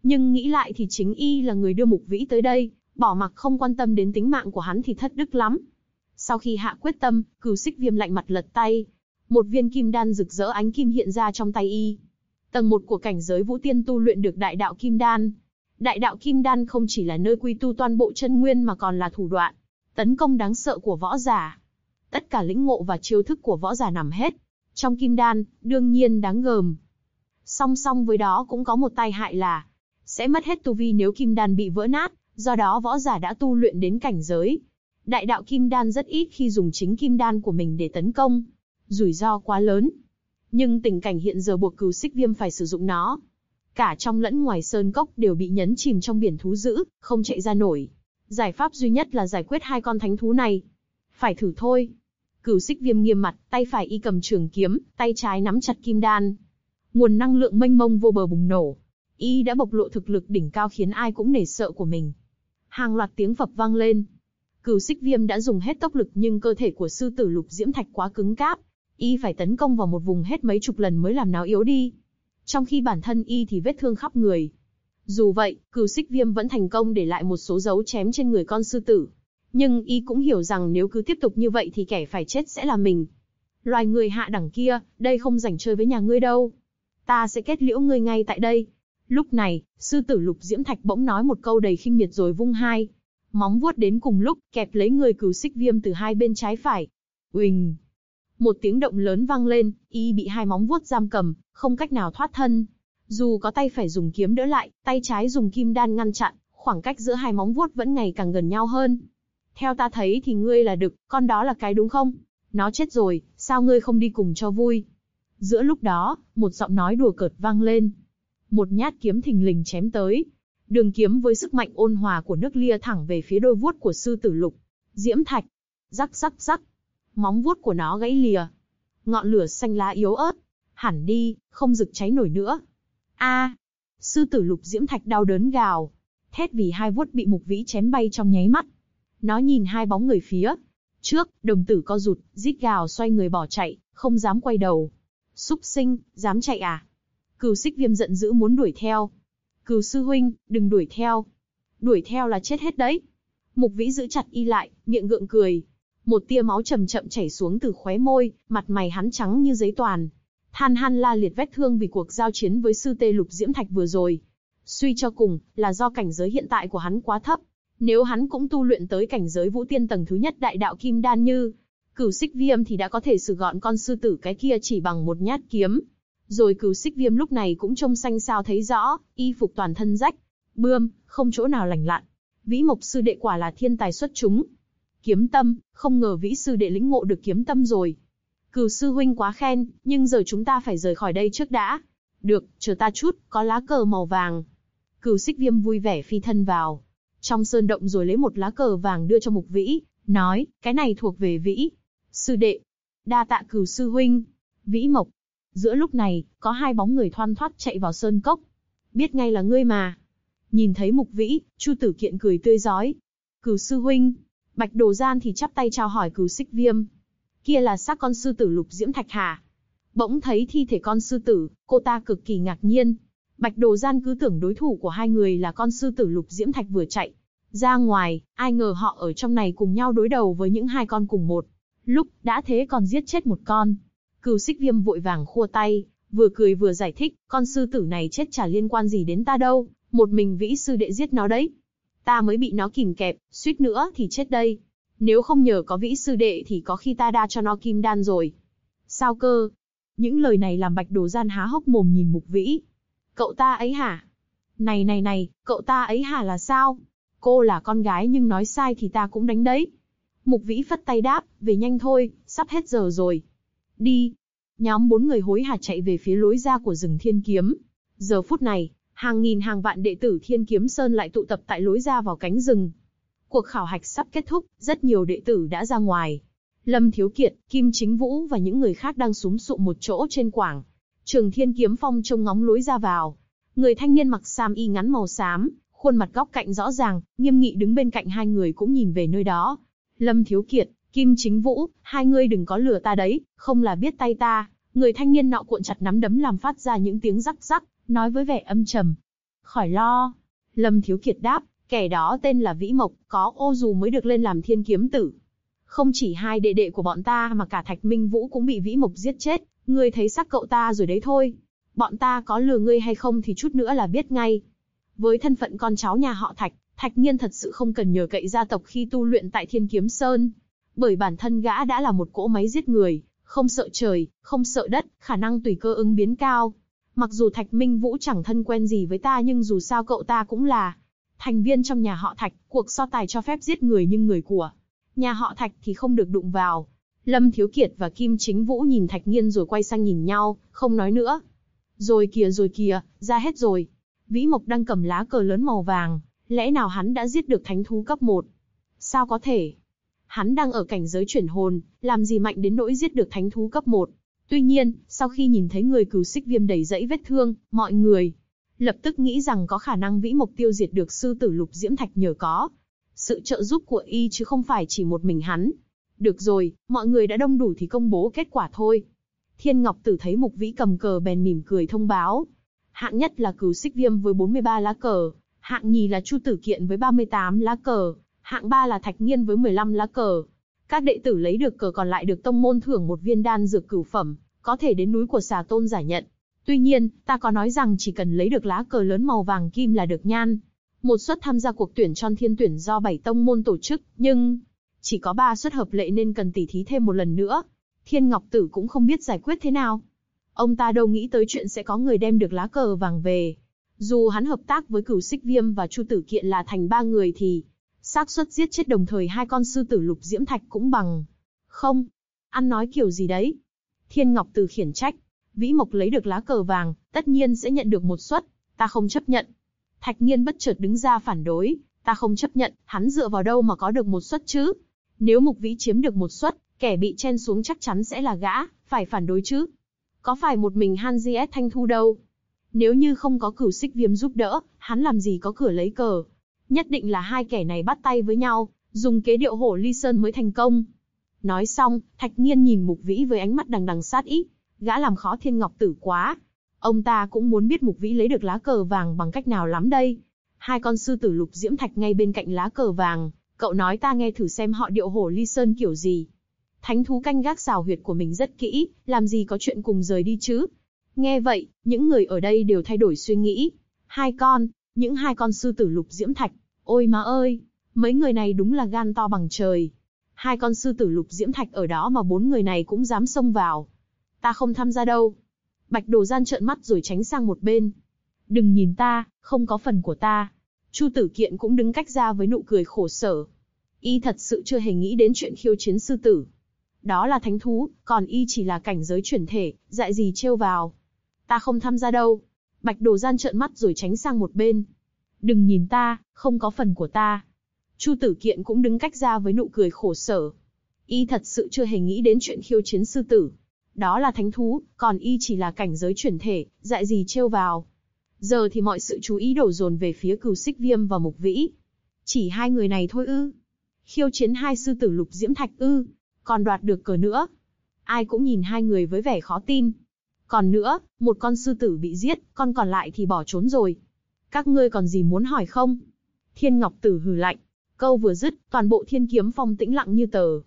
Speaker 2: Nhưng nghĩ lại thì chính y là người đưa Mục Vĩ tới đây, bỏ mặc không quan tâm đến tính mạng của hắn thì thất đức lắm. Sau khi hạ quyết tâm, Cửu Xích Viêm lạnh mặt lật tay. Một viên kim đan rực rỡ ánh kim hiện ra trong tay y. Tầng 1 của cảnh giới Vũ Tiên tu luyện được Đại đạo Kim Đan. Đại đạo Kim Đan không chỉ là nơi quy tu toàn bộ chân nguyên mà còn là thủ đoạn tấn công đáng sợ của võ giả. Tất cả lĩnh ngộ và chiêu thức của võ giả nằm hết trong Kim Đan, đương nhiên đáng gờm. Song song với đó cũng có một tai hại là sẽ mất hết tu vi nếu Kim Đan bị vỡ nát, do đó võ giả đã tu luyện đến cảnh giới Đại đạo Kim Đan rất ít khi dùng chính Kim Đan của mình để tấn công. Rủi ro quá lớn. Nhưng tình cảnh hiện giờ buộc Cửu Xích Viêm phải sử dụng nó. Cả trong lẫn ngoài sơn cốc đều bị nhấn chìm trong biển thú dữ, không chạy ra nổi. Giải pháp duy nhất là giải quyết hai con thánh thú này. Phải thử thôi. Cửu Xích Viêm nghiêm mặt, tay phải y cầm trường kiếm, tay trái nắm chặt kim đan. Nguồn năng lượng mênh mông vô bờ bùng nổ. Y đã bộc lộ thực lực đỉnh cao khiến ai cũng nể sợ của mình. Hàng loạt tiếng phập vang lên. Cửu Xích Viêm đã dùng hết tốc lực nhưng cơ thể của sư tử Lục Diễm Thạch quá cứng cáp. Y phải tấn công vào một vùng hết mấy chục lần mới làm nó yếu đi. Trong khi bản thân y thì vết thương khắp người. Dù vậy, Cửu Xích Viêm vẫn thành công để lại một số dấu chém trên người con sư tử. Nhưng y cũng hiểu rằng nếu cứ tiếp tục như vậy thì kẻ phải chết sẽ là mình. Loài người hạ đẳng kia, đây không rảnh chơi với nhà ngươi đâu. Ta sẽ kết liễu ngươi ngay tại đây. Lúc này, sư tử Lục Diễm Thạch bỗng nói một câu đầy khinh miệt rồi vung hai móng vuốt đến cùng lúc, kẹp lấy người Cửu Xích Viêm từ hai bên trái phải. Uỳnh! Một tiếng động lớn vang lên, y bị hai móng vuốt giam cầm, không cách nào thoát thân. Dù có tay phải dùng kiếm đỡ lại, tay trái dùng kim đan ngăn chặn, khoảng cách giữa hai móng vuốt vẫn ngày càng gần nhau hơn. Theo ta thấy thì ngươi là đực, con đó là cái đúng không? Nó chết rồi, sao ngươi không đi cùng cho vui? Giữa lúc đó, một giọng nói đùa cợt vang lên. Một nhát kiếm thình lình chém tới. Đường kiếm với sức mạnh ôn hòa của nước lia thẳng về phía đôi vuốt của sư tử Lục Diễm Thạch. Rắc rắc rắc. Móng vuốt của nó gãy lìa. Ngọn lửa xanh lá yếu ớt. Hẳn đi, không rực cháy nổi nữa. A! Sư tử Lục Diễm Thạch đau đớn gào. Thét vì hai vuốt bị Mục Vĩ chém bay trong nháy mắt. Nó nhìn hai bóng người phía trước, đồng tử co rụt, rít gào xoay người bỏ chạy, không dám quay đầu. Súc sinh, dám chạy à? Cửu Xích Viêm giận dữ muốn đuổi theo. Cửu sư huynh, đừng đuổi theo. Đuổi theo là chết hết đấy. Mục Vĩ giữ chặt y lại, miệng gượng cười. Một tia máu chậm chậm chảy xuống từ khóe môi, mặt mày hắn trắng như giấy toàn. Than han la liệt vết thương vì cuộc giao chiến với sư tê Lục Diễm Thạch vừa rồi. Suy cho cùng, là do cảnh giới hiện tại của hắn quá thấp. Nếu hắn cũng tu luyện tới cảnh giới Vũ Tiên tầng thứ nhất Đại đạo Kim Đan như Cửu Xích Viêm thì đã có thể xử gọn con sư tử cái kia chỉ bằng một nhát kiếm. Rồi Cửu Xích Viêm lúc này cũng trông xanh xao thấy rõ, y phục toàn thân rách, bươm, không chỗ nào lành lặn. Vĩ Mộc sư đệ quả là thiên tài xuất chúng. Kiếm tâm, không ngờ Vĩ sư đệ lĩnh ngộ được kiếm tâm rồi. Cửu sư huynh quá khen, nhưng giờ chúng ta phải rời khỏi đây trước đã. Được, chờ ta chút, có lá cờ màu vàng. Cửu Xích Viêm vui vẻ phi thân vào trong sơn động rồi lấy một lá cờ vàng đưa cho Mục Vĩ, nói, cái này thuộc về Vĩ sư đệ. Đa tạ Cửu sư huynh. Vĩ Mộc. Giữa lúc này, có hai bóng người thoăn thoắt chạy vào sơn cốc. Biết ngay là ngươi mà. Nhìn thấy Mục Vĩ, Chu Tử Kiện cười tươi rói. Cửu sư huynh. Bạch Đồ Gian thì chắp tay chào hỏi Cửu Xích Viêm. Kia là xác con sư tử Lục Diễm Thạch hả? Bỗng thấy thi thể con sư tử, cô ta cực kỳ ngạc nhiên. Bạch Đồ Gian cứ tưởng đối thủ của hai người là con sư tử Lục Diễm Thạch vừa chạy ra ngoài, ai ngờ họ ở trong này cùng nhau đối đầu với những hai con cùng một lúc, đã thế còn giết chết một con. Cửu Xích Viêm vội vàng khua tay, vừa cười vừa giải thích, con sư tử này chết chả liên quan gì đến ta đâu, một mình Vĩ sư đệ giết nó đấy. Ta mới bị nó kìm kẹp, suýt nữa thì chết đây. Nếu không nhờ có Vĩ sư đệ thì có khi ta đa cho nó kim đan rồi. Sao cơ? Những lời này làm Bạch Đồ Gian há hốc mồm nhìn Mục Vĩ. Cậu ta ấy hả? Này, cậu ta ấy hả là sao? Cô là con gái nhưng nói sai thì ta cũng đánh đấy. Mục Vĩ phất tay đáp, về nhanh thôi, sắp hết giờ rồi. Đi. Nhóm 4 người hối hả chạy về phía lối ra của rừng Thiên Kiếm. Giờ phút này, hàng nghìn hàng vạn đệ tử Thiên Kiếm Sơn lại tụ tập tại lối ra vào cánh rừng. Cuộc khảo hạch sắp kết thúc, rất nhiều đệ tử đã ra ngoài. Lâm Thiếu Kiệt, Kim Chính Vũ và những người khác đang súm sụm một chỗ trên quảng trường Thiên Kiếm Phong trông ngóng lối ra vào. Người thanh niên mặc sam y ngắn màu xám, khuôn mặt góc cạnh rõ ràng, nghiêm nghị đứng bên cạnh hai người cũng nhìn về nơi đó. Lâm Thiếu Kiệt, Kim Chính Vũ, hai ngươi đừng có lừa ta đấy, không là biết tay ta. Người thanh niên nọ cuộn chặt nắm đấm làm phát ra những tiếng rắc rắc, nói với vẻ âm trầm. Khỏi lo. Lâm Thiếu Kiệt đáp, kẻ đó tên là Vĩ Mộc, có ô dù mới được lên làm thiên kiếm tử. Không chỉ hai đệ đệ của bọn ta mà cả Thạch Minh Vũ cũng bị Vĩ Mộc giết chết, ngươi thấy xác cậu ta rồi đấy thôi. Bọn ta có lừa ngươi hay không thì chút nữa là biết ngay. Với thân phận con cháu nhà họ Thạch, Thạch Nghiên thật sự không cần nhờ cậy gia tộc khi tu luyện tại Thiên Kiếm Sơn. Bởi bản thân gã đã là một cỗ máy giết người, không sợ trời, không sợ đất, khả năng tùy cơ ứng biến cao. Mặc dù Thạch Minh Vũ chẳng thân quen gì với ta nhưng dù sao cậu ta cũng là thành viên trong nhà họ Thạch, cuộc so tài cho phép giết người nhưng người của nhà họ Thạch thì không được đụng vào. Lâm Thiếu Kiệt và Kim Chính Vũ nhìn Thạch Nghiên rồi quay sang nhìn nhau, không nói nữa. Rồi kìa, ra hết rồi. Vĩ Mộc đang cầm lá cờ lớn màu vàng, lẽ nào hắn đã giết được thánh thú cấp 1? Sao có thể? Hắn đang ở cảnh giới chuyển hồn, làm gì mạnh đến nỗi giết được thánh thú cấp 1? Tuy nhiên, sau khi nhìn thấy người Cửu Xích Viêm đầy dẫy vết thương, mọi người lập tức nghĩ rằng có khả năng Vĩ Mộc tiêu diệt được sư tử Lục Diễm Thạch nhờ có sự trợ giúp của y chứ không phải chỉ một mình hắn. Được rồi, mọi người đã đông đủ thì công bố kết quả thôi. Thiên Ngọc Tử thấy Mục Vĩ cầm cờ bèn mỉm cười thông báo. Hạng nhất là Cửu Xích Viêm với 43 lá cờ, hạng nhì là Chu Tử Kiện với 38 lá cờ, hạng 3 là Thạch Nghiên với 15 lá cờ. Các đệ tử lấy được cờ còn lại được tông môn thưởng một viên đan dược cửu phẩm, có thể đến núi của Xà Tôn giải nhận. Tuy nhiên, ta có nói rằng chỉ cần lấy được lá cờ lớn màu vàng kim là được nhan. Một suất tham gia cuộc tuyển tròn thiên tuyển do 7 tông môn tổ chức, nhưng chỉ có 3 suất hợp lệ nên cần tỉ thí thêm một lần nữa. Thiên Ngọc Tử cũng không biết giải quyết thế nào. Ông ta đâu nghĩ tới chuyện sẽ có người đem được lá cờ vàng về. Dù hắn hợp tác với Cửu Xích Viêm và Chu Tử Kiện là thành 3 người thì xác suất giết chết đồng thời hai con sư tử Lục Diễm Thạch cũng bằng không. Ăn nói kiểu gì đấy? Thiên Ngọc Tử khiển trách. Vĩ Mộc lấy được lá cờ vàng, tất nhiên sẽ nhận được một suất, ta không chấp nhận. Thạch Nghiên bất chợt đứng ra phản đối, ta không chấp nhận, hắn dựa vào đâu mà có được một suất chứ? Nếu Mục Vĩ chiếm được một suất, kẻ bị chen xuống chắc chắn sẽ là gã, phải phản đối chứ. Có phải một mình Han GS Thanh Thu đâu. Nếu như không có Cửu Xích Viêm giúp đỡ, hắn làm gì có cửa lấy cờ. Nhất định là hai kẻ này bắt tay với nhau, dùng kế điệu hổ ly sơn mới thành công. Nói xong, Thạch Nghiên nhìn Mục Vĩ với ánh mắt đằng đằng sát ý. Gã làm khó Thiên Ngọc Tử quá. Ông ta cũng muốn biết Mục Vĩ lấy được lá cờ vàng bằng cách nào lắm đây. Hai con sư tử Lục Diễm Thạch ngay bên cạnh lá cờ vàng, cậu nói ta nghe thử xem họ điệu hổ ly sơn kiểu gì. Thánh thú canh gác xào huyệt của mình rất kỹ, làm gì có chuyện cùng rời đi chứ. Nghe vậy, những người ở đây đều thay đổi suy nghĩ. Những hai con sư tử Lục Diễm Thạch, ôi má ơi, mấy người này đúng là gan to bằng trời. Hai con sư tử Lục Diễm Thạch ở đó mà 4 người này cũng dám xông vào. Ta không tham gia đâu. Bạch Đồ Gian trợn mắt rồi tránh sang một bên. Đừng nhìn ta, không có phần của ta. Chu Tử Kiện cũng đứng cách ra với nụ cười khổ sở. Y thật sự chưa hề nghĩ đến chuyện khiêu chiến sư tử. Đó là thánh thú, còn y chỉ là cảnh giới chuyển thể, dại gì trêu vào. Ta không tham gia đâu. Bạch Đồ Gian trợn mắt rồi tránh sang một bên. Đừng nhìn ta, không có phần của ta. Chu Tử Kiện cũng đứng cách ra với nụ cười khổ sở. Y thật sự chưa hề nghĩ đến chuyện khiêu chiến sư tử. Đó là thánh thú, còn y chỉ là cảnh giới chuyển thể, dại gì trêu vào. Giờ thì mọi sự chú ý đổ dồn về phía Cửu Xích Viêm và Mục Vĩ. Chỉ hai người này thôi ư? Khiêu chiến hai sư tử Lục Diễm Thạch ư? Còn đoạt được cờ nữa? Ai cũng nhìn hai người với vẻ khó tin. Còn nữa, một con sư tử bị giết, con còn lại thì bỏ trốn rồi. Các ngươi còn gì muốn hỏi không? Thiên Ngọc Tử hừ lạnh. Câu vừa dứt, toàn bộ Thiên Kiếm Phong tĩnh lặng như tờ.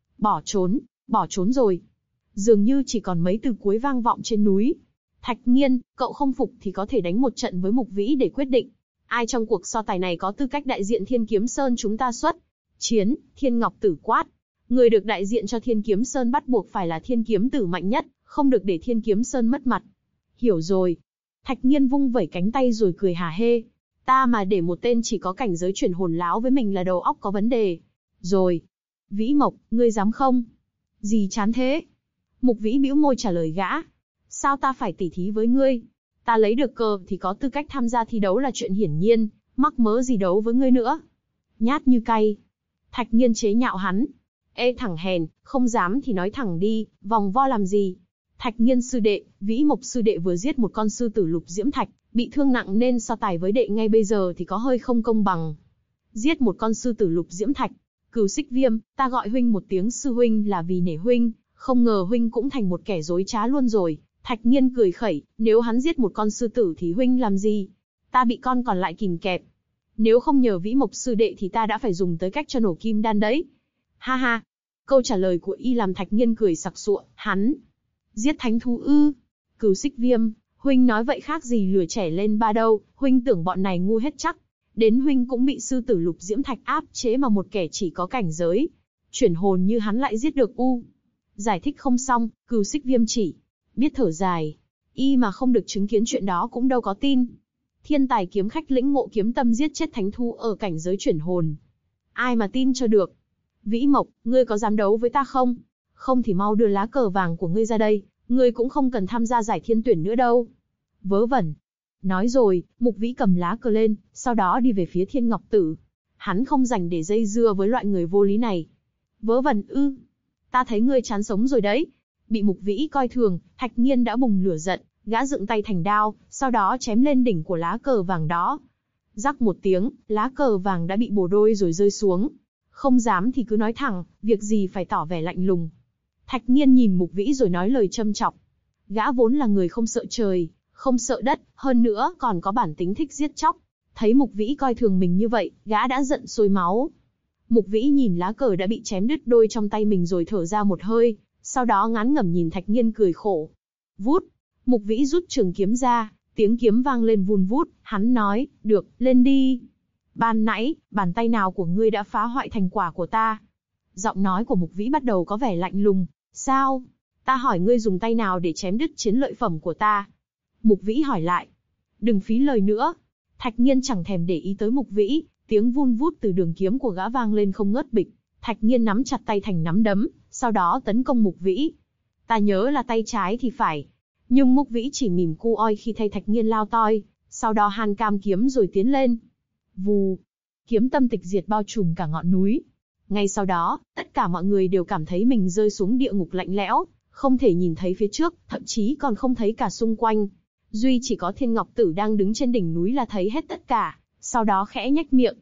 Speaker 2: Bỏ trốn rồi. Dường như chỉ còn mấy từ cuối vang vọng trên núi. Thạch Nghiên, cậu không phục thì có thể đánh một trận với Mục Vĩ để quyết định. Ai trong cuộc so tài này có tư cách đại diện Thiên Kiếm Sơn chúng ta xuất chiến? Thiên Ngọc Tử quát. Người được đại diện cho Thiên Kiếm Sơn bắt buộc phải là Thiên Kiếm Tử mạnh nhất, không được để Thiên Kiếm Sơn mất mặt. Hiểu rồi. Thạch Nghiên vung vẩy cánh tay rồi cười hả hê. Ta mà để một tên chỉ có cảnh giới chuyển hồn láo với mình là đầu óc có vấn đề. Rồi. Vĩ Mộc, ngươi dám không? Gì chán thế? Mục Vĩ bĩu môi trả lời gã. Sao ta phải tỉ thí với ngươi? Ta lấy được cờ thì có tư cách tham gia thi đấu là chuyện hiển nhiên, mắc mớ gì đấu với ngươi nữa? Nhát như cay. Thạch Nghiên chế nhạo hắn. Ê thằng hèn, không dám thì nói thẳng đi, vòng vo làm gì? Thạch Nghiên sư đệ, Vĩ Mộc sư đệ vừa giết một con sư tử Lục Diễm Thạch, bị thương nặng nên so tài với đệ ngay bây giờ thì có hơi không công bằng. Giết một con sư tử Lục Diễm Thạch. Cửu Xích Viêm, ta gọi huynh một tiếng sư huynh là vì nể huynh, không ngờ huynh cũng thành một kẻ dối trá luôn rồi. Thạch Nghiên cười khẩy, nếu hắn giết một con sư tử thì huynh làm gì? Ta bị con còn lại kìm kẹp. Nếu không nhờ Vĩ Mộc sư đệ thì ta đã phải dùng tới cách cho nổ kim đan đấy. Ha ha. Câu trả lời của y làm Thạch Nghiên cười sặc sụa. Hắn giết thánh thú ư? Cửu Xích Viêm, huynh nói vậy khác gì lừa trẻ lên ba đâu, huynh tưởng bọn này ngu hết chắc. Đến huynh cũng bị sư tử Lục Diễm Thạch áp chế mà một kẻ chỉ có cảnh giới chuyển hồn như hắn lại giết được u. Giải thích không xong, Cửu Xích Viêm chỉ biết thở dài. Y mà không được chứng kiến chuyện đó cũng đâu có tin. Thiên tài kiếm khách lĩnh ngộ kiếm tâm giết chết thánh thú ở cảnh giới chuyển hồn. Ai mà tin cho được. Vĩ Mộc, ngươi có dám đấu với ta không? Không thì mau đưa lá cờ vàng của ngươi ra đây, ngươi cũng không cần tham gia giải thiên tuyển nữa đâu. Vớ vẩn. Nói rồi, Mục Vĩ cầm lá cờ lên, sau đó đi về phía Thiên Ngọc Tử. Hắn không dành để dây dưa với loại người vô lý này. Vớ vẩn ư? Ta thấy ngươi chán sống rồi đấy. Bị Mục Vĩ coi thường, Thạch Nghiên đã bùng lửa giận, gã dựng tay thành đao, sau đó chém lên đỉnh của lá cờ vàng đó. Rắc một tiếng, lá cờ vàng đã bị bổ đôi rồi rơi xuống. Không dám thì cứ nói thẳng, việc gì phải tỏ vẻ lạnh lùng. Thạch Nghiên nhìn Mục Vĩ rồi nói lời châm chọc. Gã vốn là người không sợ trời, không sợ đất, hơn nữa còn có bản tính thích giết chóc. Thấy Mục Vĩ coi thường mình như vậy, gã đã giận sôi máu. Mục Vĩ nhìn lá cờ đã bị chém đứt đôi trong tay mình rồi thở ra một hơi, sau đó ngán ngẩm nhìn Thạch Nghiên cười khổ. Vút, Mục Vĩ rút trường kiếm ra, tiếng kiếm vang lên vun vút, hắn nói, được, lên đi. Ban nãy, bàn tay nào của ngươi đã phá hoại thành quả của ta? Giọng nói của Mục Vĩ bắt đầu có vẻ lạnh lùng. Sao? Ta hỏi ngươi dùng tay nào để chém đứt chiến lợi phẩm của ta? Mục Vĩ hỏi lại. Đừng phí lời nữa. Thạch Nghiên chẳng thèm để ý tới Mục Vĩ, tiếng vun vút từ đường kiếm của gã vang lên không ngớt bịch. Thạch Nghiên nắm chặt tay thành nắm đấm, sau đó tấn công Mục Vĩ. Ta nhớ là tay trái thì phải. Nhưng Mục Vĩ chỉ mỉm cu oi khi thay Thạch Nghiên lao toi, sau đó han cam kiếm rồi tiến lên. Vù, kiếm tâm tịch diệt bao trùm cả ngọn núi. Ngay sau đó, tất cả mọi người đều cảm thấy mình rơi xuống địa ngục lạnh lẽo, không thể nhìn thấy phía trước, thậm chí còn không thấy cả xung quanh. Duy chỉ có Thiên Ngọc Tử đang đứng trên đỉnh núi là thấy hết tất cả, sau đó khẽ nhếch miệng.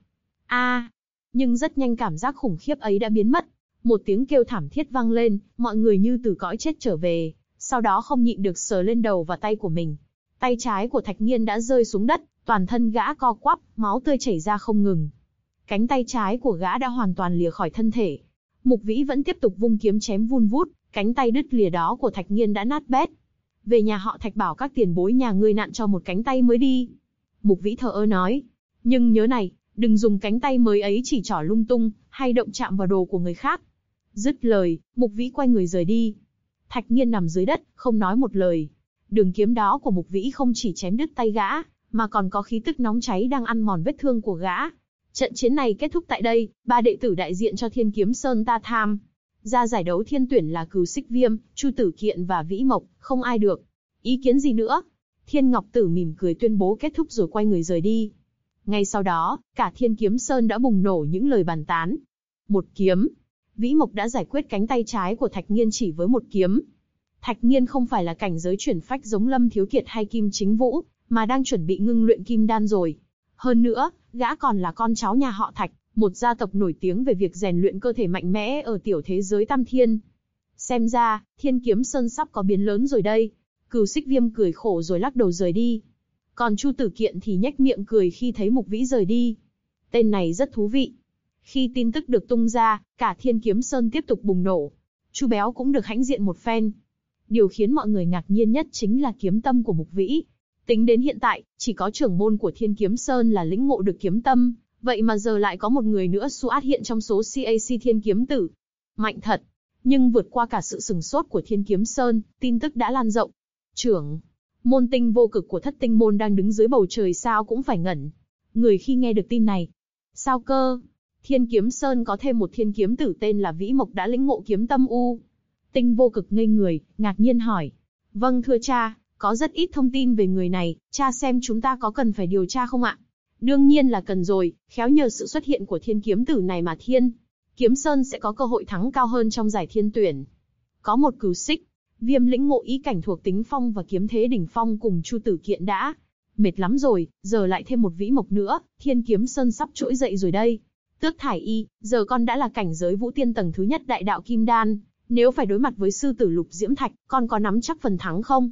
Speaker 2: Nhưng rất nhanh cảm giác khủng khiếp ấy đã biến mất. Một tiếng kêu thảm thiết vang lên, mọi người như từ cõi chết trở về, sau đó không nhịn được sờ lên đầu và tay của mình. Tay trái của Thạch Nghiên đã rơi xuống đất, toàn thân gã co quắp, máu tươi chảy ra không ngừng. Cánh tay trái của gã đã hoàn toàn lìa khỏi thân thể. Mục Vĩ vẫn tiếp tục vung kiếm chém vun vút, cánh tay đứt lìa đó của Thạch Nghiên đã nát bét. Về nhà họ Thạch bảo các tiền bối nhà ngươi nặn cho một cánh tay mới đi. Mục Vĩ thờ ơ nói. Nhưng nhớ này, đừng dùng cánh tay mới ấy chỉ trỏ lung tung, hay động chạm vào đồ của người khác. Dứt lời, Mục Vĩ quay người rời đi. Thạch Nghiên nằm dưới đất, không nói một lời. Đường kiếm đó của Mục Vĩ không chỉ chém đứt tay gã, mà còn có khí tức nóng cháy đang ăn mòn vết thương của gã. Trận chiến này kết thúc tại đây, 3 đệ tử đại diện cho Thiên Kiếm Sơn ta tham ra giải đấu thiên tuyển là Cửu Xích Viêm, Chu Tử Kiện và Vĩ Mộc, không ai được ý kiến gì nữa. Thiên Ngọc Tử mỉm cười tuyên bố kết thúc rồi quay người rời đi. Ngay sau đó, cả Thiên Kiếm Sơn đã bùng nổ những lời bàn tán. Một kiếm, Vĩ Mộc đã giải quyết cánh tay trái của Thạch Nghiên chỉ với một kiếm. Thạch Nghiên không phải là cảnh giới chuyển phách giống Lâm Thiếu Kiệt hay Kim Chính Vũ, mà đang chuẩn bị ngưng luyện kim đan rồi. Hơn nữa, gã còn là con cháu nhà họ Thạch, một gia tộc nổi tiếng về việc rèn luyện cơ thể mạnh mẽ ở tiểu thế giới Tam Thiên. Xem ra, Thiên Kiếm Sơn sắp có biến lớn rồi đây. Cửu Xích Viêm cười khổ rồi lắc đầu rời đi. Còn Chu Tử Kiện thì nhếch miệng cười khi thấy Mục Vĩ rời đi. Tên này rất thú vị. Khi tin tức được tung ra, cả Thiên Kiếm Sơn tiếp tục bùng nổ. Chu Béo cũng được hãnh diện một phen. Điều khiến mọi người ngạc nhiên nhất chính là kiếm tâm của Mục Vĩ. Tính đến hiện tại, chỉ có trưởng môn của Thiên Kiếm Sơn là lĩnh ngộ được kiếm tâm, vậy mà giờ lại có một người nữa xuất hiện trong số CAC Thiên Kiếm Tử. Mạnh thật. Nhưng vượt qua cả sự sừng sốt của Thiên Kiếm Sơn, tin tức đã lan rộng. Trưởng môn Tinh Vô Cực của Thất Tinh môn đang đứng dưới bầu trời sao cũng phải ngẩn người khi nghe được tin này. Sao cơ? Thiên Kiếm Sơn có thêm một Thiên Kiếm Tử tên là Vĩ Mộc đã lĩnh ngộ kiếm tâm u. Tinh Vô Cực ngây người, ngạc nhiên hỏi. Vâng thưa cha, có rất ít thông tin về người này, cha xem chúng ta có cần phải điều tra không ạ? Đương nhiên là cần rồi, khéo nhờ sự xuất hiện của Thiên Kiếm Tử này mà Thiên Kiếm Sơn sẽ có cơ hội thắng cao hơn trong giải thiên tuyển. Có một Cửu Xích Viêm lĩnh ngộ ý cảnh thuộc tính phong và kiếm thế đỉnh phong cùng Chu Tử Kiện đã mệt lắm rồi, giờ lại thêm một Vĩ Mộc nữa, Thiên Kiếm Sơn sắp trỗi dậy rồi đây. Tước Thải Y, giờ con đã là cảnh giới vũ tiên tầng thứ nhất đại đạo kim đan, nếu phải đối mặt với sư tử Lục Diễm Thạch, con có nắm chắc phần thắng không?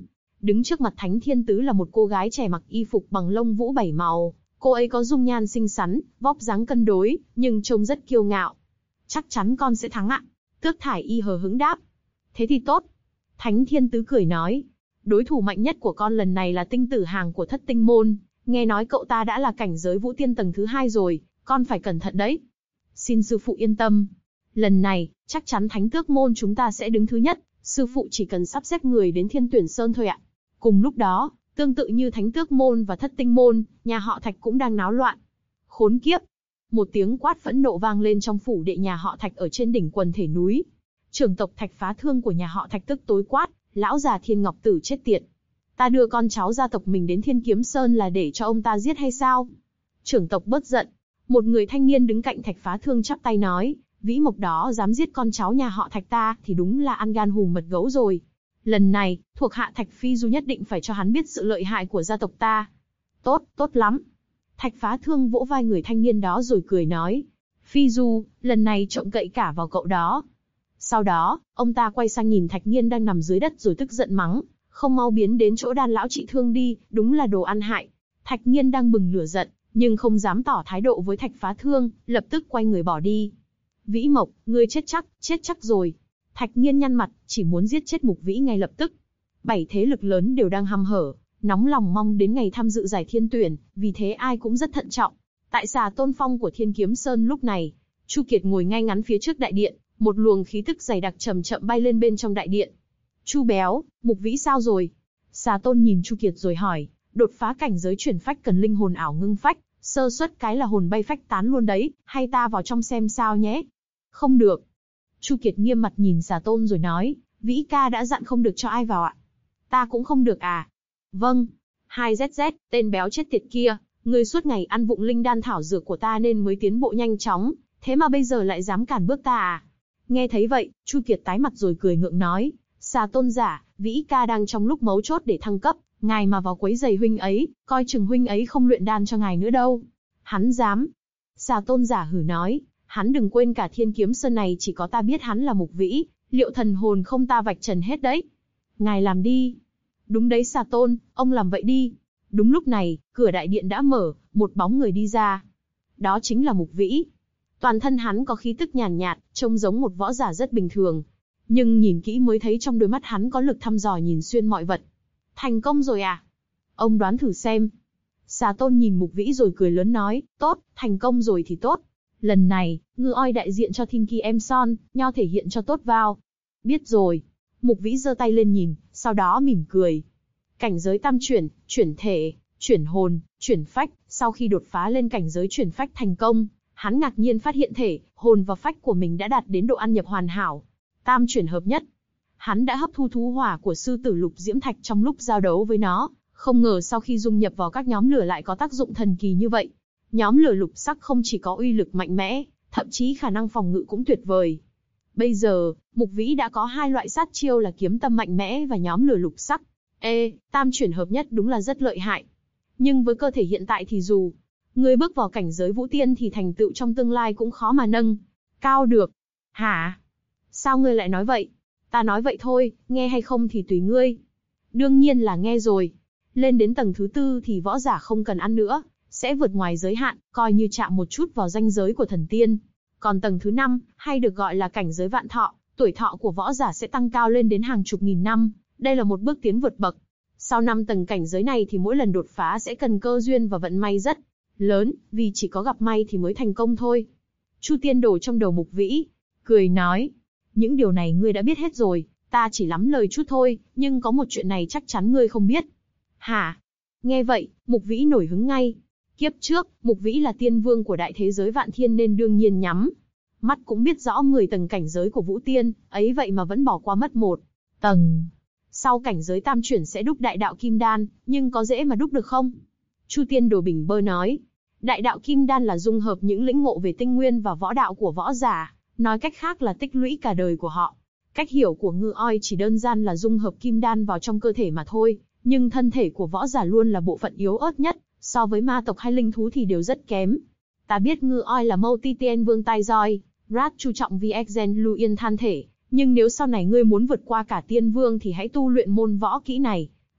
Speaker 2: Đứng trước mặt Thánh Thiên Tứ là một cô gái trẻ mặc y phục bằng lông vũ 7 màu. Cô ấy có dung nhan xinh xắn, vóc dáng cân đối, nhưng trông rất kiêu ngạo. Chắc chắn con sẽ thắng ạ. Tước Thải Y hờ hững đáp. Thế thì tốt. Thánh Thiên Tứ cười nói. Đối thủ mạnh nhất của con lần này là tinh tử hàng của Thất Tinh Môn. Nghe nói cậu ta đã là cảnh giới vũ tiên tầng thứ 2 rồi, con phải cẩn thận đấy. Xin sư phụ yên tâm. Lần này, chắc chắn Thánh Tước Môn chúng ta sẽ đứng thứ nhất. Sư phụ chỉ cần sắp xếp người đến Thiên Tuyển Sơn thôi ạ. Cùng lúc đó, tương tự như Thánh Tước Môn và Thất Tinh Môn, nhà họ Thạch cũng đang náo loạn. Khốn kiếp! Một tiếng quát phẫn nộ vang lên trong phủ đệ nhà họ Thạch ở trên đỉnh quần thể núi. Trưởng tộc Thạch Phá Thương của nhà họ Thạch tức tối quát, lão già Thiên Ngọc Tử chết tiệt. Ta đưa con cháu gia tộc mình đến Thiên Kiếm Sơn là để cho ông ta giết hay sao? Trưởng tộc bớt giận. Một người thanh niên đứng cạnh Thạch Phá Thương chắp tay nói, Vĩ Mộc đó dám giết con cháu nhà họ Thạch ta thì đúng là ăn gan hùm mật gấu rồi. Lần này, thuộc hạ Thạch Phi Du nhất định phải cho hắn biết sự lợi hại của gia tộc ta. Tốt, tốt lắm. Thạch Phá Thương vỗ vai người thanh niên đó rồi cười nói, Phi Du, lần này trông cậy cả vào cậu đó. Sau đó, ông ta quay sang nhìn Thạch Nghiên đang nằm dưới đất rồi tức giận mắng, không mau biến đến chỗ Đan lão trị thương đi, đúng là đồ ăn hại. Thạch Nghiên đang bừng lửa giận, nhưng không dám tỏ thái độ với Thạch Phá Thương, lập tức quay người bỏ đi. Vĩ Mộc, ngươi chết chắc rồi. Thạch Nghiên nhăn mặt, chỉ muốn giết chết Mục Vĩ ngay lập tức. 7 thế lực lớn đều đang hăm hở, nóng lòng mong đến ngày tham dự giải thiên tuyển, vì thế ai cũng rất thận trọng. Tại Xà Tôn Phong của Thiên Kiếm Sơn lúc này, Chu Kiệt ngồi ngay ngắn phía trước đại điện, một luồng khí tức dày đặc chậm chậm bay lên bên trong đại điện. Chu béo, Mục Vĩ sao rồi? Xà Tôn nhìn Chu Kiệt rồi hỏi, đột phá cảnh giới chuyển phách cần linh hồn ảo ngưng phách, sơ suất cái là hồn bay phách tán luôn đấy, hay ta vào trong xem sao nhé? Không được. Chu Kiệt nghiêm mặt nhìn Xà Tôn rồi nói, Vĩ ca đã dặn không được cho ai vào ạ. Ta cũng không được à? Vâng. 2ZZ, tên béo chết tiệt kia, ngươi suốt ngày ăn vụng linh đan thảo dược của ta nên mới tiến bộ nhanh chóng, thế mà bây giờ lại dám cản bước ta à? Nghe thấy vậy, Chu Kiệt tái mặt rồi cười ngượng nói, Xà Tôn giả, Vĩ ca đang trong lúc mấu chốt để thăng cấp, ngài mà vào quấy giày huynh ấy, coi chừng huynh ấy không luyện đan cho ngài nữa đâu. Hắn dám. Xà Tôn giả hử nói, hắn đừng quên cả Thiên Kiếm Sơn này chỉ có ta biết hắn là Mục Vĩ, liệu thần hồn không ta vạch trần hết đấy. Ngài làm đi. Đúng đấy Xà Tôn, ông làm vậy đi. Đúng lúc này, cửa đại điện đã mở, một bóng người đi ra. Đó chính là Mục Vĩ. Toàn thân hắn có khí tức nhàn nhạt, trông giống một võ giả rất bình thường. Nhưng nhìn kỹ mới thấy trong đôi mắt hắn có lực thăm dò nhìn xuyên mọi vật. Thành công rồi à? Ông đoán thử xem. Xà Tôn nhìn Mục Vĩ rồi cười lớn nói, tốt, thành công rồi thì tốt. Lần này, Ngư Oi đại diện cho Thiên Ki Em Son, nho thể hiện cho tốt vào. Biết rồi. Mục Vĩ giơ tay lên nhìn, sau đó mỉm cười. Cảnh giới tam chuyển, chuyển thể, chuyển hồn, chuyển phách, sau khi đột phá lên cảnh giới chuyển phách thành công, hắn ngạc nhiên phát hiện thể, hồn và phách của mình đã đạt đến độ ăn nhập hoàn hảo. Tam chuyển hợp nhất. Hắn đã hấp thu thú hỏa của sư tử lục diễm thạch trong lúc giao đấu với nó, không ngờ sau khi dung nhập vào các nhóm lửa lại có tác dụng thần kỳ như vậy. Nhóm lửa lục sắc không chỉ có uy lực mạnh mẽ, thậm chí khả năng phòng ngự cũng tuyệt vời. Bây giờ, Mục Vĩ đã có 2 loại sát chiêu là kiếm tâm mạnh mẽ và nhóm lửa lục sắc. Tam chuyển hợp nhất đúng là rất lợi hại. Nhưng với cơ thể hiện tại thì dù ngươi bước vào cảnh giới vũ tiên thì thành tựu trong tương lai cũng khó mà nâng cao được. Hả? Sao ngươi lại nói vậy? Ta nói vậy thôi, nghe hay không thì tùy ngươi. Đương nhiên là nghe rồi. Lên đến tầng thứ 4 thì võ giả không cần ăn nữa, sẽ vượt ngoài giới hạn, coi như chạm một chút vào ranh giới của thần tiên. Còn tầng thứ 5, hay được gọi là cảnh giới vạn thọ, tuổi thọ của võ giả sẽ tăng cao lên đến hàng chục nghìn năm. Đây là một bước tiến vượt bậc. Sau 5 tầng cảnh giới này thì mỗi lần đột phá sẽ cần cơ duyên và vận may rất lớn, vì chỉ có gặp may thì mới thành công thôi. Chu Tiên Đồ trong đầu Mục Vĩ, cười nói, những điều này ngươi đã biết hết rồi, ta chỉ lắm lời chút thôi, nhưng có một chuyện này chắc chắn ngươi không biết. Hả? Nghe vậy, Mục Vĩ nổi hứng ngay. Kiếp trước, Mục Vĩ là tiên vương của đại thế giới vạn thiên nên đương nhiên nhắm mắt cũng biết rõ 10 tầng cảnh giới của vũ tiên, ấy vậy mà vẫn bỏ qua mất 1 tầng. Sau cảnh giới tam chuyển sẽ đúc đại đạo kim đan, nhưng có dễ mà đúc được không? Chu Tiên Đồ bình bơ nói, đại đạo kim đan là dung hợp những lĩnh ngộ về tinh nguyên và võ đạo của võ giả, nói cách khác là tích lũy cả đời của họ. Cách hiểu của Ngư Oi chỉ đơn giản là dung hợp kim đan vào trong cơ thể mà thôi, nhưng thân thể của võ giả luôn là bộ phận yếu ớt nhất, so với ma tộc hay linh thú thì đều rất kém. Ta biết Ngư Oi là Multi-Tien Vương Tai Roi, Rat chú trọng VXen Luyen than thể, nhưng nếu sau này ngươi muốn vượt qua cả tiên vương thì hãy tu luyện môn võ kỹ này.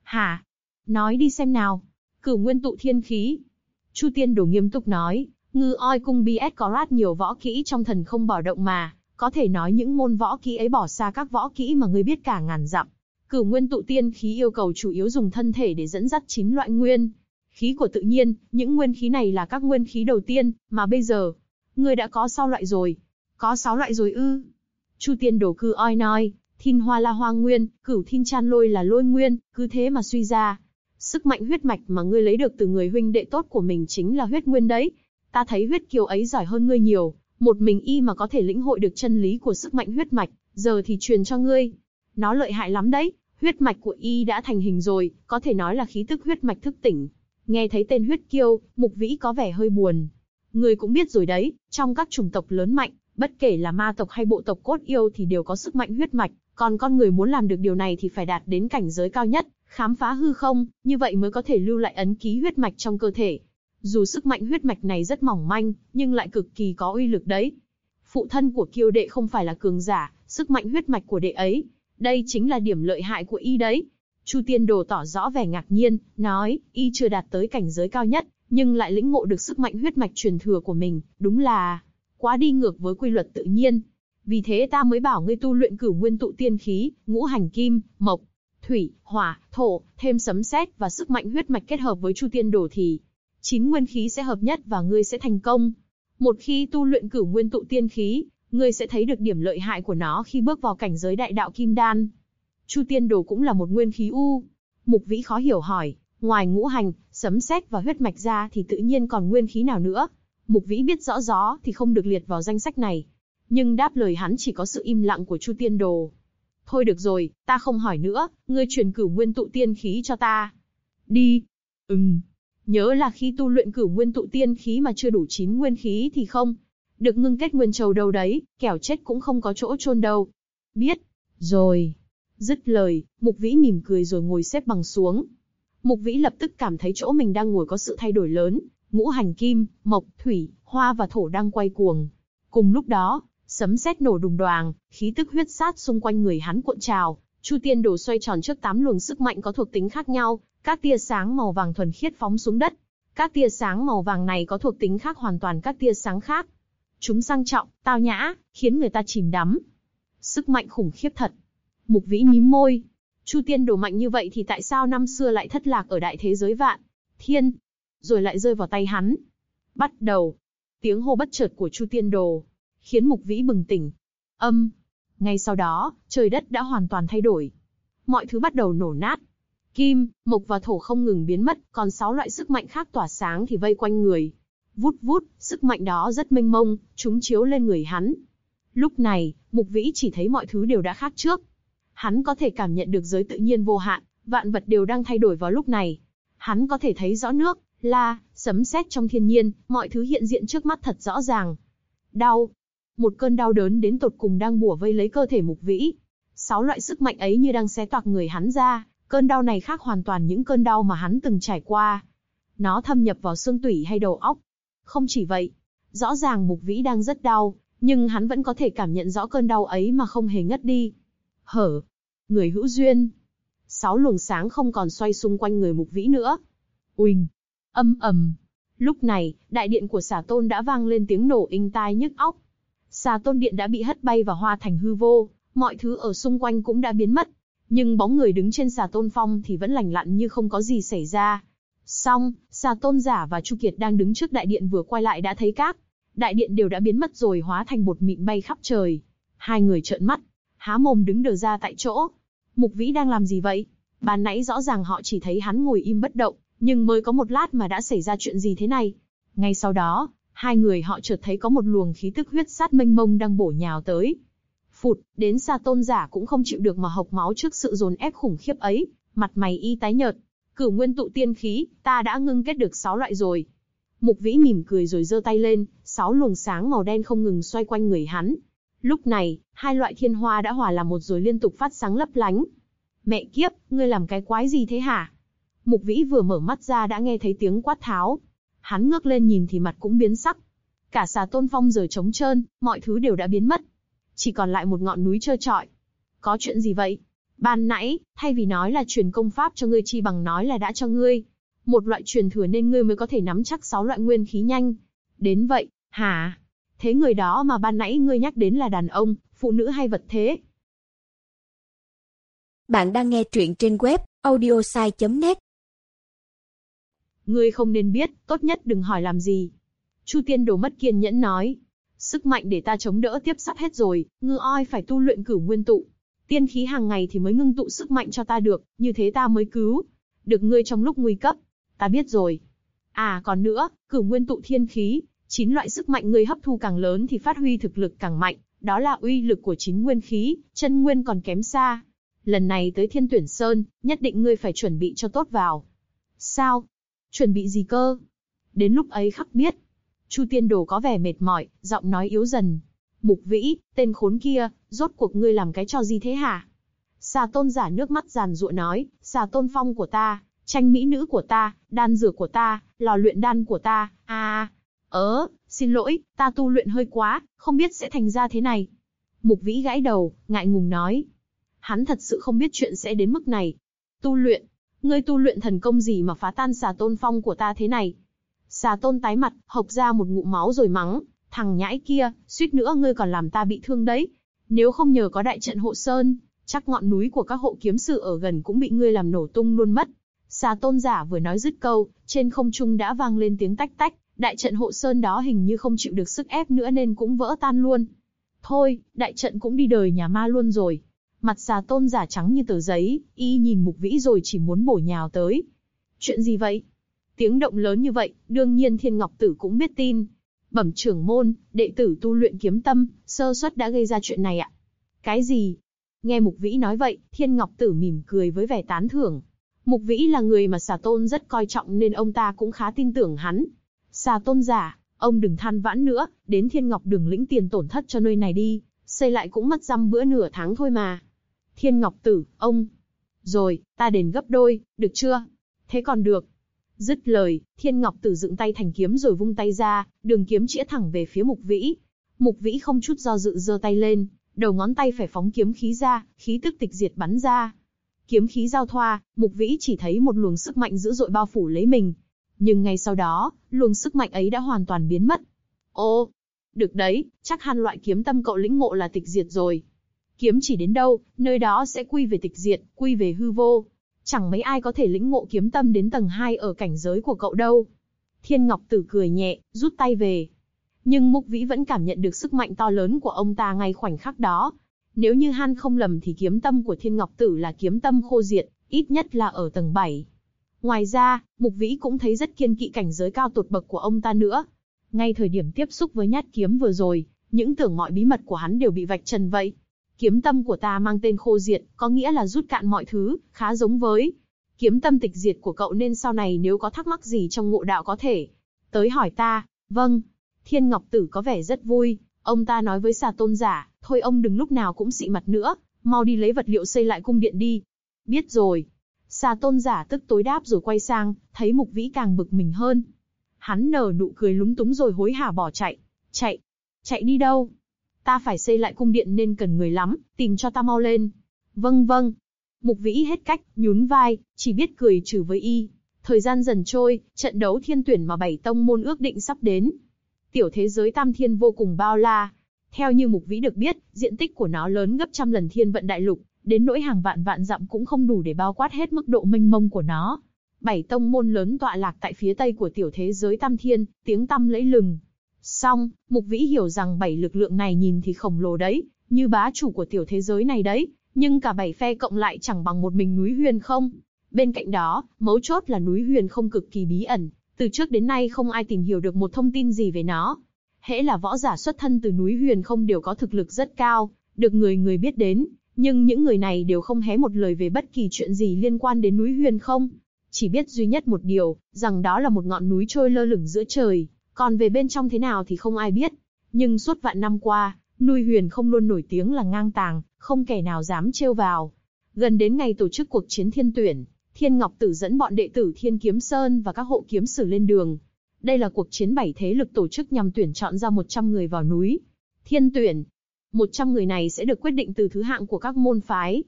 Speaker 2: Hả? Nói đi xem nào. Cửu nguyên tụ thiên khí. Chu Tiên Đồ nghiêm túc nói, Ngư Oi cung BS có rất nhiều võ kỹ trong thần không bỏ động mà, có thể nói những môn võ kỹ ấy bỏ xa các võ kỹ mà ngươi biết cả ngàn dặm. Cửu nguyên tụ tiên khí yêu cầu chủ yếu dùng thân thể để dẫn dắt 9 loại nguyên khí của tự nhiên, những nguyên khí này là các nguyên khí đầu tiên, mà bây giờ, ngươi đã có 6 loại rồi. Có 6 loại rồi ư? Chu Tiên Đồ Cư Oi nói, Thiên Hoa là hoa nguyên, Cửu Thiên Chan Lôi là lôi nguyên, cứ thế mà suy ra. Sức mạnh huyết mạch mà ngươi lấy được từ người huynh đệ tốt của mình chính là huyết nguyên đấy. Ta thấy huyết kiều ấy giỏi hơn ngươi nhiều, một mình y mà có thể lĩnh hội được chân lý của sức mạnh huyết mạch, giờ thì truyền cho ngươi. Nó lợi hại lắm đấy, huyết mạch của y đã thành hình rồi, có thể nói là khí tức huyết mạch thức tỉnh. Nghe thấy tên huyết kiêu, Mục Vĩ có vẻ hơi buồn. Ngươi cũng biết rồi đấy, trong các chủng tộc lớn mạnh, bất kể là ma tộc hay bộ tộc cốt yêu thì đều có sức mạnh huyết mạch, còn con người muốn làm được điều này thì phải đạt đến cảnh giới cao nhất, khám phá hư không, như vậy mới có thể lưu lại ấn ký huyết mạch trong cơ thể. Dù sức mạnh huyết mạch này rất mỏng manh, nhưng lại cực kỳ có uy lực đấy. Phụ thân của Kiêu đệ không phải là cường giả, sức mạnh huyết mạch của đệ ấy, đây chính là điểm lợi hại của y đấy. Chu Tiên Đồ tỏ rõ vẻ ngạc nhiên, nói, y chưa đạt tới cảnh giới cao nhất, nhưng lại lĩnh ngộ được sức mạnh huyết mạch truyền thừa của mình, đúng là quá đi ngược với quy luật tự nhiên. Vì thế ta mới bảo ngươi tu luyện cửu nguyên tụ tiên khí, ngũ hành kim, mộc, thủy, hỏa, thổ, thêm sấm sét và sức mạnh huyết mạch kết hợp với Chu Tiên Đồ thì 9 nguyên khí sẽ hợp nhất và ngươi sẽ thành công. Một khi tu luyện cửu nguyên tụ tiên khí, ngươi sẽ thấy được điểm lợi hại của nó khi bước vào cảnh giới đại đạo kim đan. Chu Tiên Đồ cũng là một nguyên khí u. Mục Vĩ khó hiểu hỏi, ngoài ngũ hành, sấm sét và huyết mạch ra thì tự nhiên còn nguyên khí nào nữa? Mục Vĩ biết rõ gió thì không được liệt vào danh sách này. Nhưng đáp lời hắn chỉ có sự im lặng của Chu Tiên Đồ. Thôi được rồi, ta không hỏi nữa, ngươi truyền cửu nguyên tụ tiên khí cho ta. Đi. Nhớ là khi tu luyện cửu nguyên tụ tiên khí mà chưa đủ 9 nguyên khí thì không được ngưng kết nguyên châu đâu đấy, kẻo chết cũng không có chỗ chôn đâu. Biết. Rồi. Dứt lời, Mục Vĩ mỉm cười rồi ngồi xếp bằng xuống. Mục Vĩ lập tức cảm thấy chỗ mình đang ngồi có sự thay đổi lớn, ngũ hành kim, mộc, thủy, hoa và thổ đang quay cuồng. Cùng lúc đó, sấm sét nổ đùng đoàng, khí tức huyết sát xung quanh người hắn cuộn trào. Chu Tiên Đồ xoay tròn trước 8 luồng sức mạnh có thuộc tính khác nhau, các tia sáng màu vàng thuần khiết phóng xuống đất. Các tia sáng màu vàng này có thuộc tính khác hoàn toàn các tia sáng khác. Chúng sang trọng, tao nhã, khiến người ta chìm đắm. Sức mạnh khủng khiếp thật. Mục Vĩ mím môi. Chu Tiên Đồ mạnh như vậy thì tại sao năm xưa lại thất lạc ở đại thế giới Vạn Thiên, rồi lại rơi vào tay hắn? Bắt đầu. Tiếng hô bất chợt của Chu Tiên Đồ khiến Mục Vĩ bừng tỉnh. Ngay sau đó, trời đất đã hoàn toàn thay đổi. Mọi thứ bắt đầu nổ nát. Kim, mộc và thổ không ngừng biến mất, còn 6 loại sức mạnh khác tỏa sáng thì vây quanh người. Vút vút, sức mạnh đó rất mênh mông, chúng chiếu lên người hắn. Lúc này, Mục Vĩ chỉ thấy mọi thứ đều đã khác trước. Hắn có thể cảm nhận được giới tự nhiên vô hạn, vạn vật đều đang thay đổi vào lúc này. Hắn có thể thấy rõ nước, la, sấm sét trong thiên nhiên, mọi thứ hiện diện trước mắt thật rõ ràng. Đau. Một cơn đau đớn đến tột cùng đang bủa vây lấy cơ thể Mục Vĩ. 6 loại sức mạnh ấy như đang xé toạc người hắn ra, cơn đau này khác hoàn toàn những cơn đau mà hắn từng trải qua. Nó thâm nhập vào xương tủy hay đầu óc. Không chỉ vậy, rõ ràng Mục Vĩ đang rất đau, nhưng hắn vẫn có thể cảm nhận rõ cơn đau ấy mà không hề ngất đi. Người hữu duyên. 6 luồng sáng không còn xoay xung quanh người Mục Vĩ nữa. Uỳnh. Ầm. Lúc này, đại điện của Xà Tôn đã vang lên tiếng nổ inh tai nhức óc. Xà Tôn điện đã bị hất bay và hóa thành hư vô, mọi thứ ở xung quanh cũng đã biến mất. Nhưng bóng người đứng trên Xà Tôn phong thì vẫn lành lặn như không có gì xảy ra. Song, Xà Tôn giả và Chu Kiệt đang đứng trước đại điện vừa quay lại đã thấy các đại điện đều đã biến mất rồi hóa thành bột mịn bay khắp trời. Hai người trợn mắt, há mồm đứng đờ ra tại chỗ. Mục Vĩ đang làm gì vậy? Ban nãy rõ ràng họ chỉ thấy hắn ngồi im bất động, nhưng mới có một lát mà đã xảy ra chuyện gì thế này? Ngay sau đó, hai người họ chợt thấy có một luồng khí tức huyết sát mênh mông đang bổ nhào tới. Phụt, đến Xà Tôn giả cũng không chịu được mà hộc máu trước sự dồn ép khủng khiếp ấy, mặt mày y tái nhợt. Cửu nguyên tụ tiên khí, ta đã ngưng kết được 6 loại rồi. Mục Vĩ mỉm cười rồi giơ tay lên, 6 luồng sáng màu đen không ngừng xoay quanh người hắn. Lúc này, 2 loại thiên hoa đã hòa làm một rồi liên tục phát sáng lấp lánh. Mẹ kiếp, ngươi làm cái quái gì thế hả? Mục Vĩ vừa mở mắt ra đã nghe thấy tiếng quát tháo. Hắn ngước lên nhìn thì mặt cũng biến sắc. Cả Xà Tôn phong giờ trống trơn, mọi thứ đều đã biến mất. Chỉ còn lại một ngọn núi trơ trọi. Có chuyện gì vậy? Ban nãy, thay vì nói là truyền công pháp cho ngươi chi bằng nói là đã cho ngươi một loại truyền thừa nên ngươi mới có thể nắm chắc 6 loại nguyên khí nhanh. Đến vậy, hả? Thế người đó mà ban nãy ngươi nhắc đến là đàn ông, phụ nữ hay vật thế?
Speaker 3: Bạn đang nghe truyện trên web audiosai.net.
Speaker 2: Ngươi không nên biết, tốt nhất đừng hỏi làm gì. Chu Tiên Đồ mất kiên nhẫn nói. Sức mạnh để ta chống đỡ tiếp sắp hết rồi, Ngư Oi phải tu luyện cửu nguyên tụ. Tiên khí hàng ngày thì mới ngưng tụ sức mạnh cho ta được, như thế ta mới cứu được ngươi trong lúc nguy cấp. Ta biết rồi. À còn nữa, cửu nguyên tụ thiên khí, 9 loại sức mạnh ngươi hấp thu càng lớn thì phát huy thực lực càng mạnh, đó là uy lực của 9 nguyên khí, chân nguyên còn kém xa. Lần này tới Thiên Tuyển Sơn, nhất định ngươi phải chuẩn bị cho tốt vào. Sao? Chuẩn bị gì cơ? Đến lúc ấy khắc biết. Chu Tiên Đồ có vẻ mệt mỏi, giọng nói yếu dần. Mục Vĩ, tên khốn kia, rốt cuộc ngươi làm cái trò gì thế hả? Xà Tôn giả nước mắt giàn giụa nói, Xà Tôn Phong của ta, tranh mỹ nữ của ta, đan dược của ta, lò luyện đan của ta, xin lỗi, ta tu luyện hơi quá, không biết sẽ thành ra thế này. Mục Vĩ gãi đầu, ngại ngùng nói. Hắn thật sự không biết chuyện sẽ đến mức này. Tu luyện? Ngươi tu luyện thần công gì mà phá tan Xà Tôn Phong của ta thế này? Xà Tôn tái mặt, hộc ra một ngụm máu rồi mắng, thằng nhãi kia, suýt nữa ngươi còn làm ta bị thương đấy. Nếu không nhờ có đại trận hộ sơn, chắc ngọn núi của các hộ kiếm sư ở gần cũng bị ngươi làm nổ tung luôn mất. Xà Tôn giả vừa nói dứt câu, trên không trung đã vang lên tiếng tách tách, đại trận hộ sơn đó hình như không chịu được sức ép nữa nên cũng vỡ tan luôn. Thôi, đại trận cũng đi đời nhà ma luôn rồi. Mặt Xà Tôn giả trắng như tờ giấy, y nhìn Mục Vĩ rồi chỉ muốn bổ nhào tới. Chuyện gì vậy? Tiếng động lớn như vậy, đương nhiên Thiên Ngọc Tử cũng biết tin. Bẩm trưởng môn, đệ tử tu luyện kiếm tâm, sơ suất đã gây ra chuyện này ạ. Cái gì? Nghe Mục Vĩ nói vậy, Thiên Ngọc Tử mỉm cười với vẻ tán thưởng. Mục Vĩ là người mà Xà Tôn rất coi trọng nên ông ta cũng khá tin tưởng hắn. Xà Tôn giả, ông đừng than vãn nữa, đến Thiên Ngọc Đường lĩnh tiền tổn thất cho nơi này đi, xây lại cũng mất dăm bữa nửa tháng thôi mà. Thiên Ngọc Tử, ông... Rồi, ta đền gấp đôi, được chưa? Thế còn được. Dứt lời, Thiên Ngọc Tử dựng tay thành kiếm rồi vung tay ra, đường kiếm chĩa thẳng về phía Mục Vĩ. Mục Vĩ không chút do dự giơ tay lên, đầu ngón tay phải phóng kiếm khí ra, khí tức tịch diệt bắn ra. Kiếm khí giao thoa, Mục Vĩ chỉ thấy một luồng sức mạnh dữ dội bao phủ lấy mình. Nhưng ngay sau đó, luồng sức mạnh ấy đã hoàn toàn biến mất. Ô, được đấy, chắc hẳn loại kiếm tâm cậu lĩnh ngộ là tịch diệt rồi. Kiếm chỉ đến đâu, nơi đó sẽ quy về tịch diệt, quy về hư vô. Chẳng mấy ai có thể lĩnh ngộ kiếm tâm đến tầng 2 ở cảnh giới của cậu đâu. Thiên Ngọc Tử cười nhẹ, rút tay về. Nhưng Mục Vĩ vẫn cảm nhận được sức mạnh to lớn của ông ta ngay khoảnh khắc đó. Nếu như hắn không lầm thì kiếm tâm của Thiên Ngọc Tử là kiếm tâm khô diệt, ít nhất là ở tầng 7. Ngoài ra, Mục Vĩ cũng thấy rất kiêng kỵ cảnh giới cao tột bậc của ông ta nữa. Ngay thời điểm tiếp xúc với nhát kiếm vừa rồi, những tưởng mọi bí mật của hắn đều bị vạch trần vậy. Kiếm tâm của ta mang tên khô diệt, có nghĩa là rút cạn mọi thứ, khá giống với kiếm tâm tịch diệt của cậu nên sau này nếu có thắc mắc gì trong ngộ đạo có thể tới hỏi ta. Vâng. Thiên Ngọc Tử có vẻ rất vui, ông ta nói với Xà Tôn giả, thôi ông đừng lúc nào cũng xị mặt nữa, mau đi lấy vật liệu xây lại cung điện đi. Biết rồi. Xà Tôn giả tức tối đáp rồi quay sang, thấy Mục Vĩ càng bực mình hơn. Hắn nở nụ cười lúng túng rồi hối hả bỏ chạy. Chạy đi đâu? Ta phải xây lại cung điện nên cần người lắm, tìm cho ta mau lên. Vâng. Mục Vĩ hết cách, nhún vai, chỉ biết cười trừ với y. Thời gian dần trôi, trận đấu thiên tuyển mà 7 tông môn ước định sắp đến. Tiểu thế giới Tam Thiên vô cùng bao la. Theo như Mục Vĩ được biết, diện tích của nó lớn gấp trăm lần Thiên Vận Đại Lục, đến nỗi hàng vạn dặm cũng không đủ để bao quát hết mức độ mênh mông của nó. 7 tông môn lớn tọa lạc tại phía tây của tiểu thế giới Tam Thiên, tiếng tăm lẫy lừng. Song, Mục Vĩ hiểu rằng 7 lực lượng này nhìn thì khổng lồ đấy, như bá chủ của tiểu thế giới này đấy, nhưng cả 7 phe cộng lại chẳng bằng một mình núi Huyền Không. Bên cạnh đó, mấu chốt là núi Huyền Không cực kỳ bí ẩn, từ trước đến nay không ai tìm hiểu được một thông tin gì về nó. Hễ là võ giả xuất thân từ núi Huyền Không đều có thực lực rất cao, được người biết đến, nhưng những người này đều không hé một lời về bất kỳ chuyện gì liên quan đến núi Huyền Không. Chỉ biết duy nhất một điều, rằng đó là một ngọn núi trôi lơ lửng giữa trời, còn về bên trong thế nào thì không ai biết. Nhưng suốt vạn năm qua, núi Huyền Không luôn nổi tiếng là ngang tàng, không kẻ nào dám trêu vào. Gần đến ngày tổ chức cuộc chiến thiên tuyển, Thiên Ngọc Tử dẫn bọn đệ tử Thiên Kiếm Sơn và các hộ kiếm sử lên đường. Đây là cuộc chiến 7 thế lực tổ chức nhằm tuyển chọn ra 100 người vào núi thiên tuyển. 100 người này sẽ được quyết định từ thứ hạng của các môn phái.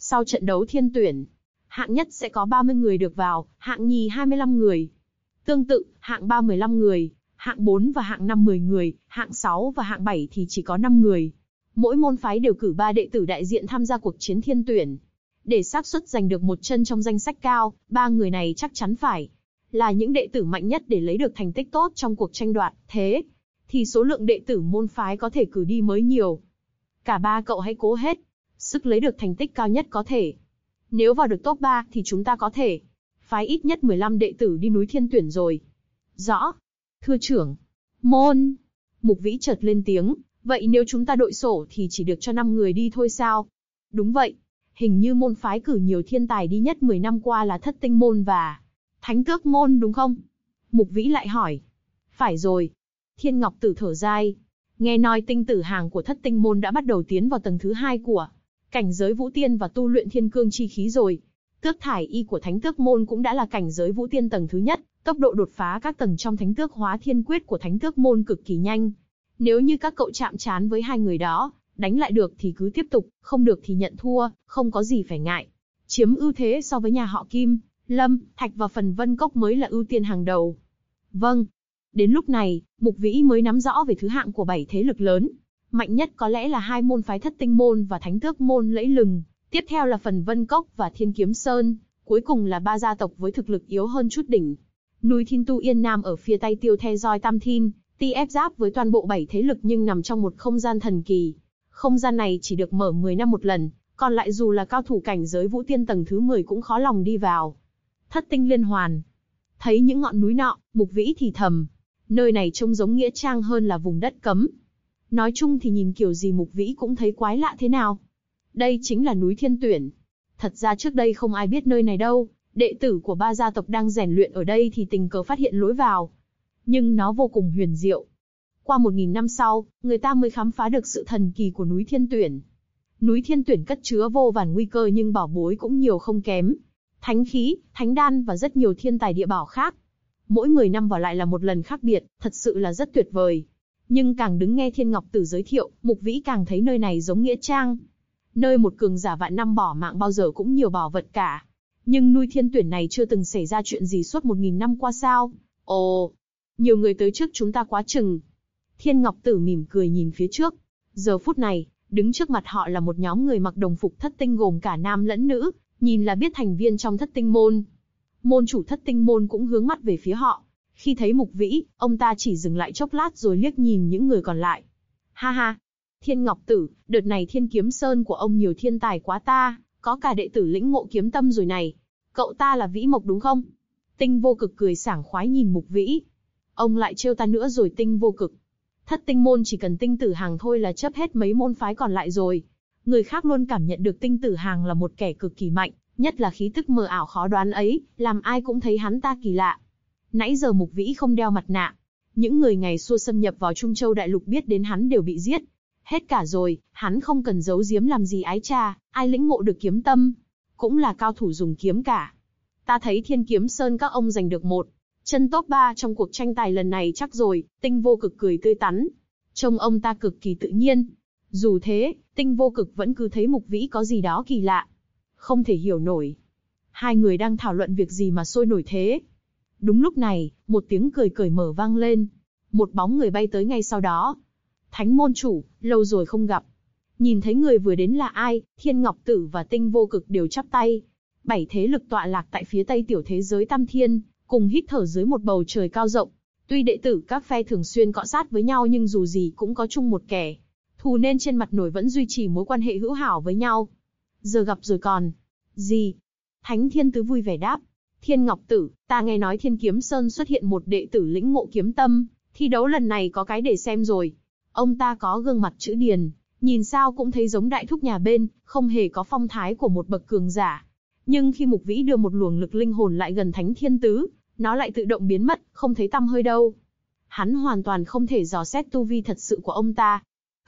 Speaker 2: Sau trận đấu thiên tuyển, hạng nhất sẽ có 30 người được vào, hạng nhì 25 người. Tương tự, hạng 3 15 người, hạng 4 và hạng 5 10 người, hạng 6 và hạng 7 thì chỉ có 5 người. Mỗi môn phái đều cử 3 đệ tử đại diện tham gia cuộc chiến thiên tuyển. Để xác suất giành được một chân trong danh sách cao, 3 người này chắc chắn phải là những đệ tử mạnh nhất để lấy được thành tích tốt trong cuộc tranh đoạt, thế thì số lượng đệ tử môn phái có thể cử đi mới nhiều. Cả ba cậu hãy cố hết sức lấy được thành tích cao nhất có thể. Nếu vào được top 3 thì chúng ta có thể phái ít nhất 15 đệ tử đi núi thiên tuyển rồi. Rõ. Thưa trưởng. Môn. Mục Vĩ chợt lên tiếng, vậy nếu chúng ta đội sổ thì chỉ được cho 5 người đi thôi sao? Đúng vậy. Hình như môn phái cử nhiều thiên tài đi nhất 10 năm qua là Thất Tinh môn và Thánh Tước môn đúng không? Mục Vĩ lại hỏi. Phải rồi. Thiên Ngọc Tử thở dài. Nghe nói tinh tử hàng của Thất Tinh môn đã bắt đầu tiến vào tầng thứ 2 của cảnh giới vũ tiên và tu luyện thiên cương chi khí rồi. Tước thải y của Thánh Tước môn cũng đã là cảnh giới vũ tiên tầng thứ nhất, tốc độ đột phá các tầng trong Thánh Tước hóa thiên quyết của Thánh Tước môn cực kỳ nhanh. Nếu như các cậu chạm trán với hai người đó, đánh lại được thì cứ tiếp tục, không được thì nhận thua, không có gì phải ngại. Chiếm ưu thế so với nhà họ Kim, Lâm, Thạch và phần Vân Cốc mới là ưu tiên hàng đầu. Vâng. Đến lúc này, Mục Vĩ mới nắm rõ về thứ hạng của 7 thế lực lớn. Mạnh nhất có lẽ là hai môn phái Thất Tinh môn và Thánh Tước môn lẫy lừng, tiếp theo là phần Vân Cốc và Thiên Kiếm Sơn, cuối cùng là ba gia tộc với thực lực yếu hơn chút đỉnh. Núi Thiên Tu Yên Nam ở phía tây Tiêu The Roi Tam Thiên, ép giáp với toàn bộ 7 thế lực nhưng nằm trong một không gian thần kỳ. Không gian này chỉ được mở 10 năm một lần, còn lại dù là cao thủ cảnh giới vũ tiên tầng thứ 10 cũng khó lòng đi vào. Thất Tinh Liên Hoàn. Thấy những ngọn núi nọ, Mục Vĩ thì thầm, nơi này trông giống nghĩa trang hơn là vùng đất cấm. Nói chung thì nhìn kiểu gì Mục Vĩ cũng thấy quái lạ thế nào. Đây chính là núi Thiên Tuyển. Thật ra trước đây không ai biết nơi này đâu, đệ tử của ba gia tộc đang rèn luyện ở đây thì tình cờ phát hiện lối vào. Nhưng nó vô cùng huyền diệu. Qua 1000 năm sau, người ta mới khám phá được sự thần kỳ của núi Thiên Tuyển. Núi Thiên Tuyển cất chứa vô vàn nguy cơ nhưng bảo bối cũng nhiều không kém. Thánh khí, thánh đan và rất nhiều thiên tài địa bảo khác. Mỗi 10 năm vào lại là một lần khác biệt, thật sự là rất tuyệt vời. Nhưng càng đứng nghe Thiên Ngọc Tử giới thiệu, Mục Vĩ càng thấy nơi này giống nghĩa trang. Nơi một cường giả vạn năm bỏ mạng bao giờ cũng nhiều bảo vật cả. Nhưng núi Thiên Tuyển này chưa từng xảy ra chuyện gì suốt 1000 năm qua sao? Ồ, nhiều người tới trước chúng ta quá chừng. Thiên Ngọc Tử mỉm cười nhìn phía trước. Giờ phút này, đứng trước mặt họ là một nhóm người mặc đồng phục thất tinh gồm cả nam lẫn nữ, nhìn là biết thành viên trong Thất Tinh môn. Môn chủ Thất Tinh môn cũng hướng mắt về phía họ. Khi thấy Mục Vĩ, ông ta chỉ dừng lại chốc lát rồi liếc nhìn những người còn lại. Ha ha, Thiên Ngọc Tử, đợt này Thiên Kiếm Sơn của ông nhiều thiên tài quá ta, có cả đệ tử lĩnh ngộ kiếm tâm rồi này. Cậu ta là Vĩ Mộc đúng không? Tinh Vô Cực cười sảng khoái nhìn Mục Vĩ. Ông lại trêu ta nữa rồi Tinh Vô Cực. Thất Tinh môn chỉ cần Tinh Tử Hàng thôi là chấp hết mấy môn phái còn lại rồi. Người khác luôn cảm nhận được Tinh Tử Hàng là một kẻ cực kỳ mạnh, nhất là khí tức mờ ảo khó đoán ấy, làm ai cũng thấy hắn ta kỳ lạ. Nãy giờ Mục Vĩ không đeo mặt nạ. Những người ngày xưa xâm nhập vào Trung Châu Đại Lục biết đến hắn đều bị giết. Hết cả rồi, hắn không cần giấu giếm làm gì ái cha, ai lĩnh ngộ được kiếm tâm, cũng là cao thủ dùng kiếm cả. Ta thấy Thiên Kiếm Sơn các ông giành được một chân top 3 trong cuộc tranh tài lần này chắc rồi, Tinh Vô Cực cười tươi tắn. Trông ông ta cực kỳ tự nhiên. Dù thế, Tinh Vô Cực vẫn cứ thấy Mục Vĩ có gì đó kỳ lạ. Không thể hiểu nổi. Hai người đang thảo luận việc gì mà sôi nổi thế? Đúng lúc này, một tiếng cười cởi mở vang lên. Một bóng người bay tới ngay sau đó. Thánh môn chủ, lâu rồi không gặp. Nhìn thấy người vừa đến là ai, Thiên Ngọc Tử và Tinh Vô Cực đều chắp tay. 7 thế lực tọa lạc tại phía tây tiểu thế giới Tam Thiên, cùng hít thở dưới một bầu trời cao rộng. Tuy đệ tử các phe thường xuyên cọ sát với nhau nhưng dù gì cũng có chung một kẻ thù nên trên mặt nổi vẫn duy trì mối quan hệ hữu hảo với nhau. Giờ gặp rồi còn gì? Thánh Thiên Tứ vui vẻ đáp. Thiên Ngọc Tử, ta nghe nói Thiên Kiếm Sơn xuất hiện một đệ tử lĩnh ngộ kiếm tâm, thi đấu lần này có cái để xem rồi. Ông ta có gương mặt chữ điền, nhìn sao cũng thấy giống đại thúc nhà bên, không hề có phong thái của một bậc cường giả. Nhưng khi Mục Vĩ đưa một luồng lực linh hồn lại gần Thánh Thiên Tứ, nó lại tự động biến mất, không thấy tăm hơi đâu. Hắn hoàn toàn không thể dò xét tu vi thật sự của ông ta.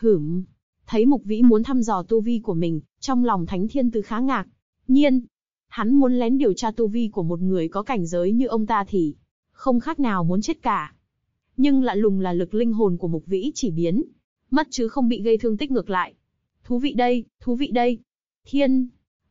Speaker 2: Thấy Mục Vĩ muốn thăm dò tu vi của mình, trong lòng Thánh Thiên Tứ khá ngạc nhiên. Hắn muốn lén điều tra tu vi của một người có cảnh giới như ông ta thì không khác nào muốn chết cả. Nhưng lạ lùng là lực linh hồn của Mục Vĩ chỉ biến mất chứ không bị gây thương tích ngược lại. Thú vị đây, thú vị đây. Thiên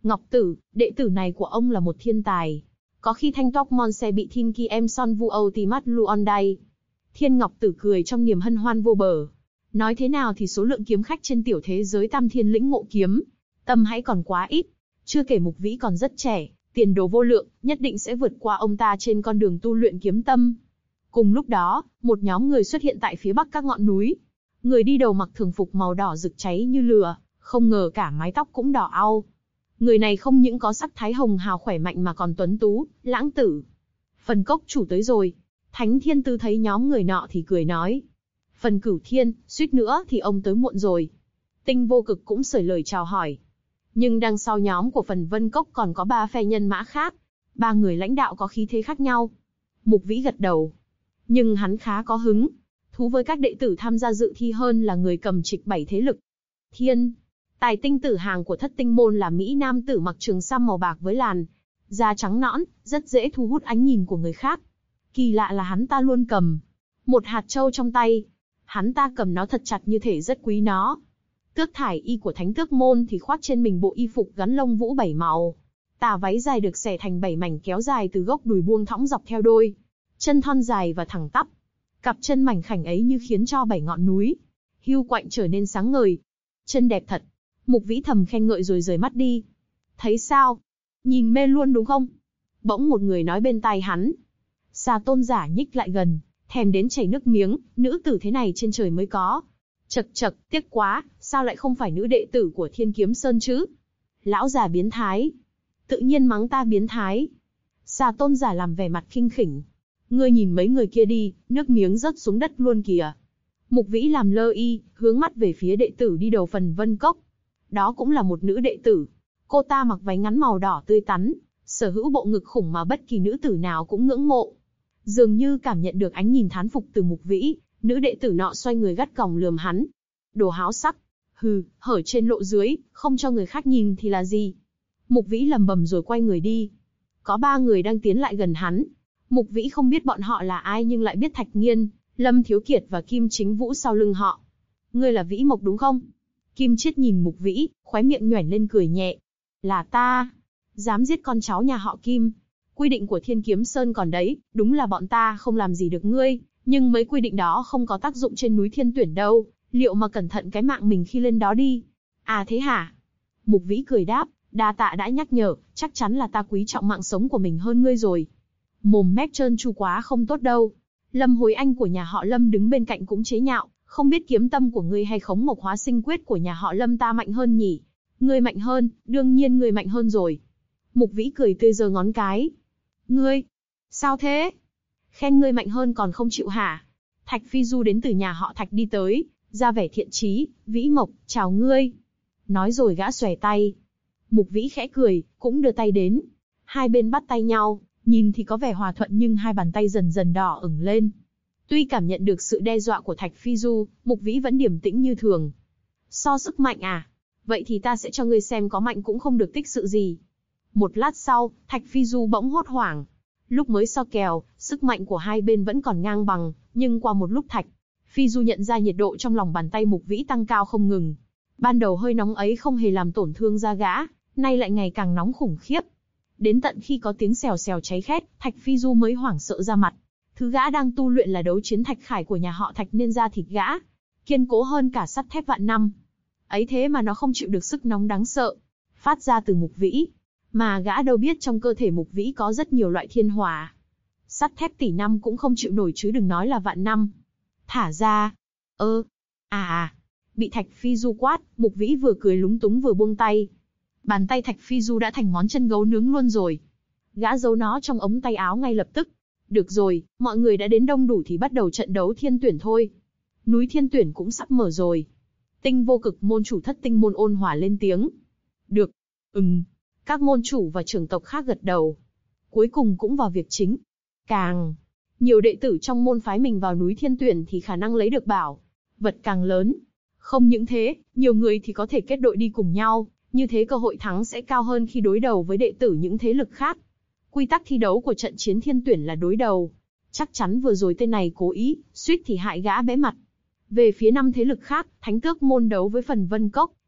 Speaker 2: Ngọc Tử, đệ tử này của ông là một thiên tài. Có khi thanh tóc mon xe bị thiên ki em son vu âu tí mắt luon đây. Thiên Ngọc Tử cười trong niềm hân hoan vô bờ. Nói thế nào thì số lượng kiếm khách trên tiểu thế giới tam thiên lĩnh ngộ kiếm tâm hãy còn quá ít. Chưa kể Mục Vĩ còn rất trẻ, tiền đồ vô lượng, nhất định sẽ vượt qua ông ta trên con đường tu luyện kiếm tâm. Cùng lúc đó, một nhóm người xuất hiện tại phía bắc các ngọn núi. Người đi đầu mặc thường phục màu đỏ rực cháy như lửa, không ngờ cả mái tóc cũng đỏ au. Người này không những có sắc thái hồng hào khỏe mạnh mà còn tuấn tú, lãng tử. Phần Cốc chủ tới rồi. Thánh Thiên Tư thấy nhóm người nọ thì cười nói. Phần Cửu Thiên, suýt nữa thì ông tới muộn rồi. Tinh Vô Cực cũng sởi lời chào hỏi. Nhưng đằng sau nhóm của Phần Vân Cốc còn có 3 phe nhân mã khác. 3 người lãnh đạo có khí thế khác nhau. Mục Vĩ gật đầu. Nhưng hắn khá có hứng. Thú với các đệ tử tham gia dự thi hơn là người cầm trịch 7 thế lực. Thiên, tài tinh tử hàng của Thất Tinh môn là Mỹ nam tử mặc trường sam màu bạc với làn da trắng nõn, rất dễ thu hút ánh nhìn của người khác. Kỳ lạ là hắn ta luôn cầm một hạt châu trong tay. Hắn ta cầm nó thật chặt như thể rất quý nó. Tước thải y của Thánh Tước môn thì khoác trên mình bộ y phục gắn lông vũ 7 màu. Tà váy dài được xẻ thành 7 mảnh kéo dài từ gốc đùi buông thõng dọc theo đôi chân thon dài và thẳng tắp. Cặp chân mảnh khảnh ấy như khiến cho 7 ngọn núi hiu quạnh trở nên sáng ngời. Chân đẹp thật. Mục Vĩ thầm khen ngợi rồi rời mắt đi. Thấy sao? Nhìn mê luôn đúng không? Bỗng một người nói bên tai hắn. Xà Tôn giả nhích lại gần, thèm đến chảy nước miếng, nữ tử thế này trên trời mới có. Chậc chậc, tiếc quá, sao lại không phải nữ đệ tử của Thiên Kiếm Sơn chứ? Lão già biến thái. Tự nhiên mắng ta biến thái. Xà Tôn giả làm vẻ mặt khinh khỉnh. Ngươi nhìn mấy người kia đi, nước miếng rớt xuống đất luôn kìa. Mục Vĩ làm lơ y, hướng mắt về phía đệ tử đi đầu Phần Vân Cốc. Đó cũng là một nữ đệ tử. Cô ta mặc váy ngắn màu đỏ tươi tắn, sở hữu bộ ngực khủng mà bất kỳ nữ tử nào cũng ngưỡng mộ. Dường như cảm nhận được ánh nhìn thán phục từ Mục Vĩ, nữ đệ tử nọ xoay người gắt gỏng lườm hắn. Đồ háo sắc. Hừ, hở trên lộ dưới, không cho người khác nhìn thì là gì? Mục Vĩ lầm bầm rồi quay người đi. Có 3 người đang tiến lại gần hắn. Mục Vĩ không biết bọn họ là ai nhưng lại biết Thạch Nghiên, Lâm Thiếu Kiệt và Kim Chính Vũ sau lưng họ. Ngươi là Vĩ Mộc đúng không? Kim Chiết nhìn Mục Vĩ, khóe miệng nhoẻn lên cười nhẹ. Là ta. Dám giết con cháu nhà họ Kim. Quy định của Thiên Kiếm Sơn còn đấy, đúng là bọn ta không làm gì được ngươi, nhưng mấy quy định đó không có tác dụng trên núi Thiên Tuyển đâu, liệu mà cẩn thận cái mạng mình khi lên đó đi. À thế hả? Mục Vĩ cười đáp, đa tạ đã nhắc nhở, chắc chắn là ta quý trọng mạng sống của mình hơn ngươi rồi. Mồm mép trơn tru quá không tốt đâu. Lâm Hối Anh của nhà họ Lâm đứng bên cạnh cũng chế nhạo, không biết kiếm tâm của ngươi hay khống mộc hóa sinh quyết của nhà họ Lâm ta mạnh hơn nhỉ? Ngươi mạnh hơn, đương nhiên ngươi mạnh hơn rồi. Mục Vĩ cười tươi giơ ngón cái. Ngươi? Sao thế? Khen ngươi mạnh hơn còn không chịu hả? Thạch Phi Du đến từ nhà họ Thạch đi tới, ra vẻ thiện chí, Vĩ Mộc, chào ngươi. Nói rồi gã xòe tay. Mục Vĩ khẽ cười, cũng đưa tay đến. Hai bên bắt tay nhau, nhìn thì có vẻ hòa thuận nhưng hai bàn tay dần dần đỏ ửng lên. Tuy cảm nhận được sự đe dọa của Thạch Phi Du, Mục Vĩ vẫn điềm tĩnh như thường. So sức mạnh à? Vậy thì ta sẽ cho ngươi xem có mạnh cũng không được tích sự gì. Một lát sau, Thạch Phi Du bỗng hốt hoảng. Lúc mới so kèo, sức mạnh của hai bên vẫn còn ngang bằng, nhưng qua một lúc Thạch Phi Du nhận ra nhiệt độ trong lòng bàn tay Mục Vĩ tăng cao không ngừng. Ban đầu hơi nóng ấy không hề làm tổn thương da gã, nay lại ngày càng nóng khủng khiếp. Đến tận khi có tiếng xèo xèo cháy khét, Thạch Phi Du mới hoảng sợ ra mặt. Thứ gã đang tu luyện là đấu chiến thạch khải của nhà họ Thạch nên da thịt gã kiên cố hơn cả sắt thép vạn năm. Ấy thế mà nó không chịu được sức nóng đáng sợ phát ra từ Mục Vĩ, mà gã đâu biết trong cơ thể Mục Vĩ có rất nhiều loại thiên hỏa. Sắt thép tỷ năm cũng không chịu nổi chứ đừng nói là vạn năm. Thả ra. Bị Thạch Phi Du quát, Mục Vĩ vừa cười lúng túng vừa buông tay. Bàn tay Thạch Phi Du đã thành món chân gấu nướng luôn rồi. Gã giấu nó trong ống tay áo ngay lập tức. Được rồi, mọi người đã đến đông đủ thì bắt đầu trận đấu Thiên Tuyển thôi. Núi Thiên Tuyển cũng sắp mở rồi. Tinh Vô Cực môn chủ Thất Tinh môn ôn hòa lên tiếng. Được. Các môn chủ và trưởng tộc khác gật đầu. Cuối cùng cũng vào việc chính. Càng nhiều đệ tử trong môn phái mình vào núi Thiên Tuyển thì khả năng lấy được bảo vật càng lớn. Không những thế, nhiều người thì có thể kết đội đi cùng nhau, như thế cơ hội thắng sẽ cao hơn khi đối đầu với đệ tử những thế lực khác. Quy tắc thi đấu của trận chiến Thiên Tuyển là đối đầu. Chắc chắn vừa rồi tên này cố ý, suýt thì hại gã bẽ mặt. Về phía 5 thế lực khác, Thánh Tước môn đấu với Phần Vân Cốc,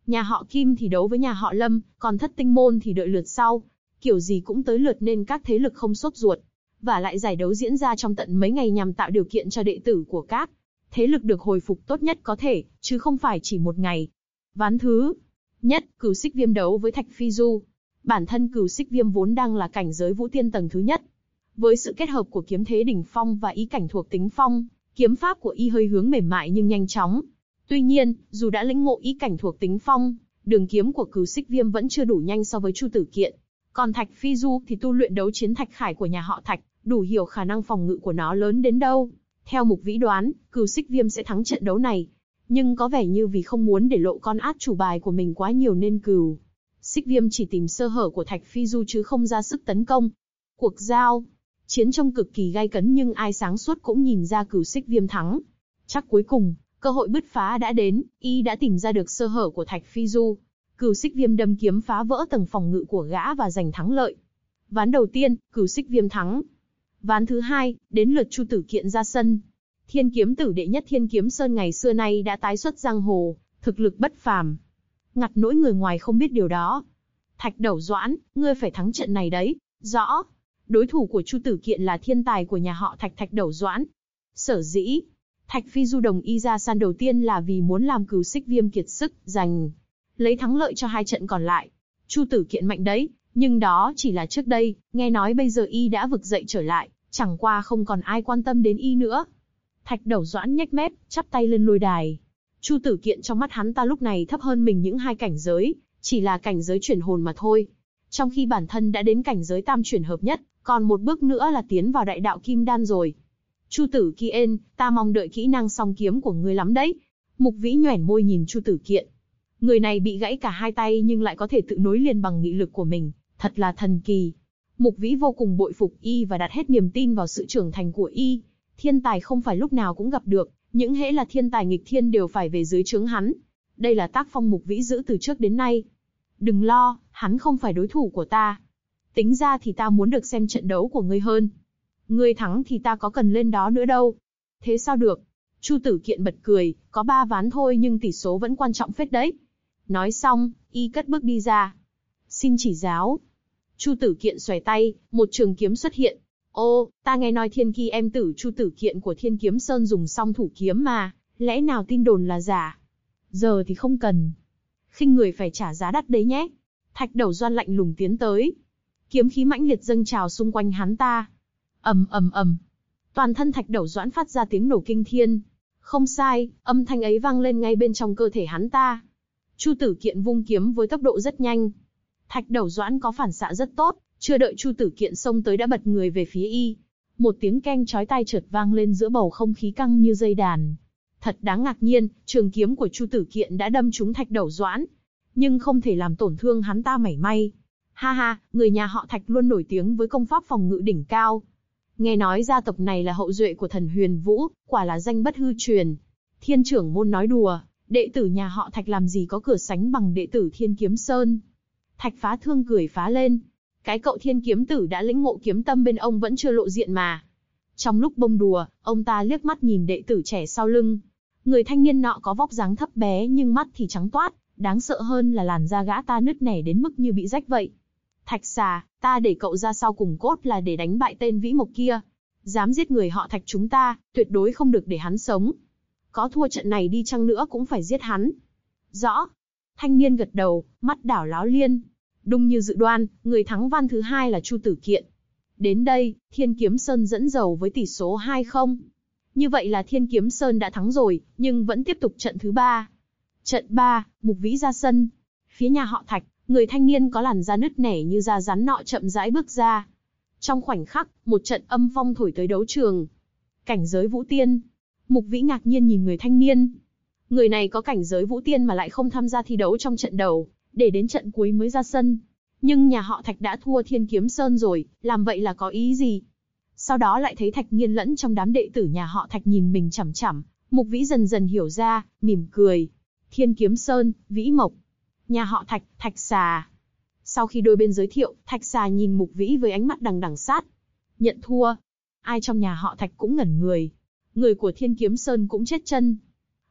Speaker 2: Nhà họ Kim thì đấu với nhà họ Lâm, còn Thất Tinh môn thì đợi lượt sau. Kiểu gì cũng tới lượt nên các thế lực không sốt ruột. Và lại giải đấu diễn ra trong tận mấy ngày nhằm tạo điều kiện cho đệ tử của các thế lực được hồi phục tốt nhất có thể, chứ không phải chỉ một ngày. Ván thứ nhất, Cửu Xích Viêm đấu với Thạch Phi Du. Bản thân Cửu Xích Viêm vốn đang là cảnh giới vũ tiên tầng thứ nhất. Với sự kết hợp của kiếm thế đỉnh phong và ý cảnh thuộc tính phong, kiếm pháp của y hơi hướng mềm mại nhưng nhanh chóng. Tuy nhiên, dù đã lĩnh ngộ ý cảnh thuộc tính phong, đường kiếm của Cửu Xích Viêm vẫn chưa đủ nhanh so với Chu Tử Kiện. Còn Thạch Phi Du thì tu luyện đấu chiến thạch khải của nhà họ Thạch, đủ hiểu khả năng phòng ngự của nó lớn đến đâu. Theo Mục Vĩ đoán, Cửu Xích Viêm sẽ thắng trận đấu này. Nhưng có vẻ như vì không muốn để lộ con át chủ bài của mình quá nhiều nên Cửu Xích Viêm chỉ tìm sơ hở của Thạch Phi Du chứ không ra sức tấn công. Cuộc giao chiến trông cực kỳ gay cấn nhưng ai sáng suốt cũng nhìn ra Cửu Xích Viêm thắng. Chắc cuối cùng, cơ hội bứt phá đã đến, y đã tìm ra được sơ hở của Thạch Phi Du. Cửu Xích Viêm đâm kiếm phá vỡ tầng phòng ngự của gã và giành thắng lợi. Ván đầu tiên, Cửu Xích Viêm thắng. Ván thứ hai, đến lượt Chu Tử Kiện ra sân. Thiên kiếm tử đệ nhất Thiên Kiếm Sơn ngày xưa nay đã tái xuất giang hồ, thực lực bất phàm. Ngặt nỗi người ngoài không biết điều đó. Thạch Đầu Doãn, ngươi phải thắng trận này đấy. Rõ. Đối thủ của Chu Tử Kiện là thiên tài của nhà họ Thạch, Thạch Đầu Doãn. Sở dĩ Thạch Phi Du đồng ý ra sân đầu tiên là vì muốn làm Cửu Xích Viêm kiệt sức, giành lấy thắng lợi cho hai trận còn lại. Chu Tử Kiện mạnh đấy, nhưng đó chỉ là trước đây, nghe nói bây giờ y đã vực dậy trở lại, chẳng qua không còn ai quan tâm đến y nữa. Thạch Đầu Doãn nhếch mép, chắp tay lên lôi đài. Chu Tử Kiện trong mắt hắn ta lúc này thấp hơn mình những hai cảnh giới, chỉ là cảnh giới chuyển hồn mà thôi. Trong khi bản thân đã đến cảnh giới tam chuyển hợp nhất, còn một bước nữa là tiến vào đại đạo kim đan rồi. Chu Tử Kiện, ta mong đợi kỹ năng song kiếm của ngươi lắm đấy. Mục Vĩ nhoẻn môi nhìn Chu Tử Kiện. Người này bị gãy cả hai tay nhưng lại có thể tự nối liền bằng nghị lực của mình, thật là thần kỳ. Mục Vĩ vô cùng bội phục y và đặt hết niềm tin vào sự trưởng thành của y. Thiên tài không phải lúc nào cũng gặp được, những hễ là thiên tài nghịch thiên đều phải về dưới trướng hắn. Đây là tác phong Mục Vĩ giữ từ trước đến nay. Đừng lo, hắn không phải đối thủ của ta. Tính ra thì ta muốn được xem trận đấu của ngươi hơn. Ngươi thắng thì ta có cần lên đó nữa đâu. Thế sao được? Chu Tử Kiện bật cười, có 3 ván thôi nhưng tỷ số vẫn quan trọng phết đấy. Nói xong, y cất bước đi ra. Xin chỉ giáo. Chu Tử Kiện xòe tay, một trường kiếm xuất hiện. Ô, ta nghe nói thiên ki em tử Chu Tử Kiện của Thiên Kiếm Sơn dùng song thủ kiếm mà, lẽ nào tin đồn là giả? Giờ thì không cần. Khinh người phải trả giá đắt đấy nhé. Thạch Đầu Doãn lạnh lùng tiến tới. Kiếm khí mãnh liệt dâng trào xung quanh hắn ta. Ầm ầm ầm. Toàn thân Thạch Đầu Doãn phát ra tiếng nổ kinh thiên. Không sai, âm thanh ấy vang lên ngay bên trong cơ thể hắn ta. Chu Tử Kiện vung kiếm với tốc độ rất nhanh. Thạch Đầu Doãn có phản xạ rất tốt, chưa đợi Chu Tử Kiện xông tới đã bật người về phía y. Một tiếng keng chói tai chợt vang lên giữa bầu không khí căng như dây đàn. Thật đáng ngạc nhiên, trường kiếm của Chu Tử Kiện đã đâm trúng Thạch Đầu Doãn, nhưng không thể làm tổn thương hắn ta mảy may. Ha ha, người nhà họ Thạch luôn nổi tiếng với công pháp phòng ngự đỉnh cao. Nghe nói gia tộc này là hậu duệ của thần Huyền Vũ, quả là danh bất hư truyền. Thiên trưởng môn nói đùa, đệ tử nhà họ Thạch làm gì có cửa sánh bằng đệ tử Thiên Kiếm Sơn. Thạch Phá Thương cười phá lên. Cái cậu Thiên Kiếm Tử đã lĩnh ngộ kiếm tâm bên ông vẫn chưa lộ diện mà. Trong lúc bông đùa, ông ta liếc mắt nhìn đệ tử trẻ sau lưng. Người thanh niên nọ có vóc dáng thấp bé nhưng mắt thì trắng toát, đáng sợ hơn là làn da gã ta nứt nẻ đến mức như bị rách vậy. Thạch Xà, ta để cậu ra sau cùng cốt là để đánh bại tên Vĩ Mộc kia. Dám giết người họ Thạch chúng ta, tuyệt đối không được để hắn sống. Có thua trận này đi chăng nữa cũng phải giết hắn. Rõ. Thanh niên gật đầu, mắt đảo láo liên. Đúng như dự đoán, người thắng van thứ hai là Chu Tử Kiện. Đến đây, Thiên Kiếm Sơn dẫn đầu với tỷ số 2-0. Như vậy là Thiên Kiếm Sơn đã thắng rồi, nhưng vẫn tiếp tục trận thứ 3. Trận 3, Mục Vĩ ra sân. Phía nhà họ Thạch, người thanh niên có làn da nứt nẻ như da rắn nọ chậm rãi bước ra. Trong khoảnh khắc, một trận âm phong thổi tới đấu trường. Cảnh giới Vũ Tiên. Mục Vĩ ngạc nhiên nhìn người thanh niên. Người này có cảnh giới Vũ Tiên mà lại không tham gia thi đấu trong trận đầu, để đến trận cuối mới ra sân. Nhưng nhà họ Thạch đã thua Thiên Kiếm Sơn rồi, làm vậy là có ý gì? Sau đó lại thấy Thạch Nghiên lẫn trong đám đệ tử nhà họ Thạch nhìn mình chằm chằm, Mục Vĩ dần dần hiểu ra, mỉm cười. Thiên Kiếm Sơn, Vĩ Mộc. Nhà họ Thạch, Thạch Xà. Sau khi đôi bên giới thiệu, Thạch Xà nhìn Mục Vĩ với ánh mắt đằng đằng sát. Nhận thua. Ai trong nhà họ Thạch cũng ngẩn người. Người của Thiên Kiếm Sơn cũng chết chân.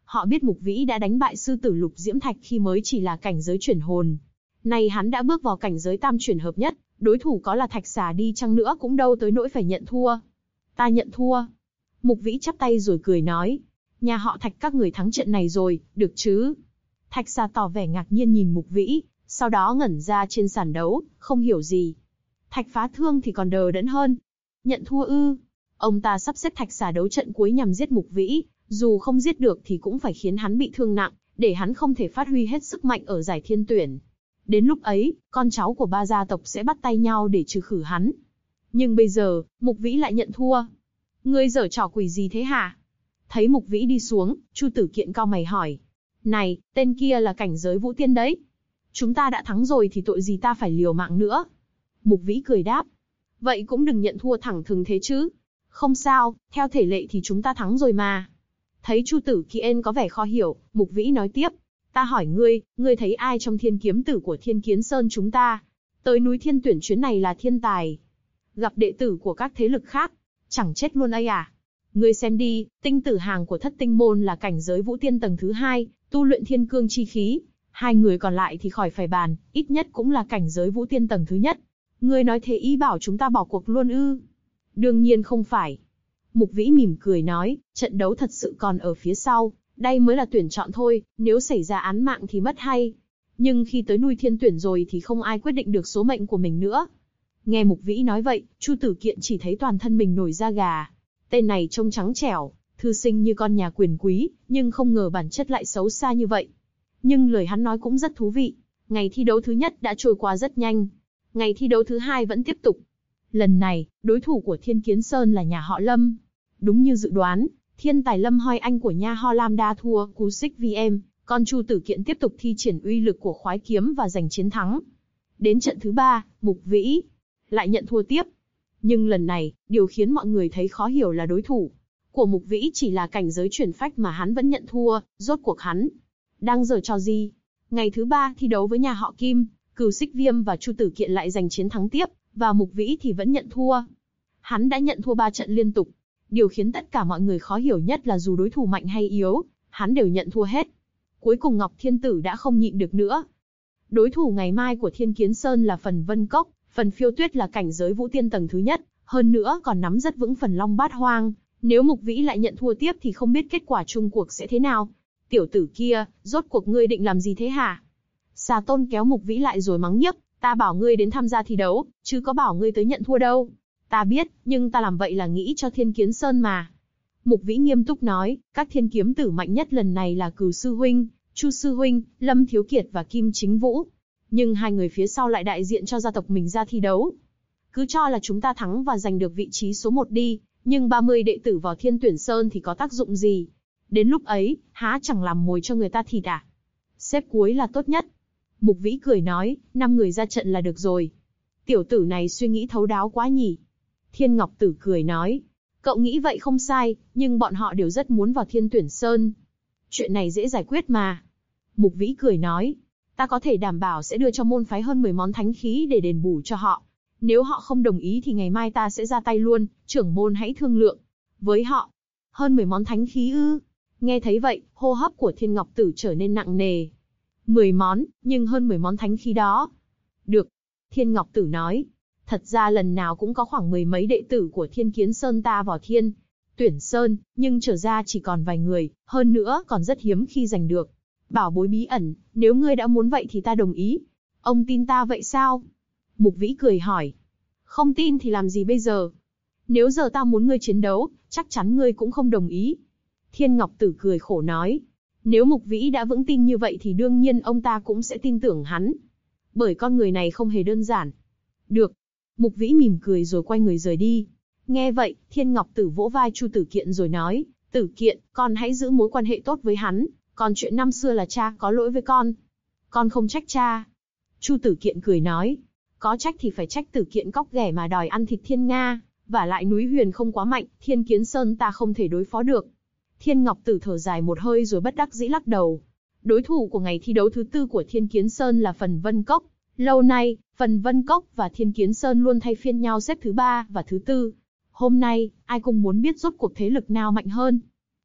Speaker 2: Họ biết Mục Vĩ đã đánh bại sư tử Lục Diễm Thạch khi mới chỉ là cảnh giới chuyển hồn. Nay hắn đã bước vào cảnh giới tam chuyển hợp nhất, đối thủ có là Thạch Xà đi chăng nữa cũng đâu tới nỗi phải nhận thua. Ta nhận thua. Mục Vĩ chắp tay rồi cười nói. Nhà họ Thạch các người thắng trận này rồi, được chứ? Thạch Xà tỏ vẻ ngạc nhiên nhìn Mục Vĩ, sau đó ngẩn ra trên sàn đấu, không hiểu gì. Thạch Phá Thương thì còn đờ đẫn hơn. Nhận thua ư? Ông ta sắp xếp Thạch Xà đấu trận cuối nhằm giết Mục Vĩ, dù không giết được thì cũng phải khiến hắn bị thương nặng, để hắn không thể phát huy hết sức mạnh ở giải thiên tuyển. Đến lúc ấy, con cháu của ba gia tộc sẽ bắt tay nhau để trừ khử hắn. Nhưng bây giờ, Mục Vĩ lại nhận thua. Ngươi giở trò quỷ gì thế hả? Thấy Mục Vĩ đi xuống, Chu Tử Kiện cau mày hỏi. Này, tên kia là cảnh giới vũ tiên đấy. Chúng ta đã thắng rồi thì tội gì ta phải liều mạng nữa? Mục Vĩ cười đáp. Vậy cũng đừng nhận thua thẳng thừng thế chứ. Không sao, theo thể lệ thì chúng ta thắng rồi mà. Thấy Chu Tử Kiện có vẻ khó hiểu, Mục Vĩ nói tiếp. Ta hỏi ngươi thấy ai trong thiên kiếm tử của Thiên Kiến Sơn chúng ta? Tới núi Thiên Tuyển chuyến này là thiên tài. Gặp đệ tử của các thế lực khác, chẳng chết luôn ấy à? Ngươi xem đi, tinh tử hàng của Thất Tinh Môn là cảnh giới vũ tiên tầng thứ 2, tu luyện thiên cương chi khí. Hai người còn lại thì khỏi phải bàn, ít nhất cũng là cảnh giới vũ tiên tầng thứ nhất. Ngươi nói thế ý bảo chúng ta bỏ cuộc luôn ư? Đương nhiên không phải. Mục Vĩ mỉm cười nói, trận đấu thật sự còn ở phía sau, đây mới là tuyển chọn thôi, nếu xảy ra án mạng thì mất hay. Nhưng khi tới núi Thiên Tuyển rồi thì không ai quyết định được số mệnh của mình nữa. Nghe Mục Vĩ nói vậy, Chu Tử Kiện chỉ thấy toàn thân mình nổi da gà. Tên này trông trắng trẻo, thư sinh như con nhà quyền quý, nhưng không ngờ bản chất lại xấu xa như vậy. Nhưng lời hắn nói cũng rất thú vị. Ngày thi đấu thứ nhất đã trôi qua rất nhanh. Ngày thi đấu thứ hai vẫn tiếp tục. Lần này, đối thủ của Thiên Kiến Sơn là nhà họ Lâm. Đúng như dự đoán, thiên tài Lâm Hoi Anh của nha ho Lam đa thua cú xích VM, còn Chu Tử Kiện tiếp tục thi triển uy lực của khoái kiếm và giành chiến thắng. Đến trận thứ 3, Mục Vĩ lại nhận thua tiếp. Nhưng lần này, điều khiến mọi người thấy khó hiểu là đối thủ của Mục Vĩ chỉ là cảnh giới chuyển phách mà hắn vẫn nhận thua, rốt cuộc hắn đang giở trò gì? Ngày thứ 3 thi đấu với nhà họ Kim, Cửu Xích Viêm và Chu Tử Kiện lại giành chiến thắng tiếp, và Mục Vĩ thì vẫn nhận thua. Hắn đã nhận thua 3 trận liên tục. Điều khiến tất cả mọi người khó hiểu nhất là dù đối thủ mạnh hay yếu, hắn đều nhận thua hết. Cuối cùng Ngọc Thiên Tử đã không nhịn được nữa. Đối thủ ngày mai của Thiên Kiến Sơn là Phần Vân Cốc, Phần Phiêu Tuyết là cảnh giới vũ tiên tầng thứ nhất, hơn nữa còn nắm rất vững Phần Long Bát Hoang. Nếu Mục Vĩ lại nhận thua tiếp thì không biết kết quả chung cuộc sẽ thế nào. Tiểu tử kia, rốt cuộc ngươi định làm gì thế hả? Xà Tôn kéo Mục Vĩ lại rồi mắng nhiếc, ta bảo ngươi đến tham gia thi đấu, chứ có bảo ngươi tới nhận thua đâu. Ta biết, nhưng ta làm vậy là nghĩ cho Thiên Kiến Sơn mà. Mục Vĩ nghiêm túc nói, các thiên kiếm tử mạnh nhất lần này là Cửu Sư Huynh, Chu Sư Huynh, Lâm Thiếu Kiệt và Kim Chính Vũ. Nhưng hai người phía sau lại đại diện cho gia tộc mình ra thi đấu. Cứ cho là chúng ta thắng và giành được vị trí số 1 đi, nhưng 30 đệ tử vào Thiên Tuyển Sơn thì có tác dụng gì? Đến lúc ấy, há chẳng làm mồi cho người ta thịt à? Xếp cuối là tốt nhất. Mục Vĩ cười nói, 5 người ra trận là được rồi. Tiểu tử này suy nghĩ thấu đáo quá nhỉ? Thiên Ngọc Tử cười nói, cậu nghĩ vậy không sai, nhưng bọn họ đều rất muốn vào Thiên Tuyển Sơn. Chuyện này dễ giải quyết mà. Mục Vĩ cười nói, ta có thể đảm bảo sẽ đưa cho môn phái hơn 10 món thánh khí để đền bù cho họ. Nếu họ không đồng ý thì ngày mai ta sẽ ra tay luôn, trưởng môn hãy thương lượng với họ. Hơn 10 món thánh khí ư? Nghe thấy vậy, hô hấp của Thiên Ngọc Tử trở nên nặng nề. 10 món, nhưng hơn 10 món thánh khí đó. Được. Thiên Ngọc Tử nói. Thật ra lần nào cũng có khoảng 10 mấy đệ tử của Thiên Kiến Sơn ta vào Thiên Tuyển Sơn, nhưng trở ra chỉ còn vài người, hơn nữa còn rất hiếm khi giành được bảo bối bí ẩn. Nếu ngươi đã muốn vậy thì ta đồng ý. Ông tin ta vậy sao? Mục Vĩ cười hỏi. Không tin thì làm gì bây giờ? Nếu giờ ta muốn ngươi chiến đấu, chắc chắn ngươi cũng không đồng ý. Thiên Ngọc Tử cười khổ nói. Nếu Mục Vĩ đã vững tin như vậy thì đương nhiên ông ta cũng sẽ tin tưởng hắn. Bởi con người này không hề đơn giản. Được. Mục Vĩ mỉm cười rồi quay người rời đi. Nghe vậy, Thiên Ngọc Tử vỗ vai Chu Tử Kiện rồi nói, Tử Kiện, con hãy giữ mối quan hệ tốt với hắn, còn chuyện năm xưa là cha có lỗi với con. Con không trách cha. Chu Tử Kiện cười nói, có trách thì phải trách Tử Kiện cóc ghẻ mà đòi ăn thịt Thiên Nga, vả lại núi Huyền không quá mạnh, Thiên Kiến Sơn ta không thể đối phó được. Thiên Ngọc Tử thở dài một hơi rồi bất đắc dĩ lắc đầu. Đối thủ của ngày thi đấu thứ 4 của Thiên Kiến Sơn là Phần Vân Cốc. Lâu nay, Phần Vân Cốc và Thiên Kiến Sơn luôn thay phiên nhau xếp thứ 3 và thứ 4. Hôm nay, ai cũng muốn biết rốt cuộc thế lực nào mạnh hơn.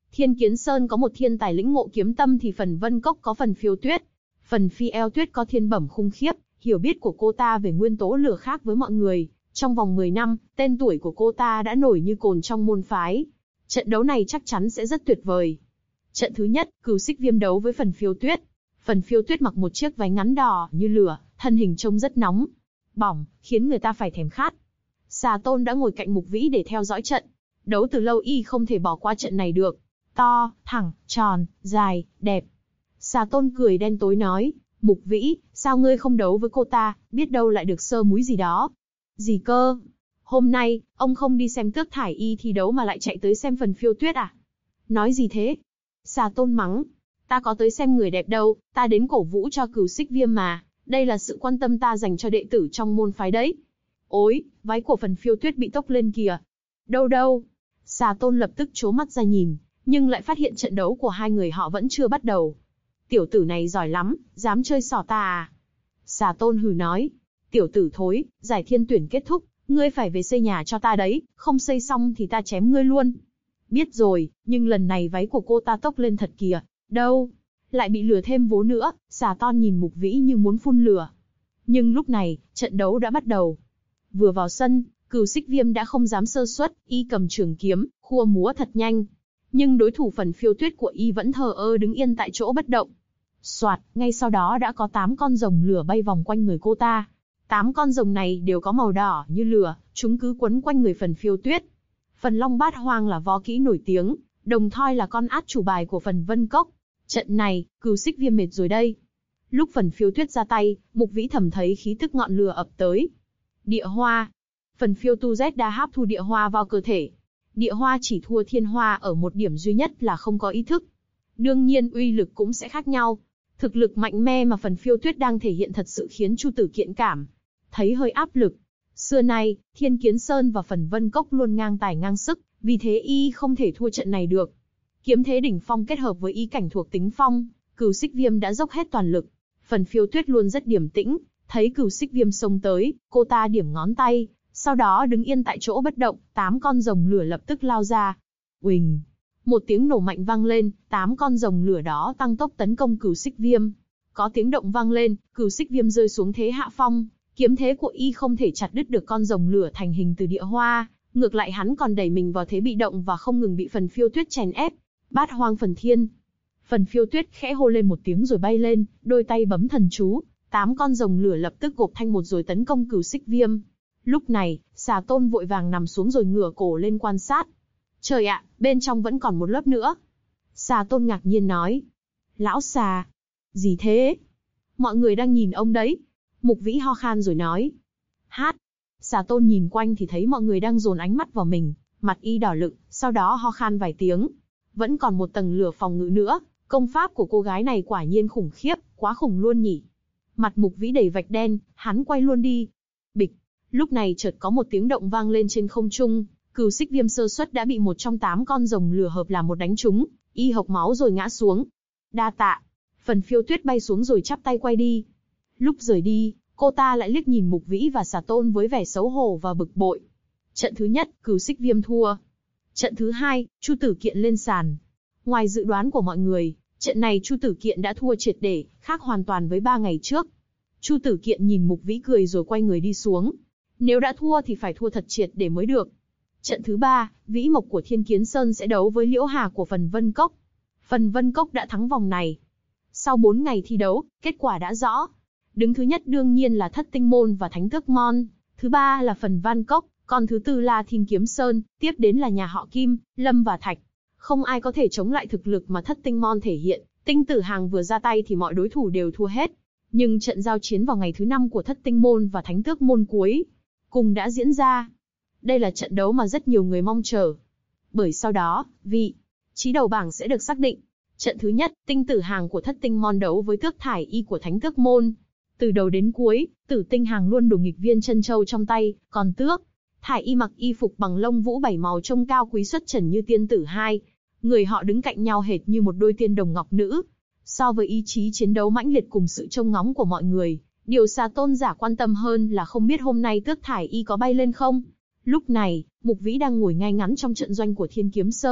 Speaker 2: Thiên Kiến Sơn có một thiên tài lĩnh ngộ kiếm tâm thì Phần Vân Cốc có Phần Phiêu Tuyết. Phần Phi Eo Tuyết có thiên bẩm khủng khiếp, hiểu biết của cô ta về nguyên tố lửa khác với mọi người. Trong vòng 10 năm, tên tuổi của cô ta đã nổi như cồn trong môn phái. Trận đấu này chắc chắn sẽ rất tuyệt vời. Trận thứ nhất, Cửu Xích Viêm đấu với Phần Phiêu Tuyết. Phần Phiêu Tuyết mặc một chiếc váy ngắn đỏ như lửa, thân hình trông rất nóng, bỏng, khiến người ta phải thèm khát. Xà Tôn đã ngồi cạnh Mục Vĩ để theo dõi trận. Đấu từ lâu y không thể bỏ qua trận này được. To, thẳng, tròn, dài, đẹp. Xà Tôn cười đen tối nói, Mục Vĩ, sao ngươi không đấu với cô ta, biết đâu lại được sơ múi gì đó. Gì cơ? Hôm nay, ông không đi xem Tước Thải Y thi đấu mà lại chạy tới xem Phần Phiêu Tuyết à? Nói gì thế? Xà Tôn mắng, ta có tới xem người đẹp đâu, ta đến cổ vũ cho Cửu Xích Viêm mà, đây là sự quan tâm ta dành cho đệ tử trong môn phái đấy. Ôi, váy của Phần Phiêu Tuyết bị tốc lên kìa. Đâu đâu? Xà Tôn lập tức trố mắt ra nhìn, nhưng lại phát hiện trận đấu của hai người họ vẫn chưa bắt đầu. Tiểu tử này giỏi lắm, dám chơi xỏ ta à? Xà Tôn hừ nói, tiểu tử thối, giải thiên tuyển kết thúc, ngươi phải về xây nhà cho ta đấy, không xây xong thì ta chém ngươi luôn. Biết rồi, nhưng lần này váy của cô ta tốc lên thật kìa. Đâu? Lại bị lừa thêm vố nữa. Xà Tôn nhìn Mục Vĩ như muốn phun lửa. Nhưng lúc này, trận đấu đã bắt đầu. Vừa vào sân, Cửu Xích Viêm đã không dám sơ suất, y cầm trường kiếm, khua múa thật nhanh. Nhưng đối thủ Phần Phiêu Tuyết của y vẫn thờ ơ đứng yên tại chỗ bất động. Soạt, ngay sau đó đã có 8 con rồng lửa bay vòng quanh người cô ta. 8 con rồng này đều có màu đỏ như lửa, chúng cứ quấn quanh người Phần Phiêu Tuyết. Phần Long Bát Hoang là võ kỹ nổi tiếng, đồng thoi là con át chủ bài của Phần Vân Cốc. Trận này, Cửu Xích Viêm mệt rồi đây. Lúc Phần Phiêu Tuyết ra tay, Mục Vĩ thầm thấy khí tức ngọn lửa ập tới. Địa hoa. Phần Phiêu Tu Z đã hấp thu địa hoa vào cơ thể. Địa hoa chỉ thua thiên hoa ở một điểm duy nhất là không có ý thức. Đương nhiên uy lực cũng sẽ khác nhau. Thực lực mạnh mẽ mà Phần Phiêu Tuyết đang thể hiện thật sự khiến Chu Tử Kiện cảm thấy hơi áp lực. Xưa nay, Thiên Kiến Sơn và Phần Vân Cốc luôn ngang tài ngang sức, vì thế y không thể thua trận này được. Kiếm thế đỉnh phong kết hợp với ý cảnh thuộc tính phong, Cửu Xích Viêm đã dốc hết toàn lực. Phần Phiêu Tuyết luôn rất điềm tĩnh, thấy Cửu Xích Viêm xông tới, cô ta điểm ngón tay, sau đó đứng yên tại chỗ bất động, 8 con rồng lửa lập tức lao ra. Uỳnh! Một tiếng nổ mạnh vang lên, 8 con rồng lửa đó tăng tốc tấn công Cửu Xích Viêm. Có tiếng động vang lên, Cửu Xích Viêm rơi xuống thế hạ phong, kiếm thế của y không thể chặt đứt được con rồng lửa thành hình từ địa hoa, ngược lại hắn còn đẩy mình vào thế bị động và không ngừng bị Phần Phiêu Tuyết chèn ép. Bát Hoang Phần Thiên. Phần Phiêu Tuyết khẽ hô lên một tiếng rồi bay lên, đôi tay bấm thần chú, 8 con rồng lửa lập tức gộp thành một rồi tấn công Cửu Xích Viêm. Lúc này, Xà Tôn vội vàng nằm xuống rồi ngửa cổ lên quan sát. Trời ạ, bên trong vẫn còn một lớp nữa. Xà Tôn ngạc nhiên nói. Lão Xà. Gì thế? Mọi người đang nhìn ông đấy. Mục Vĩ ho khan rồi nói. Hát. Xà Tôn nhìn quanh thì thấy mọi người đang dồn ánh mắt vào mình, mặt y đỏ lựng, sau đó ho khan vài tiếng. Vẫn còn một tầng lửa phòng ngự nữa, công pháp của cô gái này quả nhiên khủng khiếp, quá khủng luôn nhỉ. Mặt Mục Vĩ đầy vạch đen, hắn quay luôn đi. Bịch. Lúc này chợt có một tiếng động vang lên trên không trung, Cửu Xích Viêm sơ suất đã bị một trong 8 con rồng lửa hợp làm một đánh trúng, y hộc máu rồi ngã xuống. Đa tạ. Phần Phiêu Tuyết bay xuống rồi chắp tay quay đi. Lúc rời đi, cô ta lại liếc nhìn Mục Vĩ và Xà Tôn với vẻ xấu hổ và bực bội. Trận thứ nhất, Cửu Xích Viêm thua. Trận thứ hai, Chu Tử Kiện lên sàn. Ngoài dự đoán của mọi người, trận này Chu Tử Kiện đã thua triệt để, khác hoàn toàn với 3 ngày trước. Chu Tử Kiện nhìn Mục Vĩ cười rồi quay người đi xuống. Nếu đã thua thì phải thua thật triệt để mới được. Trận thứ ba, Vĩ Mộc của Thiên Kiến Sơn sẽ đấu với Liễu Hà của Phần Vân Cốc. Phần Vân Cốc đã thắng vòng này. Sau 4 ngày thi đấu, kết quả đã rõ. Đứng thứ nhất đương nhiên là Thất Tinh Môn và Thánh Tước Môn, thứ ba là Phần Vân Cốc, còn thứ tư là Thiên Kiếm Sơn, tiếp đến là nhà họ Kim, Lâm và Thạch. Không ai có thể chống lại thực lực mà Thất Tinh Môn thể hiện. Tinh Tử Hàng vừa ra tay thì mọi đối thủ đều thua hết. Nhưng trận giao chiến vào ngày thứ 5 của Thất Tinh Môn và Thánh Tước Môn cuối cùng đã diễn ra. Đây là trận đấu mà rất nhiều người mong chờ. Bởi sau đó, vị trí đầu bảng sẽ được xác định. Trận thứ nhất, Tinh Tử Hàng của Thất Tinh Môn đấu với Tước Thải Y của Thánh Tước Môn. Từ đầu đến cuối, Tử Tinh Hàng luôn đổ nghịch viên chân châu trong tay, còn Tước Thải Y mặc y phục bằng lông vũ 7 màu trông cao quý xuất trần như tiên tử hai. Người họ đứng cạnh nhau hệt như một đôi tiên đồng ngọc nữ. So với ý chí chiến đấu mãnh liệt cùng sự trông ngóng của mọi người, điều Xà Tôn giả quan tâm hơn là không biết hôm nay Tước Thải Y có bay lên không. Lúc này, Mục Vĩ đang ngồi ngay ngắn trong trận doanh của Thiên Kiếm Sơn,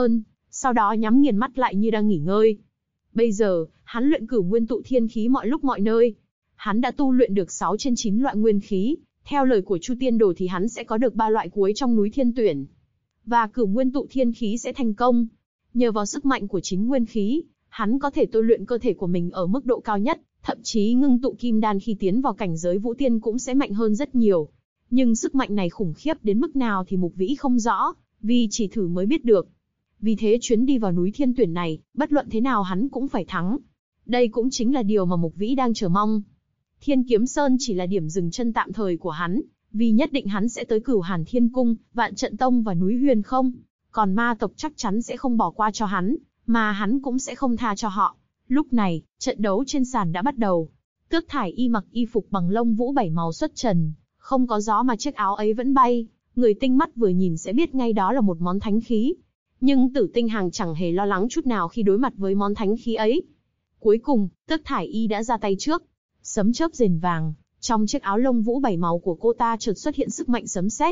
Speaker 2: sau đó nhắm nghiền mắt lại như đang nghỉ ngơi. Bây giờ, hắn luyện cửu nguyên tụ thiên khí mọi lúc mọi nơi. Hắn đã tu luyện được 6 trên 9 loại nguyên khí, theo lời của Chu Tiên Đồ thì hắn sẽ có được 3 loại cuối trong núi Thiên Tuyển. Và cửu nguyên tụ thiên khí sẽ thành công. Nhờ vào sức mạnh của chính nguyên khí, hắn có thể tôi luyện cơ thể của mình ở mức độ cao nhất, thậm chí ngưng tụ kim đan khi tiến vào cảnh giới vũ tiên cũng sẽ mạnh hơn rất nhiều. Nhưng sức mạnh này khủng khiếp đến mức nào thì Mục Vĩ không rõ, vì chỉ thử mới biết được. Vì thế chuyến đi vào núi Thiên Tuyển này, bất luận thế nào hắn cũng phải thắng. Đây cũng chính là điều mà Mục Vĩ đang chờ mong. Thiên Kiếm Sơn chỉ là điểm dừng chân tạm thời của hắn, vì nhất định hắn sẽ tới Cửu Hàn Thiên Cung, Vạn Trận Tông và núi Huyền Không. Còn ma tộc chắc chắn sẽ không bỏ qua cho hắn, mà hắn cũng sẽ không tha cho họ. Lúc này, trận đấu trên sàn đã bắt đầu. Tước Thải Y mặc y phục bằng lông vũ 7 màu xuất trần, không có gió mà chiếc áo ấy vẫn bay, người tinh mắt vừa nhìn sẽ biết ngay đó là một món thánh khí. Nhưng Tử Tinh Hằng chẳng hề lo lắng chút nào khi đối mặt với món thánh khí ấy. Cuối cùng, Tước Thải Y đã ra tay trước. Sấm chớp rền vàng, trong chiếc áo lông vũ 7 màu của cô ta chợt xuất hiện sức mạnh sấm sét.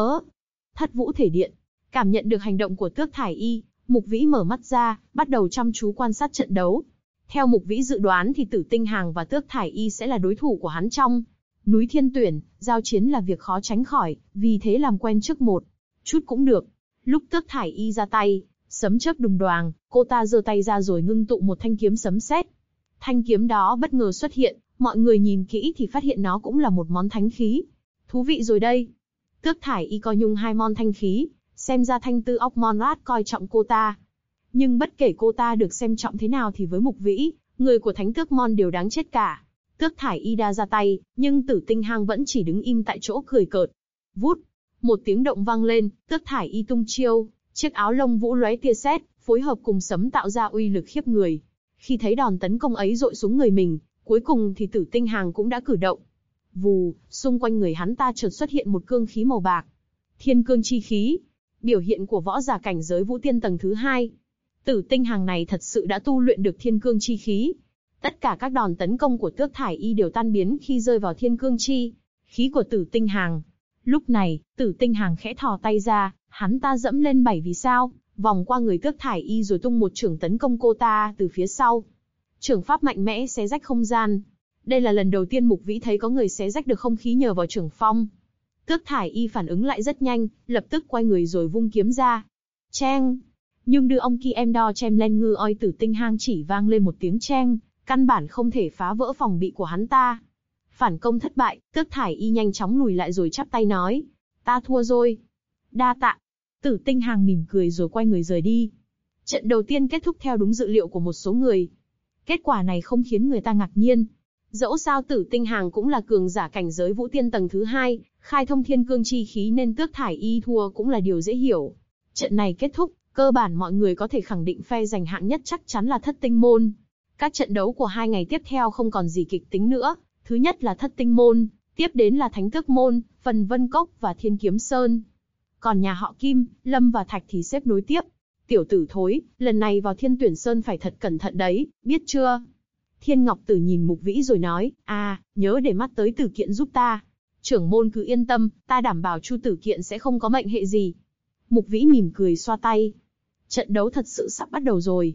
Speaker 2: Thất vũ thể điện. Cảm nhận được hành động của Tước Thải Y, Mục Vĩ mở mắt ra, bắt đầu chăm chú quan sát trận đấu. Theo Mục Vĩ dự đoán thì Tử Tinh Hằng và Tước Thải Y sẽ là đối thủ của hắn trong núi Thiên Tuyển, giao chiến là việc khó tránh khỏi, vì thế làm quen trước một chút cũng được. Lúc Tước Thải Y ra tay, sấm chớp đùng đoàng, cô ta giơ tay ra rồi ngưng tụ một thanh kiếm sấm sét. Thanh kiếm đó bất ngờ xuất hiện, mọi người nhìn kỹ thì phát hiện nó cũng là một món thánh khí. Thú vị rồi đây. Tước Thải Y coi nhung 2 món thanh khí, xem ra Thanh Tư Óc Monrad coi trọng cô ta. Nhưng bất kể cô ta được xem trọng thế nào thì với Mục Vĩ, người của Thánh Tước Mon đều đáng chết cả. Tước Thải Y đã ra tay, nhưng Tử Tinh Hang vẫn chỉ đứng im tại chỗ cười cợt. Vút, một tiếng động vang lên, Tước Thải Y tung chiêu, chiếc áo lông vũ lóe tia sét, phối hợp cùng sấm tạo ra uy lực khiếp người. Khi thấy đòn tấn công ấy dội xuống người mình, cuối cùng thì Tử Tinh Hằng cũng đã cử động. Vù, xung quanh người hắn ta chợt xuất hiện một cương khí màu bạc. Thiên cương chi khí, biểu hiện của võ giả cảnh giới vũ tiên tầng thứ 2. Tử Tinh Hằng này thật sự đã tu luyện được thiên cương chi khí. Tất cả các đòn tấn công của Tước Thải Y đều tan biến khi rơi vào thiên cương chi khí của Tử Tinh Hằng. Lúc này, Tử Tinh Hằng khẽ thò tay ra, hắn ta dẫm lên 7 vì sao, vòng qua người Tước Thải Y rồi tung một chưởng tấn công cô ta từ phía sau. Chưởng pháp mạnh mẽ xé rách không gian. Đây là lần đầu tiên Mục Vĩ thấy có người xé rách được không khí nhờ vào chưởng phong. Tước Thải Y phản ứng lại rất nhanh, lập tức quay người rồi vung kiếm ra. Cheng! Nhưng đưa ông kia em đo chém lên ngư oi Tử Tinh Hang chỉ vang lên một tiếng cheng, căn bản không thể phá vỡ phòng bị của hắn ta. Phản công thất bại, Tước Thải Y nhanh chóng lùi lại rồi chắp tay nói. Ta thua rồi. Đa tạ. Tử Tinh Hang mỉm cười rồi quay người rời đi. Trận đầu tiên kết thúc theo đúng dự liệu của một số người. Kết quả này không khiến người ta ngạc nhiên. Dẫu sao Tử Tinh Hằng cũng là cường giả cảnh giới vũ tiên tầng thứ 2, khai thông thiên cương chi khí nên Tước Thải Y thua cũng là điều dễ hiểu. Trận này kết thúc, cơ bản mọi người có thể khẳng định phe giành hạng nhất chắc chắn là Thất Tinh Môn. Các trận đấu của 2 ngày tiếp theo không còn gì kịch tính nữa. Thứ nhất là Thất Tinh Môn, tiếp đến là Thánh Tước Môn, Phần Vân Cốc và Thiên Kiếm Sơn. Còn nhà họ Kim, Lâm và Thạch thì xếp nối tiếp. Tiểu tử thối, lần này vào Thiên Tuyển Sơn phải thật cẩn thận đấy, biết chưa? Thiên Ngọc Tử nhìn Mục Vĩ rồi nói, nhớ để mắt tới Tử Kiện giúp ta. Trưởng môn cứ yên tâm, ta đảm bảo Chu Tử Kiện sẽ không có mệnh hệ gì. Mục Vĩ mỉm cười xoa tay. Trận đấu thật sự sắp bắt đầu rồi.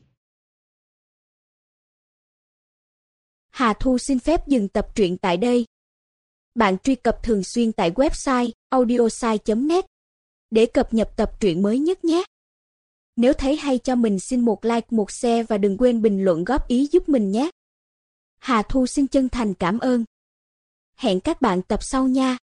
Speaker 3: Hà Thu xin phép dừng tập truyện tại đây. Bạn truy cập thường xuyên tại website audiosai.net để cập nhật tập truyện mới nhất nhé. Nếu thấy hay cho mình xin một like, một share và đừng quên bình luận góp ý giúp mình nhé. Hà Thu xin chân thành cảm ơn. Hẹn các bạn tập sau nha.